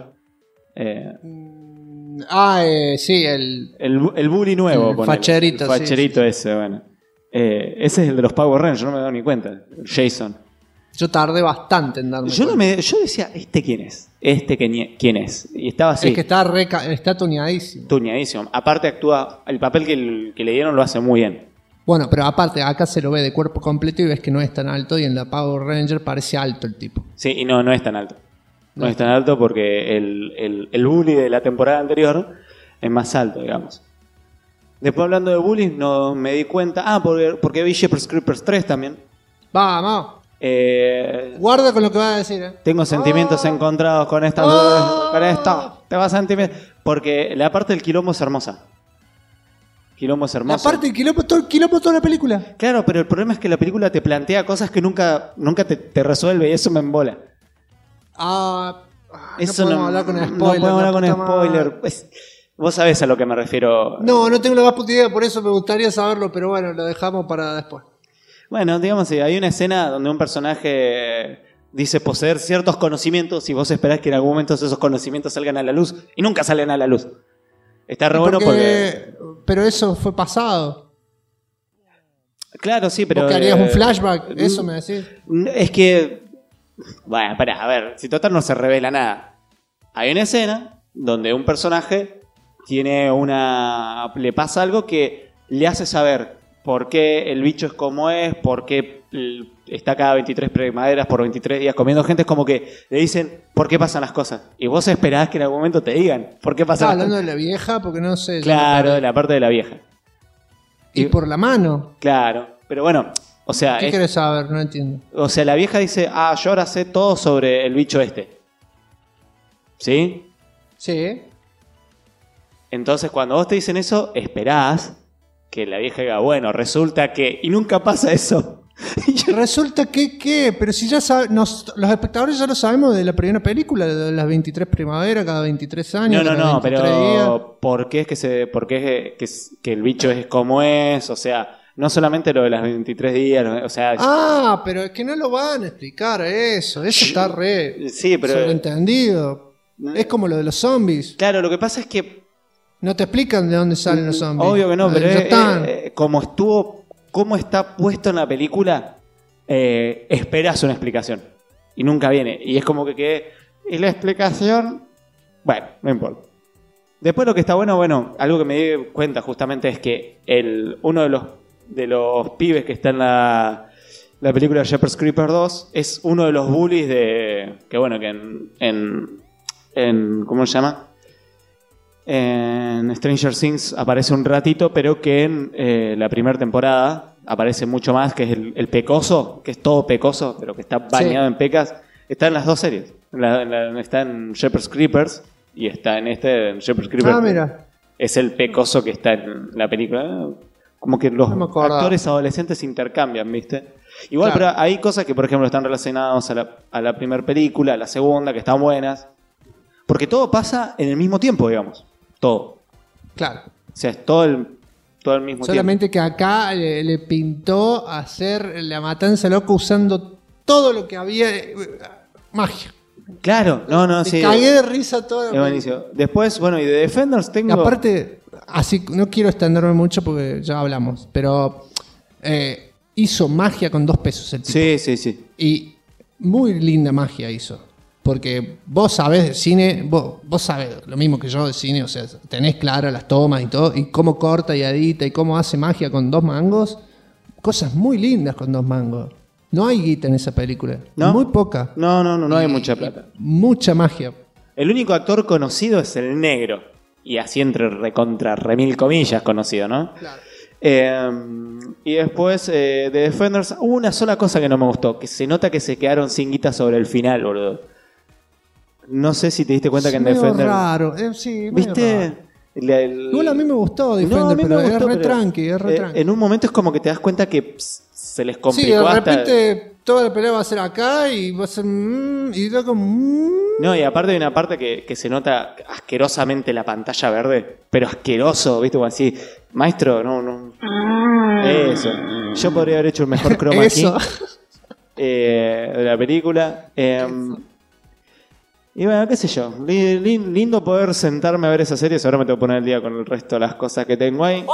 Sí, el bully nuevo. El facherito. El facherito sí. Ese, bueno. Ese es el de los Power Rangers, no me he dado ni cuenta. Jason. Yo tardé bastante en darme cuenta. Yo decía, ¿este quién es? ¿Quién es? Y estaba así. Es que está tuneadísimo. Tuneadísimo. Aparte actúa, el papel que le dieron lo hace muy bien. Bueno, pero aparte, acá se lo ve de cuerpo completo y ves que no es tan alto y en la Power Ranger parece alto el tipo. Sí, y no es tan alto. No es tan alto porque el bully de la temporada anterior es más alto, digamos. Después hablando de bullies, no me di cuenta... porque vi Jeepers Creepers 3 también. Vamos. Guarda con lo que vas a decir. Tengo sentimientos encontrados con esta. Con esto. Te vas a sentir... Porque la parte del quilombo es hermosa. La parte del quilombo, toda la película. Claro, pero el problema es que la película te plantea cosas que nunca te resuelve y eso me embola. Eso no podemos hablar con spoiler. No podemos hablar con spoiler. Pues, vos sabés a lo que me refiero. No tengo la más puta idea, por eso me gustaría saberlo, pero bueno, lo dejamos para después. Bueno, digamos, hay una escena donde un personaje dice poseer ciertos conocimientos y vos esperás que en algún momento esos conocimientos salgan a la luz y nunca salen a la luz. Está re bueno porque... Pero eso fue pasado. Claro, sí, pero... ¿Vos que harías un flashback? Eso me decís. Es que... Bueno, pará, a ver, si total no se revela nada. Hay una escena donde un personaje le pasa algo que le hace saber por qué el bicho es como es, por qué está cada 23 primaveras por 23 días comiendo gente. Es como que le dicen por qué pasan las cosas. Y vos esperás que en algún momento te digan por qué pasan las cosas. ¿Estás hablando de la vieja? Porque no sé. Claro, de la parte de la vieja. ¿Y por la mano? Claro, pero bueno, o sea... ¿Qué querés saber? No entiendo. O sea, la vieja dice, yo ahora sé todo sobre el bicho este. ¿Sí? Sí. Entonces, cuando vos te dicen eso, esperás que la vieja diga, bueno, resulta que... Y nunca pasa eso. Resulta que, ¿qué? Pero si ya los espectadores ya lo sabemos de la primera película, de las 23 primaveras, cada 23 años. No, pero días. ¿por qué es que el bicho es como es? O sea, no solamente lo de las 23 días, o sea... pero es que no lo van a explicar eso está sí, pero sobreentendido. Es como lo de los zombies. Claro, lo que pasa es que... No te explican de dónde salen los zombies. Obvio que no, pero cómo está puesto en la película, esperas una explicación. Y nunca viene. Y es como que ¿y la explicación? Bueno, no importa. Después lo que está bueno, algo que me di cuenta justamente es que uno de los pibes que está en la película Jeepers Creepers 2 es uno de los bullies que ¿cómo se llama? En Stranger Things aparece un ratito, pero que en la primera temporada aparece mucho más, que es el pecoso, que es todo pecoso, pero que está bañado en pecas. Está en las dos series. Está en Jeepers Creepers y está en Jeepers Creepers. Ah, mira. Es el pecoso que está en la película. Como que los actores adolescentes intercambian, ¿viste? Igual, claro. Pero hay cosas que, por ejemplo, están relacionadas a la primera película, a la segunda, que están buenas. Porque todo pasa en el mismo tiempo, digamos. Todo. Claro. O sea, es todo el mismo Solamente tiempo. que acá le pintó hacer la matanza loca usando todo lo que había. Magia. Claro, sí. Cagué de risa todo. Es buenísimo. Después, bueno, y de Defenders tengo... Y aparte, así no quiero extenderme mucho porque ya hablamos, pero hizo magia con 2 pesos el tipo. Sí. Y muy linda magia hizo. Porque vos sabés de cine, vos sabés lo mismo que yo de cine, o sea, tenés claras las tomas y todo, y cómo corta y edita y cómo hace magia con 2 mangos. Cosas muy lindas con 2 mangos. No hay guita en esa película. ¿No? Muy poca. No hay mucha plata. Mucha magia. El único actor conocido es el negro. Y así entre recontra remil comillas conocido, ¿no? Claro. Y después de Defenders hubo una sola cosa que no me gustó, que se nota que se quedaron sin guita sobre el final, boludo. No sé si te diste cuenta que en Defenders... raro. Sí, ¿viste? Igual a mí me gustó Defenders, pero es re tranqui. En un momento es como que te das cuenta que se les complicó. Sí, de repente toda la pelea va a ser acá y va a ser... y da como... No, y aparte hay una parte que se nota asquerosamente la pantalla verde, pero asqueroso, ¿viste? Como así, maestro, no. Eso. Yo podría haber hecho el mejor chroma key de la película. Y bueno, qué sé yo. Lindo poder sentarme a ver esa serie. Ahora me tengo que poner el día con el resto de las cosas que tengo ahí.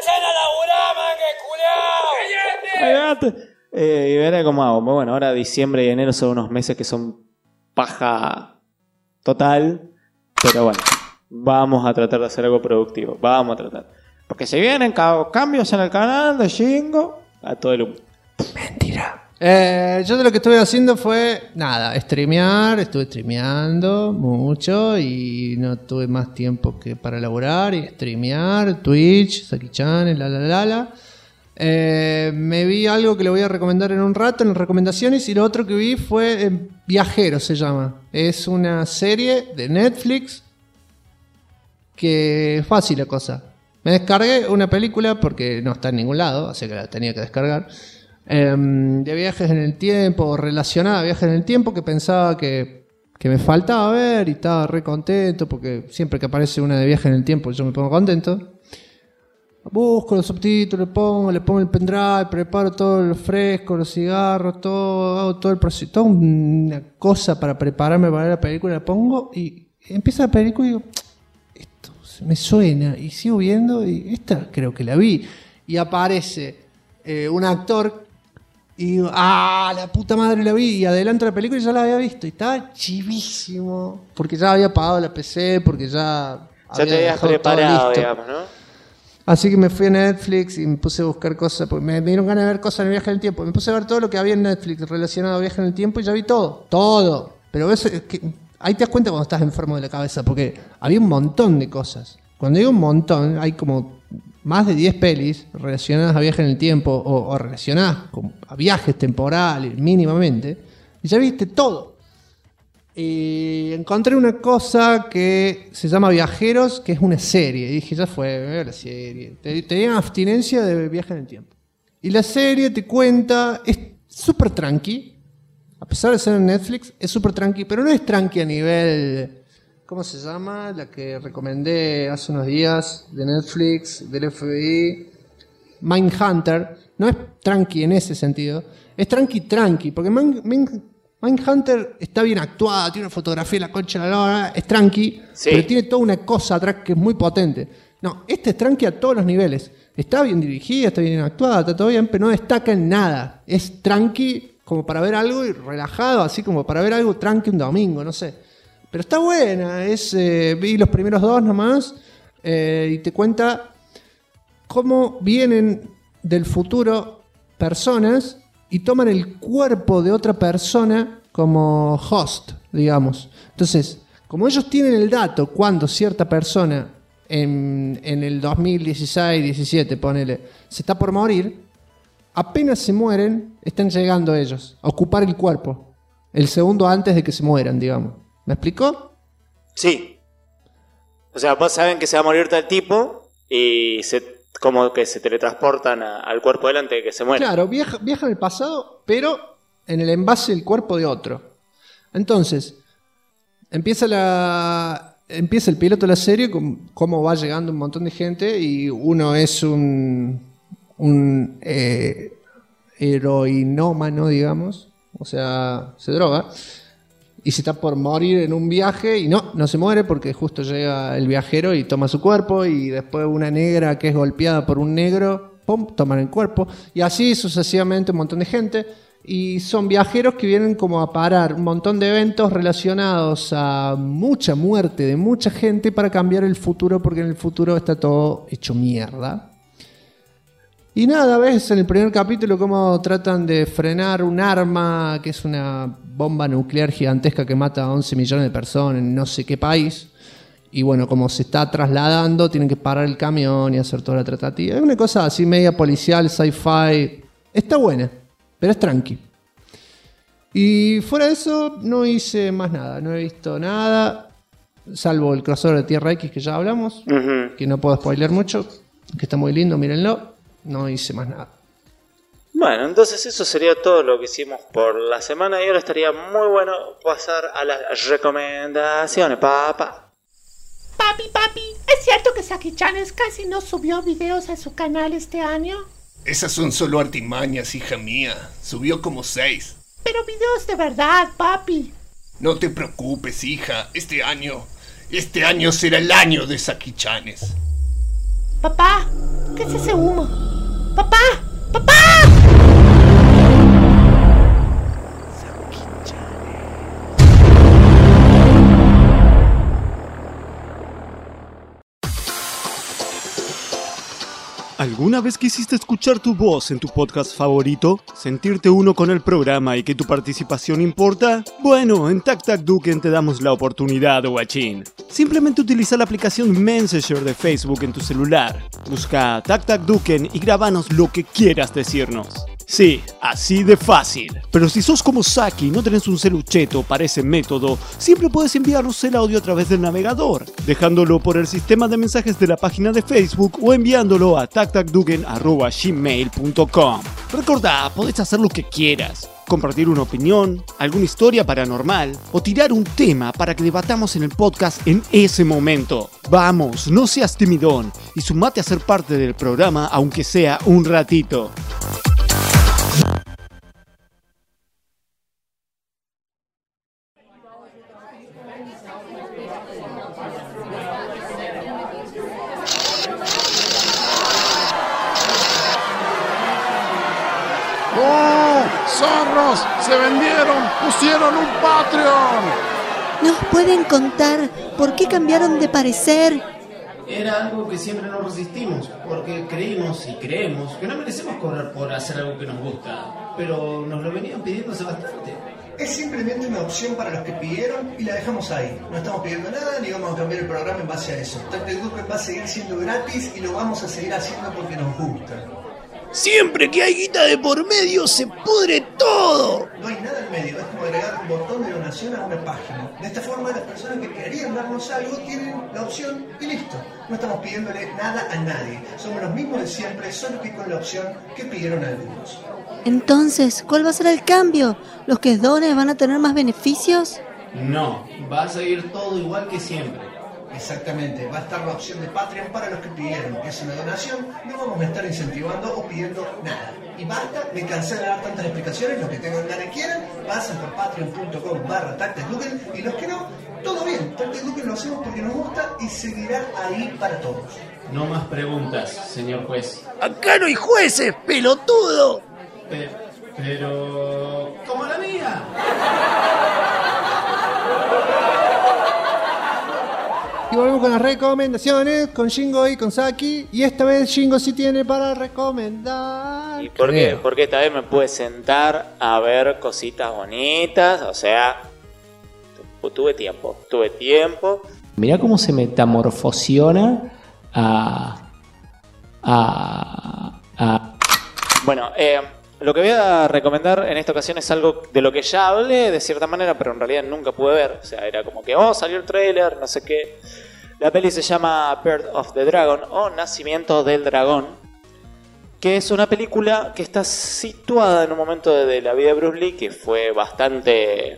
Y veré cómo hago. Bueno, ahora diciembre y enero son unos meses que son paja total. Pero bueno, vamos a tratar de hacer algo productivo. Vamos a tratar. Porque si vienen cambios en el canal de Shingo, a todo el humo. Mentira. Yo de lo que estuve haciendo fue streamear. Estuve streameando mucho y no tuve más tiempo que para laburar y streamear. Twitch, Saki-chan, me vi algo que le voy a recomendar en un rato en las recomendaciones, y lo otro que vi fue Viajeros, se llama. Es una serie de Netflix que es fácil la cosa. Me descargué una película porque no está en ningún lado, así que la tenía que descargar. De viajes en el tiempo, relacionada a viajes en el tiempo, que pensaba que me faltaba ver, y estaba re contento porque siempre que aparece una de viajes en el tiempo yo me pongo contento. Busco los subtítulos, le pongo el pendrive, preparo todo lo fresco, los cigarros, todo, hago todo el proceso, toda una cosa para prepararme para la película, la pongo y empieza la película y digo, esto me suena, y sigo viendo y esta creo que la vi, y aparece un actor y digo, la puta madre, la vi, y adelanto la película y ya la había visto y estaba chivísimo porque ya había pagado la PC, porque ya te habías preparado, digamos, ¿no? Así que me fui a Netflix y me puse a buscar cosas, porque me dieron ganas de ver cosas en el viaje en el tiempo. Me puse a ver todo lo que había en Netflix relacionado a viaje en el tiempo y ya vi todo. Pero eso, ahí te das cuenta cuando estás enfermo de la cabeza, porque había un montón de cosas. Cuando digo un montón, hay como más de 10 pelis relacionadas a viaje en el tiempo o relacionadas a viajes temporales mínimamente, y ya viste todo. Y encontré una cosa que se llama Viajeros, que es una serie. Y dije, ya fue, me veo la serie. Tenía abstinencia de viaje en el tiempo. Y la serie te cuenta, es súper tranqui. A pesar de ser en Netflix, es súper tranqui. Pero no es tranqui a nivel... ¿Cómo se llama? La que recomendé hace unos días de Netflix, del FBI. Mindhunter. No es tranqui en ese sentido. Es tranqui. Porque Mindhunter está bien actuada, tiene una fotografía de la concha de la lora, es tranqui, sí, pero tiene toda una cosa atrás que es muy potente. No, este es tranqui a todos los niveles. Está bien dirigida, está bien actuada, está todo bien, pero no destaca en nada. Es tranqui como para ver algo y relajado, así como para ver algo tranqui un domingo, no sé. Pero está buena, vi los primeros 2 nomás, y te cuenta cómo vienen del futuro personas y toman el cuerpo de otra persona como host, digamos. Entonces, como ellos tienen el dato cuando cierta persona en el 2016-17, ponele, se está por morir, apenas se mueren, están llegando ellos a ocupar el cuerpo. El segundo antes de que se mueran, digamos. ¿Me explicó? Sí. O sea, vos saben que se va a morir tal tipo y como que se teletransportan al cuerpo de él antes de que se muera. Claro, viajan al pasado, pero en el envase del cuerpo de otro. Entonces, empieza el piloto de la serie con cómo va llegando un montón de gente y uno es un heroinómano, digamos, o sea, se droga y se está por morir en un viaje y no se muere porque justo llega el viajero y toma su cuerpo y después una negra que es golpeada por un negro, ¡pum!, toman el cuerpo y así sucesivamente un montón de gente. Y son viajeros que vienen como a parar un montón de eventos relacionados a mucha muerte de mucha gente para cambiar el futuro, porque en el futuro está todo hecho mierda. Y nada, ves en el primer capítulo cómo tratan de frenar un arma que es una bomba nuclear gigantesca que mata a 11 millones de personas en no sé qué país. Y bueno, como se está trasladando, tienen que parar el camión y hacer toda la tratativa. Es una cosa así media policial, sci-fi. Está buena. Pero es tranqui. Y fuera de eso, no hice más nada. No he visto nada. Salvo el crossover de Tierra X que ya hablamos. Que no puedo spoiler mucho. Que está muy lindo, mírenlo. No hice más nada. Bueno, entonces eso sería todo lo que hicimos por la semana. Y ahora estaría muy bueno pasar a las recomendaciones, papá. Papi, ¿es cierto que Saki-chan casi no subió videos a su canal este año? Esas son solo artimañas, hija mía. Subió como 6. Pero videos de verdad, papi. No te preocupes, hija. Este año será el año de Saki-chanes. Papá, ¿qué es ese humo? ¡Papá! ¿Alguna vez quisiste escuchar tu voz en tu podcast favorito? ¿Sentirte uno con el programa y que tu participación importa? Bueno, en TacTacDuken te damos la oportunidad, guachín. Simplemente utiliza la aplicación Messenger de Facebook en tu celular. Busca TacTacDuken y grabanos lo que quieras decirnos. Sí, así de fácil. Pero si sos como Saki y no tenés un celucheto para ese método, siempre puedes enviarnos el audio a través del navegador, dejándolo por el sistema de mensajes de la página de Facebook o enviándolo a tactacduken@gmail.com. Recordá, podés hacer lo que quieras. Compartir una opinión, alguna historia paranormal o tirar un tema para que debatamos en el podcast en ese momento. Vamos, no seas timidón y sumate a ser parte del programa aunque sea un ratito. ¡Zorros! ¡Se vendieron! ¡Pusieron un Patreon! ¿Nos pueden contar por qué cambiaron de parecer? Era algo que siempre nos resistimos, porque creímos y creemos que no merecemos cobrar por hacer algo que nos gusta, pero nos lo venían pidiendo hace bastante. Es simplemente una opción para los que pidieron y la dejamos ahí. No estamos pidiendo nada ni vamos a cambiar el programa en base a eso. TacTacDuken va a seguir siendo gratis y lo vamos a seguir haciendo porque nos gusta. Siempre que hay guita de por medio se pudre todo. No hay nada en medio, es como agregar un botón de donación a una página. De esta forma las personas que querían darnos algo tienen la opción y listo. No estamos pidiéndole nada a nadie. Somos los mismos de siempre, solo que con la opción que pidieron algunos. Entonces, ¿cuál va a ser el cambio? ¿Los que donen van a tener más beneficios? No, va a seguir todo igual que siempre. Exactamente, va a estar la opción de Patreon para los que pidieron, que es una donación, no vamos a estar incentivando o pidiendo nada. Y basta, me cansé de dar tantas explicaciones, los que tengan ganas y quieran, pasen por patreon.com/TacTacDuken y los que no, todo bien, TacTacDuken lo hacemos porque nos gusta y seguirá ahí para todos. No más preguntas, señor juez. Acá no hay jueces, pelotudo. Pero... ¡como la mía! Y volvemos con las recomendaciones, con Shingo y con Saki. Y esta vez Shingo sí tiene para recomendar. ¿Y por qué? Porque esta vez me pude sentar a ver cositas bonitas. O sea, tuve tiempo. Mirá cómo se metamorfosiona Bueno, lo que voy a recomendar en esta ocasión es algo de lo que ya hablé de cierta manera, pero en realidad nunca pude ver. O sea, era como que, salió el trailer, no sé qué. La peli se llama Birth of the Dragon o Nacimiento del Dragón, que es una película que está situada en un momento de la vida de Bruce Lee que fue bastante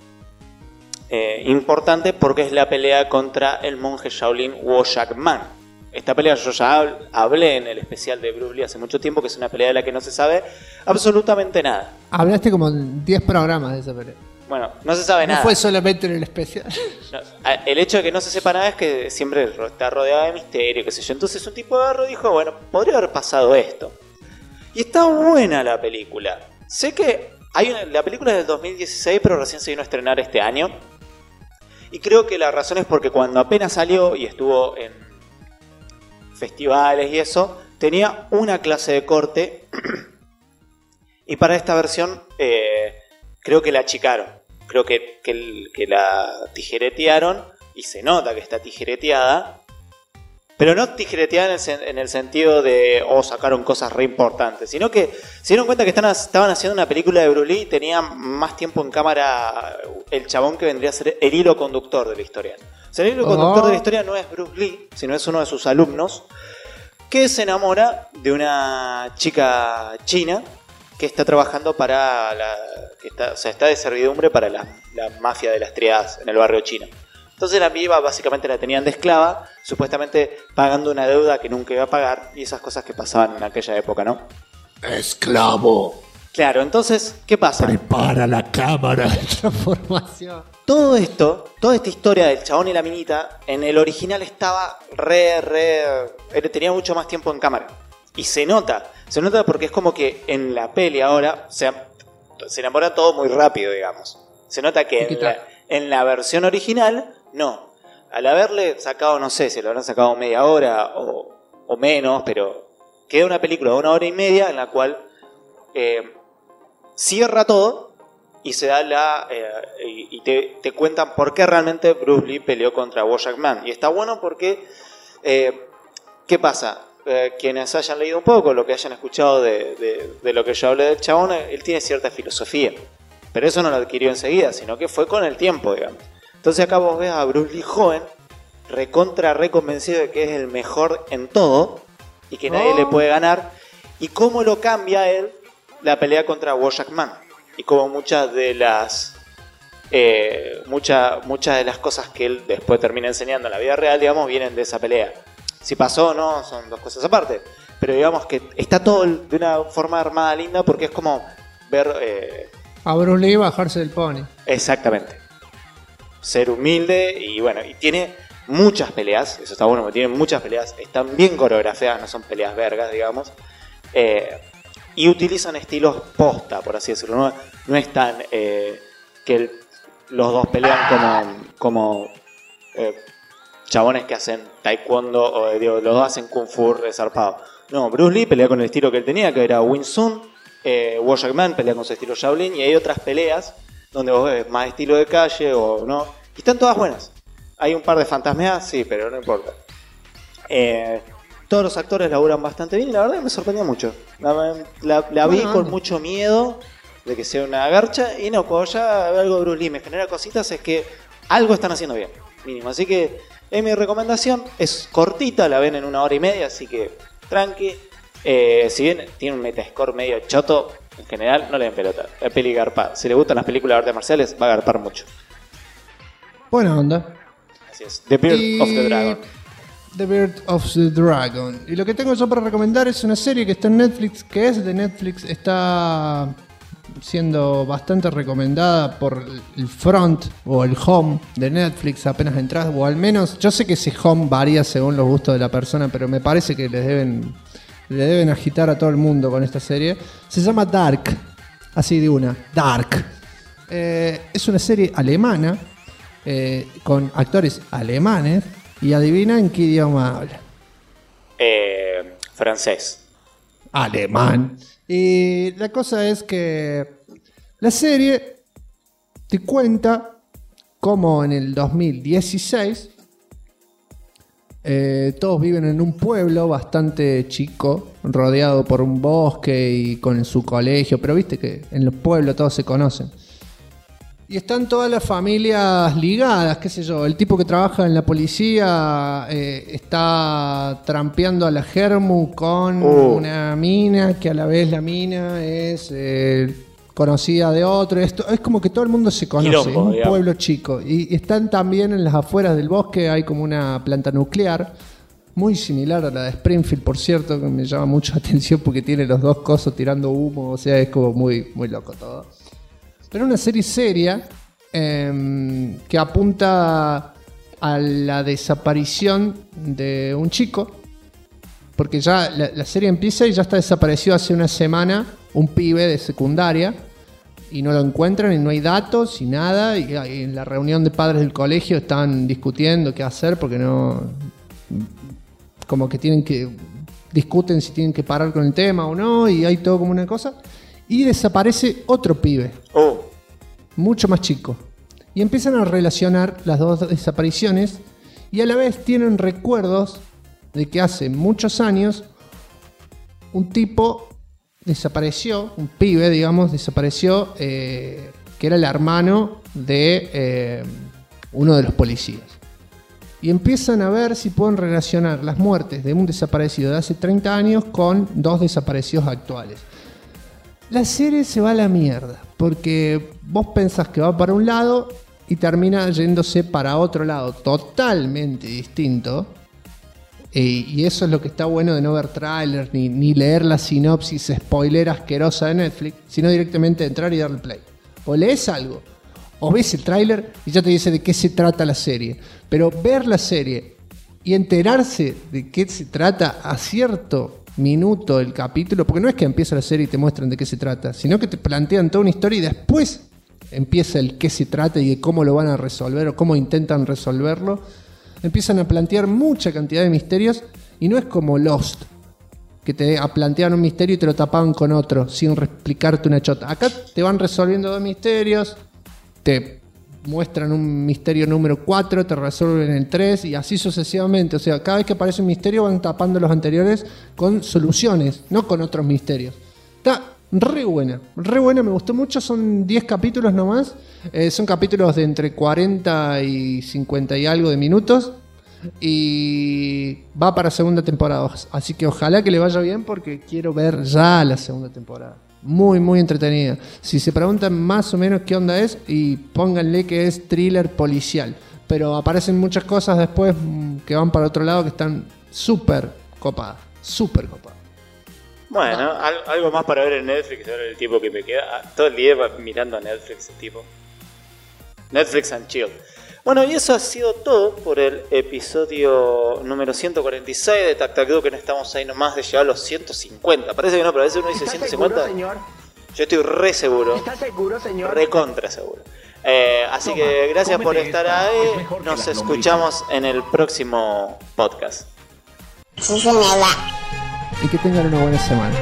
importante porque es la pelea contra el monje Shaolin Washak Man. Esta pelea yo ya hablé en el especial de Bruce Lee hace mucho tiempo, que es una pelea de la que no se sabe absolutamente nada. Hablaste como en 10 programas de esa pelea. Bueno, no se sabe nada. No fue solamente en el especial. No, el hecho de que no se sepa nada es que siempre está rodeado de misterio, qué sé yo. Entonces un tipo agarró y dijo, bueno, podría haber pasado esto. Y está buena la película. Sé que la película es del 2016, pero recién se vino a estrenar este año. Y creo que la razón es porque cuando apenas salió y estuvo en festivales y eso, tenía una clase de corte. Y para esta versión creo que la achicaron. Creo que la tijeretearon y se nota que está tijereteada. Pero no tijereteada en el sentido de sacaron cosas re importantes, sino que se dieron cuenta que estaban haciendo una película de Bruce Lee y tenía más tiempo en cámara el chabón que vendría a ser el hilo conductor de la historia. O sea, el hilo conductor de la historia no es Bruce Lee, sino es uno de sus alumnos que se enamora de una chica china que está trabajando para está de servidumbre para la mafia de las triadas en el barrio chino. Entonces la piba básicamente la tenían de esclava, supuestamente pagando una deuda que nunca iba a pagar y esas cosas que pasaban en aquella época, ¿no? Esclavo. Claro, entonces, ¿qué pasa? Prepara la cámara. Transformación. Todo esto, toda esta historia del chabón y la minita, en el original estaba tenía mucho más tiempo en cámara. Y se nota porque es como que en la peli ahora, o sea, se enamora todo muy rápido, digamos. Se nota que en la versión original, no. Al haberle sacado, no sé, si lo habrán sacado media hora o menos, pero queda una película de 1 hora y media en la cual cierra todo y se da y te cuentan por qué realmente Bruce Lee peleó contra Washak Man. Y está bueno porque, ¿qué pasa? Quienes hayan leído un poco, lo que hayan escuchado de lo que yo hablé del chabón, él tiene cierta filosofía. Pero eso no lo adquirió enseguida, sino que fue con el tiempo, digamos. Entonces acá vos ves a Bruce Lee joven, reconvencido de que es el mejor en todo y que nadie le puede ganar. Y cómo lo cambia él la pelea contra Washak Man. Y como muchas de las cosas que él después termina enseñando en la vida real, digamos, vienen de esa pelea. Si pasó o no, son dos cosas aparte. Pero digamos que está todo de una forma armada linda porque es como ver... a Bruce Lee bajarse del pony. Exactamente. Ser humilde y bueno, y tiene muchas peleas, eso está bueno, porque tiene muchas peleas, están bien coreografiadas, no son peleas vergas, digamos. Y utilizan estilos posta, por así decirlo. No es tan que los dos pelean como chabones que hacen taekwondo o los dos hacen kung fu resarpado. No, Bruce Lee pelea con el estilo que él tenía, que era Wing Chun. Washak Man pelea con su estilo Shaolin y hay otras peleas donde vos ves más estilo de calle o no. Y están todas buenas. Hay un par de fantasmeadas, sí, pero no importa. Todos los actores laburan bastante bien y la verdad me sorprendió mucho. La vi con mucho miedo de que sea una garcha y no, cuando ya algo de Bruce Lee me genera cositas es que algo están haciendo bien, mínimo. Así que es mi recomendación, es cortita, la ven en 1 hora y media, así que tranqui. Si bien tiene un metascore medio choto, en general no le den pelota. La peli garpa. Si le gustan las películas de artes marciales, va a garpar mucho. Buena onda. Así es. The Birth of the Dragon. The Birth of the Dragon. Y lo que tengo yo para recomendar es una serie que está en Netflix, que es de Netflix, está siendo bastante recomendada por el front o el home de Netflix apenas entras, o al menos, yo sé que ese home varía según los gustos de la persona, pero me parece que le deben agitar a todo el mundo con esta serie. Se llama Dark, así de una, Dark. Es una serie alemana con actores alemanes y adivina en qué idioma habla. Francés. Alemán. Y la cosa es que la serie te cuenta cómo en el 2016 Todos viven en un pueblo bastante chico, rodeado por un bosque y con su colegio, pero viste que en los pueblos todos se conocen. Y están todas las familias ligadas, qué sé yo. El tipo que trabaja en la policía está trampeando a la Germu con una mina, que a la vez la mina es conocida de otro. Esto es como que todo el mundo se conoce, es un pueblo chico. Y están también en las afueras del bosque, hay como una planta nuclear, muy similar a la de Springfield, por cierto, que me llama mucho la atención porque tiene los dos cosos tirando humo, o sea, es como muy, muy loco todo. Pero una serie seria que apunta a la desaparición de un chico, porque ya la serie empieza y ya está desaparecido hace una semana un pibe de secundaria y no lo encuentran y no hay datos y nada, y en la reunión de padres del colegio están discutiendo qué hacer porque no, como que discuten si tienen que parar con el tema o no, y hay todo como una cosa. Y desaparece otro pibe, mucho más chico. Y empiezan a relacionar las dos desapariciones y a la vez tienen recuerdos de que hace muchos años un tipo desapareció, un pibe, digamos, desapareció, que era el hermano de uno de los policías. Y empiezan a ver si pueden relacionar las muertes de un desaparecido de hace 30 años con dos desaparecidos actuales. La serie se va a la mierda, porque vos pensás que va para un lado y termina yéndose para otro lado, totalmente distinto. Y eso es lo que está bueno de no ver trailers, ni leer la sinopsis spoiler asquerosa de Netflix, sino directamente entrar y darle play. O lees algo, o ves el tráiler y ya te dice de qué se trata la serie. Pero ver la serie y enterarse de qué se trata a cierto minuto del capítulo, porque no es que empieza la serie y te muestran de qué se trata, sino que te plantean toda una historia y después empieza el qué se trata y de cómo lo van a resolver o cómo intentan resolverlo. Empiezan a plantear mucha cantidad de misterios y no es como Lost, que te planteaban un misterio y te lo tapaban con otro sin explicarte una chota. Acá te van resolviendo dos misterios, te muestran un misterio número 4, te resuelven el 3 y así sucesivamente. O sea, cada vez que aparece un misterio van tapando los anteriores con soluciones, no con otros misterios. Está re buena, me gustó mucho. Son 10 capítulos nomás. Son capítulos de entre 40 y 50 y algo de minutos. Y va para segunda temporada. Así que ojalá que le vaya bien porque quiero ver ya la segunda temporada. Muy, muy entretenida. Si se preguntan más o menos qué onda es, y pónganle que es thriller policial. Pero aparecen muchas cosas después que van para otro lado que están súper copadas. Súper copadas. Bueno, algo más para ver en Netflix. Ahora el tiempo que me queda. Todo el día mirando a Netflix, el tipo. Netflix and chill. Bueno, y eso ha sido todo por el episodio número 146 de Tac Tac Duken. Estamos ahí nomás de llegar a los 150. Parece que no, pero a veces uno dice 150. ¿Seguro, señor? Yo estoy re seguro. ¿Está seguro, señor? Re contra seguro. Así que gracias por estar ahí. Nos escuchamos en el próximo podcast. Sí, señora. Y que tengan una buena semana.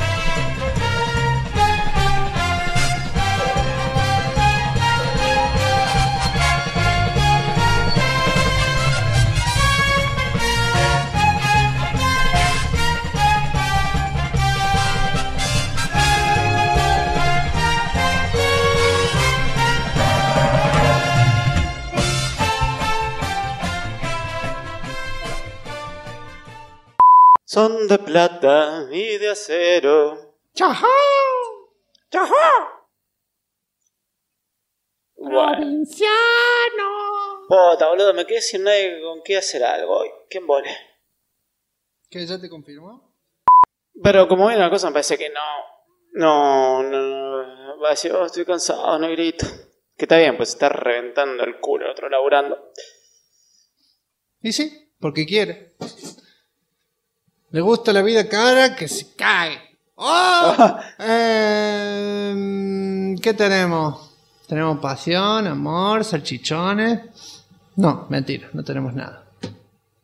Son de plata y de acero. ¡Chajá! ¡Chajá! ¡Provinciano! Puta, boludo, me quedé sin nadie con qué hacer algo hoy. ¿Qué embole? ¿Qué ya te confirmó? Pero como viene la cosa, me parece que no. Va a decir, estoy cansado, negrito. Que está bien, pues está reventando el culo, otro laburando. Y sí, porque quiere. Le gusta la vida cara que se cae. ¡Oh! ¿Qué tenemos? Tenemos pasión, amor, salchichones. No, mentira, no tenemos nada.